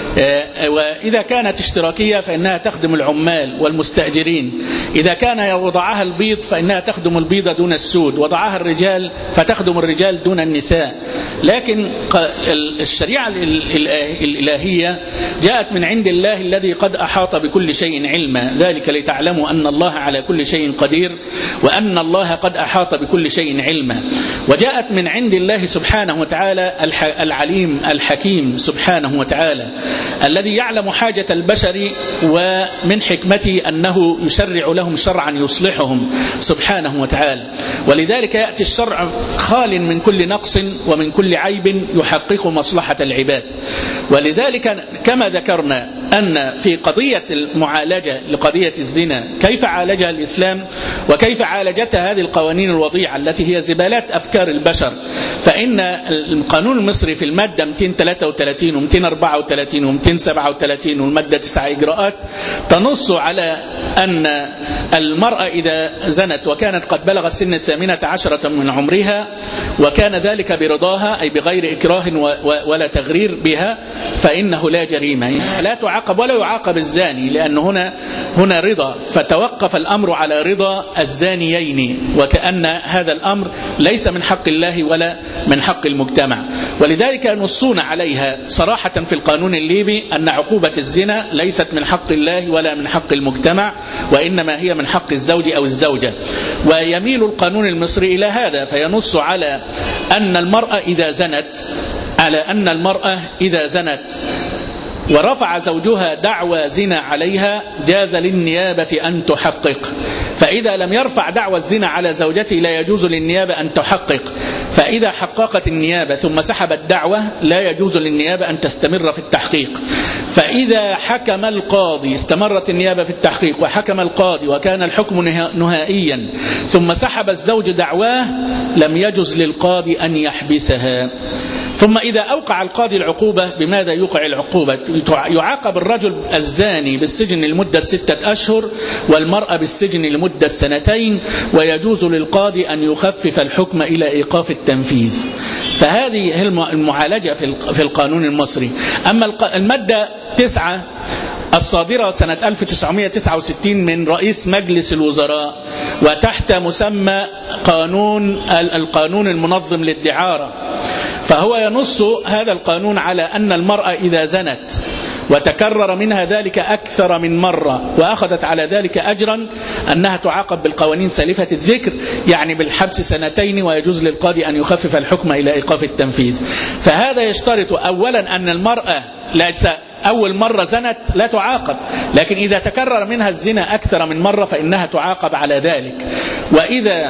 وإذا كانت اشتراكية فإنها تخدم العمال والمستأجرين. إذا كان وضعها البيض فإنها تخدم البيض دون السود، وضعها الرجال فتخدم الرجال دون النساء. لكن الشريعة الإلهية جاءت من عند الله الذي قد أحاط بكل شيء علما، ذلك لتعلموا أن الله على كل شيء قدير وأن الله قد أحاط بكل شيء علما. وجاءت من عند الله سبحانه وتعالى العليم الحكيم سبحانه وتعالى الذي يعلم حاجة البشر، ومن حكمته أنه يشرع لهم شرعا يصلحهم سبحانه وتعالى. ولذلك يأتي الشرع خال من كل نقص ومن كل عيب يحقق مصلحة العباد. ولذلك كما ذكرنا أن في قضية المعالجة لقضية الزنا كيف عالجها الإسلام وكيف عالجتها هذه القوانين الوضيعة التي هي زبالات أفكار البشر، فإن القانون المصري في المادة 233 و234 و237 والمادة 9 إجراءات تنص على أن المرأة إذا زنت وكانت قد بلغ سن 18 من عمرها وكان ذلك برضاها أي بغير إكراه ولا تغرير بها فإنه لا جريمة، لا تعاقب ولا يعاقب الزاني، لأن هنا رضا، فتوقف الأمر على رضا الزانيين، وكأن هذا الأمر ليس من حق الله ولا من حق المجتمع. ولذلك ينصون عليها صراحة في القانون الليبي أن عقوبة الزنا ليست من حق الله ولا من حق المجتمع، وإنما هي من حق الزوج أو الزوجة. ويميل القانون المصري إلى هذا، فينص على أن المرأة إذا زنت ورفع زوجها دعوى زنا عليها جاز للنيابة أن تحقق، فإذا لم يرفع دعوى الزنا على زوجته لا يجوز للنيابة أن تحقق، فإذا حققت النيابة ثم سحبت دعوة لا يجوز للنيابة أن تستمر في التحقيق. فإذا حكم القاضي، استمرت النيابة في التحقيق وحكم القاضي وكان الحكم نهائيا ثم سحب الزوج دعواه لم يجوز للقاضي أن يحبسها. ثم إذا أوقع القاضي العقوبة، بماذا يوقع العقوبة؟ يعاقب الرجل الزاني بالسجن لمدة 6 أشهر والمرأة بالسجن لمدة 2 ويجوز للقاضي أن يخفف الحكم إلى إيقاف التنفيذ. فهذه هي المعالجة في القانون المصري. أما المادة 9 الصادرة سنة 1969 من رئيس مجلس الوزراء وتحت مسمى القانون المنظم للدعارة، فهو ينص هذا القانون على أن المرأة إذا زنت وتكرر منها ذلك أكثر من مرة وأخذت على ذلك أجرا أنها تعاقب بالقوانين سالفة الذكر، يعني بالحبس 2 ويجوز للقاضي أن يخفف الحكم إلى إيقاف التنفيذ. فهذا يشترط أولا أن المرأة ليس أول مرة زنت لا تعاقب، لكن إذا تكرر منها الزنا أكثر من مرة فإنها تعاقب على ذلك. وإذا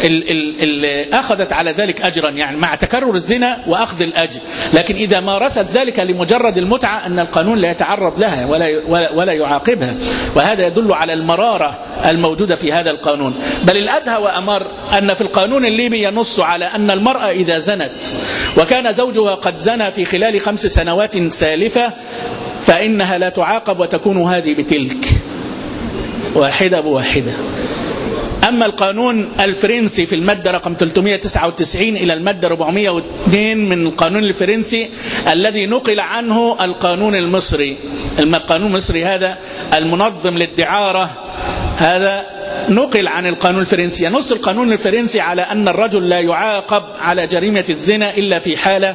أخذت على ذلك أجرا، يعني مع تكرر الزنا وأخذ الأجر، لكن إذا مارست ذلك لمجرد المتعة أن القانون لا يتعرض لها ولا يعاقبها. وهذا يدل على المرارة الموجودة في هذا القانون. بل الأدهى وأمر أن في القانون الليبي ينص على أن المرأة إذا زنت وكان زوجها قد زنى في خلال 5 سنوات سالفة فإنها لا تعاقب وتكون هذه بتلك واحدة بواحدة. أما القانون الفرنسي في المادة رقم 399 إلى المادة 402 من القانون الفرنسي الذي نقل عنه القانون المصري، القانون المصري هذا المنظم للدعارة، هذا نقل عن القانون الفرنسي، ينص القانون الفرنسي على أن الرجل لا يعاقب على جريمة الزنا إلا في حالة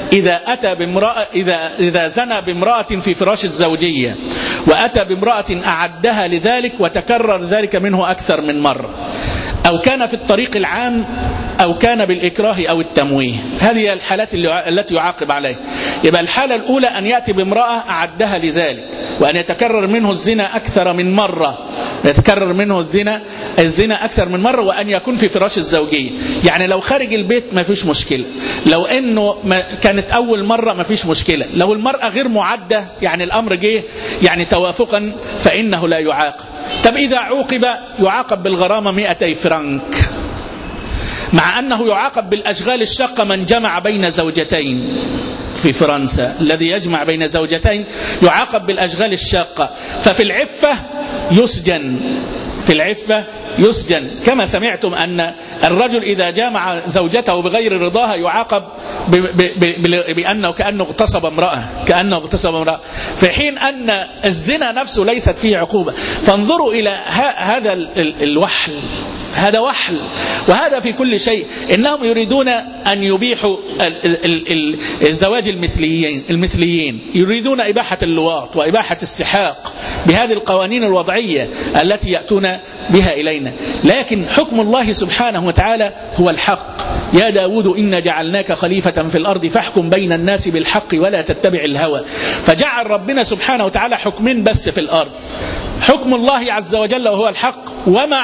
إذا زنى بامرأة في فراش الزوجية وأتى بامرأة أعدها لذلك وتكرر ذلك منه أكثر من مرة، أو كان في الطريق العام، أو كان بالإكراه أو التمويه. هذه الحالات التي يعاقب عليها. يبقى الحالة الأولى أن يأتي بامرأة أعدها لذلك، وأن يتكرر منه الزنا أكثر من مرة، يتكرر منه الزنا أكثر من مرة، وأن يكون في فراش الزوجية. يعني لو خارج البيت ما فيش مشكلة، لو أنه كانت أول مرة ما فيش مشكلة، لو المرأة غير معدة يعني الأمر جه يعني توافقا فإنه لا يعاقب. طب إذا عوقب يعاقب بالغرامة 200 فرنك، مع أنه يعاقب بالأشغال الشاقة من جمع بين زوجتين. في فرنسا الذي يجمع بين زوجتين يعاقب بالأشغال الشاقة. ففي العفة يسجن، في العفة يسجن، كما سمعتم أن الرجل إذا جامع زوجته بغير رضاها يعاقب بأنه كأنه اغتصب امرأة، في حين أن الزنا نفسه ليست فيه عقوبة. فانظروا إلى هذا الوحل، هذا وحل، وهذا في كل شيء. إنهم يريدون أن يبيحوا الزواج المثليين، يريدون إباحة اللواط وإباحة السحاق بهذه القوانين الوضعية التي يأتون بها إلينا. لكن حكم الله سبحانه وتعالى هو الحق. يا داود إنا جعلناك خليفة في الأرض فاحكم بين الناس بالحق ولا تتبع الهوى. فجعل ربنا سبحانه وتعالى حكمين بس في الأرض، حكم الله عز وجل وهو الحق، وما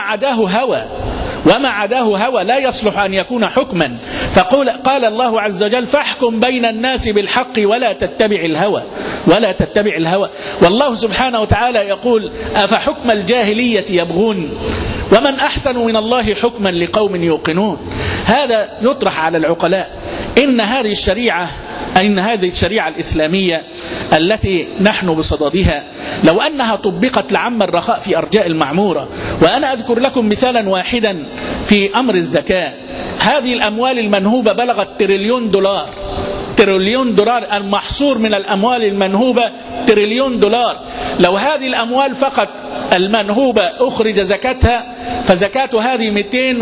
عداه هوى لا يصلح أن يكون حكما. قال الله عز وجل فاحكم بين الناس بالحق ولا تتبع الهوى. والله سبحانه وتعالى يقول أفحكم الجاهلية يبغون ومن أحسن من الله حكما لقوم يوقنون. هذا يطرح على العقلاء. إن هذه الشريعة الإسلامية التي نحن بصددها لو أنها طبقت لعم الرخاء في أرجاء المعمورة. وأنا أذكر لكم مثالا واحدا في أمر الزكاة. هذه الأموال المنهوبة بلغت تريليون دولار، المحصور من الأموال المنهوبة تريليون دولار. لو هذه الأموال فقط المنهوبة أخرج زكاتها فزكاة هذه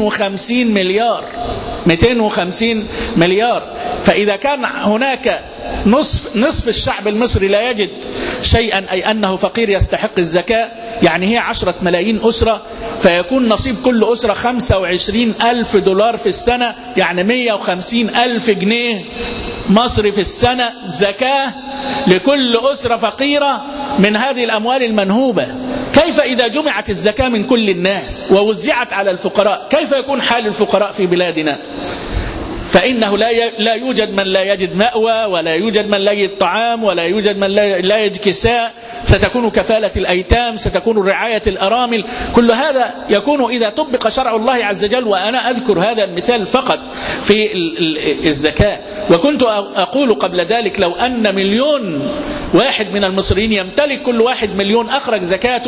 250 مليار. فإذا كان هناك نصف الشعب المصري لا يجد شيئا، أي أنه فقير يستحق الزكاة، يعني هي 10 ملايين أسرة، فيكون نصيب كل أسرة 25,000 دولار في السنة، يعني 150,000 جنيه مصري في السنة زكاة لكل أسرة فقيرة من هذه الأموال المنهوبة. كيف إذا جمعت الزكاة من كل الناس ووزعت على الفقراء، كيف يكون حال الفقراء في بلادنا؟ فإنه لا يوجد من لا يجد مأوى، ولا يوجد من لا يجد طعام، ولا يوجد من لا يجد كساء. ستكون كفالة الأيتام، ستكون رعاية الأرامل. كل هذا يكون إذا طبق شرع الله عز وجل. وأنا أذكر هذا المثال فقط في الزكاة. وكنت أقول قبل ذلك لو أن 1,000,000 واحد من المصريين يمتلك كل واحد 1,000,000 أخرج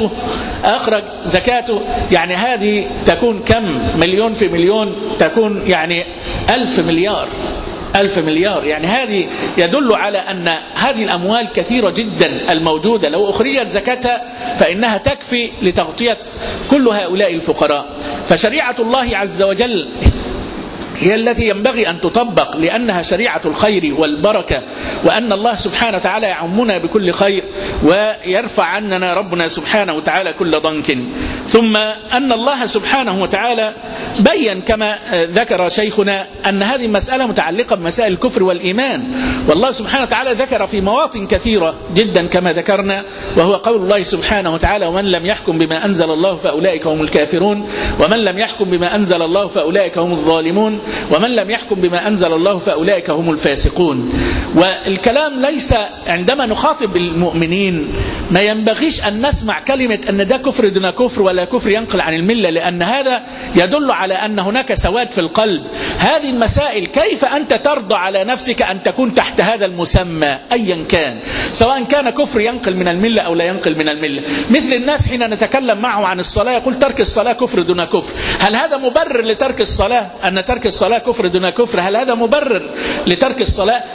زكاته، يعني هذه تكون كم؟ 1,000,000 في 1,000,000 تكون يعني 1,000 مليار. يعني هذه يدل على أن هذه الأموال كثيرة جدا الموجودة، لو أخرجت زكاتها فإنها تكفي لتغطية كل هؤلاء الفقراء. فشريعة الله عز وجل هي التي ينبغي أن تطبق، لأنها شريعة الخير والبركة، وأن الله سبحانه وتعالى يعمنا بكل خير ويرفع عننا ربنا سبحانه وتعالى كل ضنك. ثم أن الله سبحانه وتعالى بيّن كما ذكر شيخنا أن هذه المسألة متعلقة بمسائل الكفر والإيمان. والله سبحانه وتعالى ذكر في مواطن كثيرة جدا كما ذكرنا، وهو قول الله سبحانه وتعالى ومن لم يحكم بما أنزل الله فأولئك هم الكافرون، ومن لم يحكم بما أنزل الله فأولئك هم الظالمون، ومن لم يحكم بما أنزل الله فأولئك هم الفاسقون. والكلام ليس عندما نخاطب المؤمنين ما ينبغيش أن نسمع كلمة أن ده كفر دون كفر ولا كفر ينقل عن الملة، لأن هذا يدل على أن هناك سواد في القلب. هذه المسائل كيف أنت ترضى على نفسك أن تكون تحت هذا المسمى أيا كان، سواء كان كفر ينقل من الملة أو لا ينقل من الملة. مثل الناس حين نتكلم معه عن الصلاة يقول ترك الصلاة كفر دون كفر. هل هذا مبرر لترك الصلاة؟ أن ترك الصلاة كفر دون كفر، هل هذا مبرر لترك الصلاة؟ يكفيك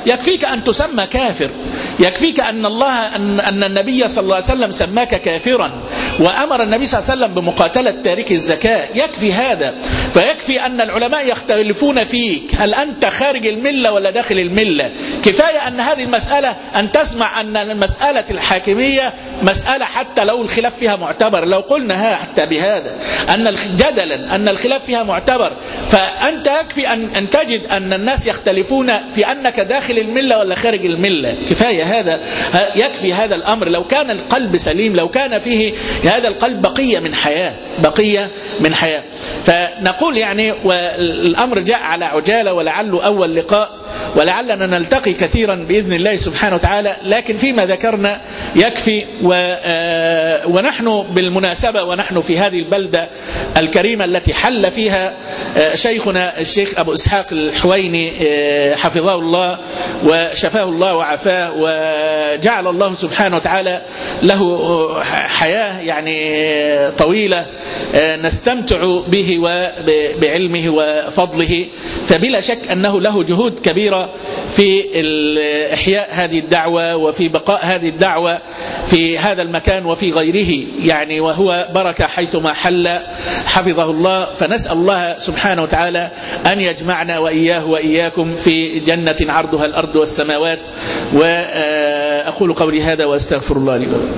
يكفيك أن تسمى كافر، يكفيك أن النبي صلى الله عليه وسلم سماك كافرا وأمر النبي صلى الله عليه وسلم بمقاتلة تارك الزكاة، يكفي هذا. فيكفي أن العلماء يختلفون فيك هل أنت خارج الملة ولا داخل الملة. كفاية أن هذه المسألة أن تسمع أن المسألة الحاكمية مسألة حتى لو الخلاف فيها معتبر، لو قلنا حتى بهذا أن جدلا أن الخلاف فيها معتبر، فأنت يكفي أن تجد أن الناس يختلفون في أنك داخل الملة ولا خارج الملة. كفاية هذا، يكفي هذا الأمر. لو كان القلب سليم، لو كان فيه هذا القلب بقية من حياة، بقية من حياة. فنقول يعني والأمر جاء على عجالة ولعله أول لقاء، ولعلنا نلتقي كثيرا بإذن الله سبحانه وتعالى، لكن فيما ذكرنا يكفي. ونحن بالمناسبة ونحن في هذه البلدة الكريمة التي حل فيها شيخنا الشيخ أبو إسحاق الحويني حفظه الله وشفاه الله وعافاه، وجعل الله سبحانه وتعالى له حياة يعني طويلة نستمتع به وبعلمه وفضله، فبلا شك أنه له جهود كبيرة في إحياء هذه الدعوة وفي بقاء هذه الدعوة في هذا المكان وفي غيره يعني، وهو بركة حيثما حل حفظه الله. فنسأل الله سبحانه وتعالى أن يجمعنا وإياه وإياكم في جنة عرضها الأرض والسماوات. وأقول قولي هذا وأستغفر الله لي ولكم.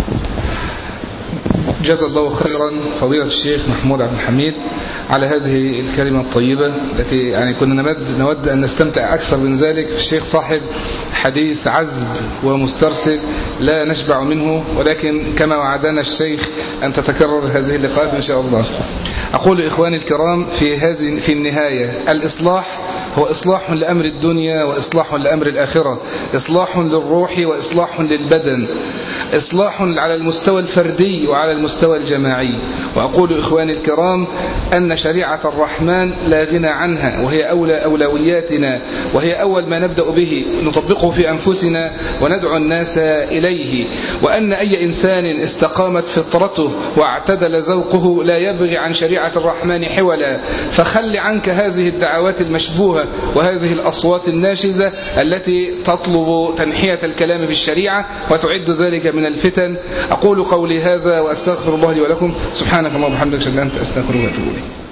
جزا الله خيرا فضيلة الشيخ محمود عبد الحميد على هذه الكلمة الطيبة التي يعني كنا نود أن نستمتع أكثر من ذلك. الشيخ صاحب حديث عذب ومسترسل لا نشبع منه، ولكن كما وعدنا الشيخ أن تتكرر هذه اللقاءات إن شاء الله. أقول إخواني الكرام في النهاية، الإصلاح هو إصلاح لأمر الدنيا وإصلاح لأمر الآخرة، إصلاح للروح وإصلاح للبدن، إصلاح على المستوى الفردي وعلى المستوى الجماعي. وأقول إخواني الكرام أن شريعة الرحمن لا غنى عنها، وهي أولى أولوياتنا، وهي أول ما نبدأ به نطبقه في أنفسنا وندعو الناس إليه. وأن أي إنسان استقامت فطرته واعتدل ذوقه لا يبغي عن شريعة الرحمن حولا. فخل عنك هذه الدعوات المشبوهة وهذه الأصوات الناشزة التي تطلب تنحية الكلام في الشريعة وتعد ذلك من الفتن. أقول قولي هذا وأستغفر الله لي ولكم. سبحانك اللهم وبحمدك أشهد أن لا إله إلا أنت أستغفرك وأتوب إليك.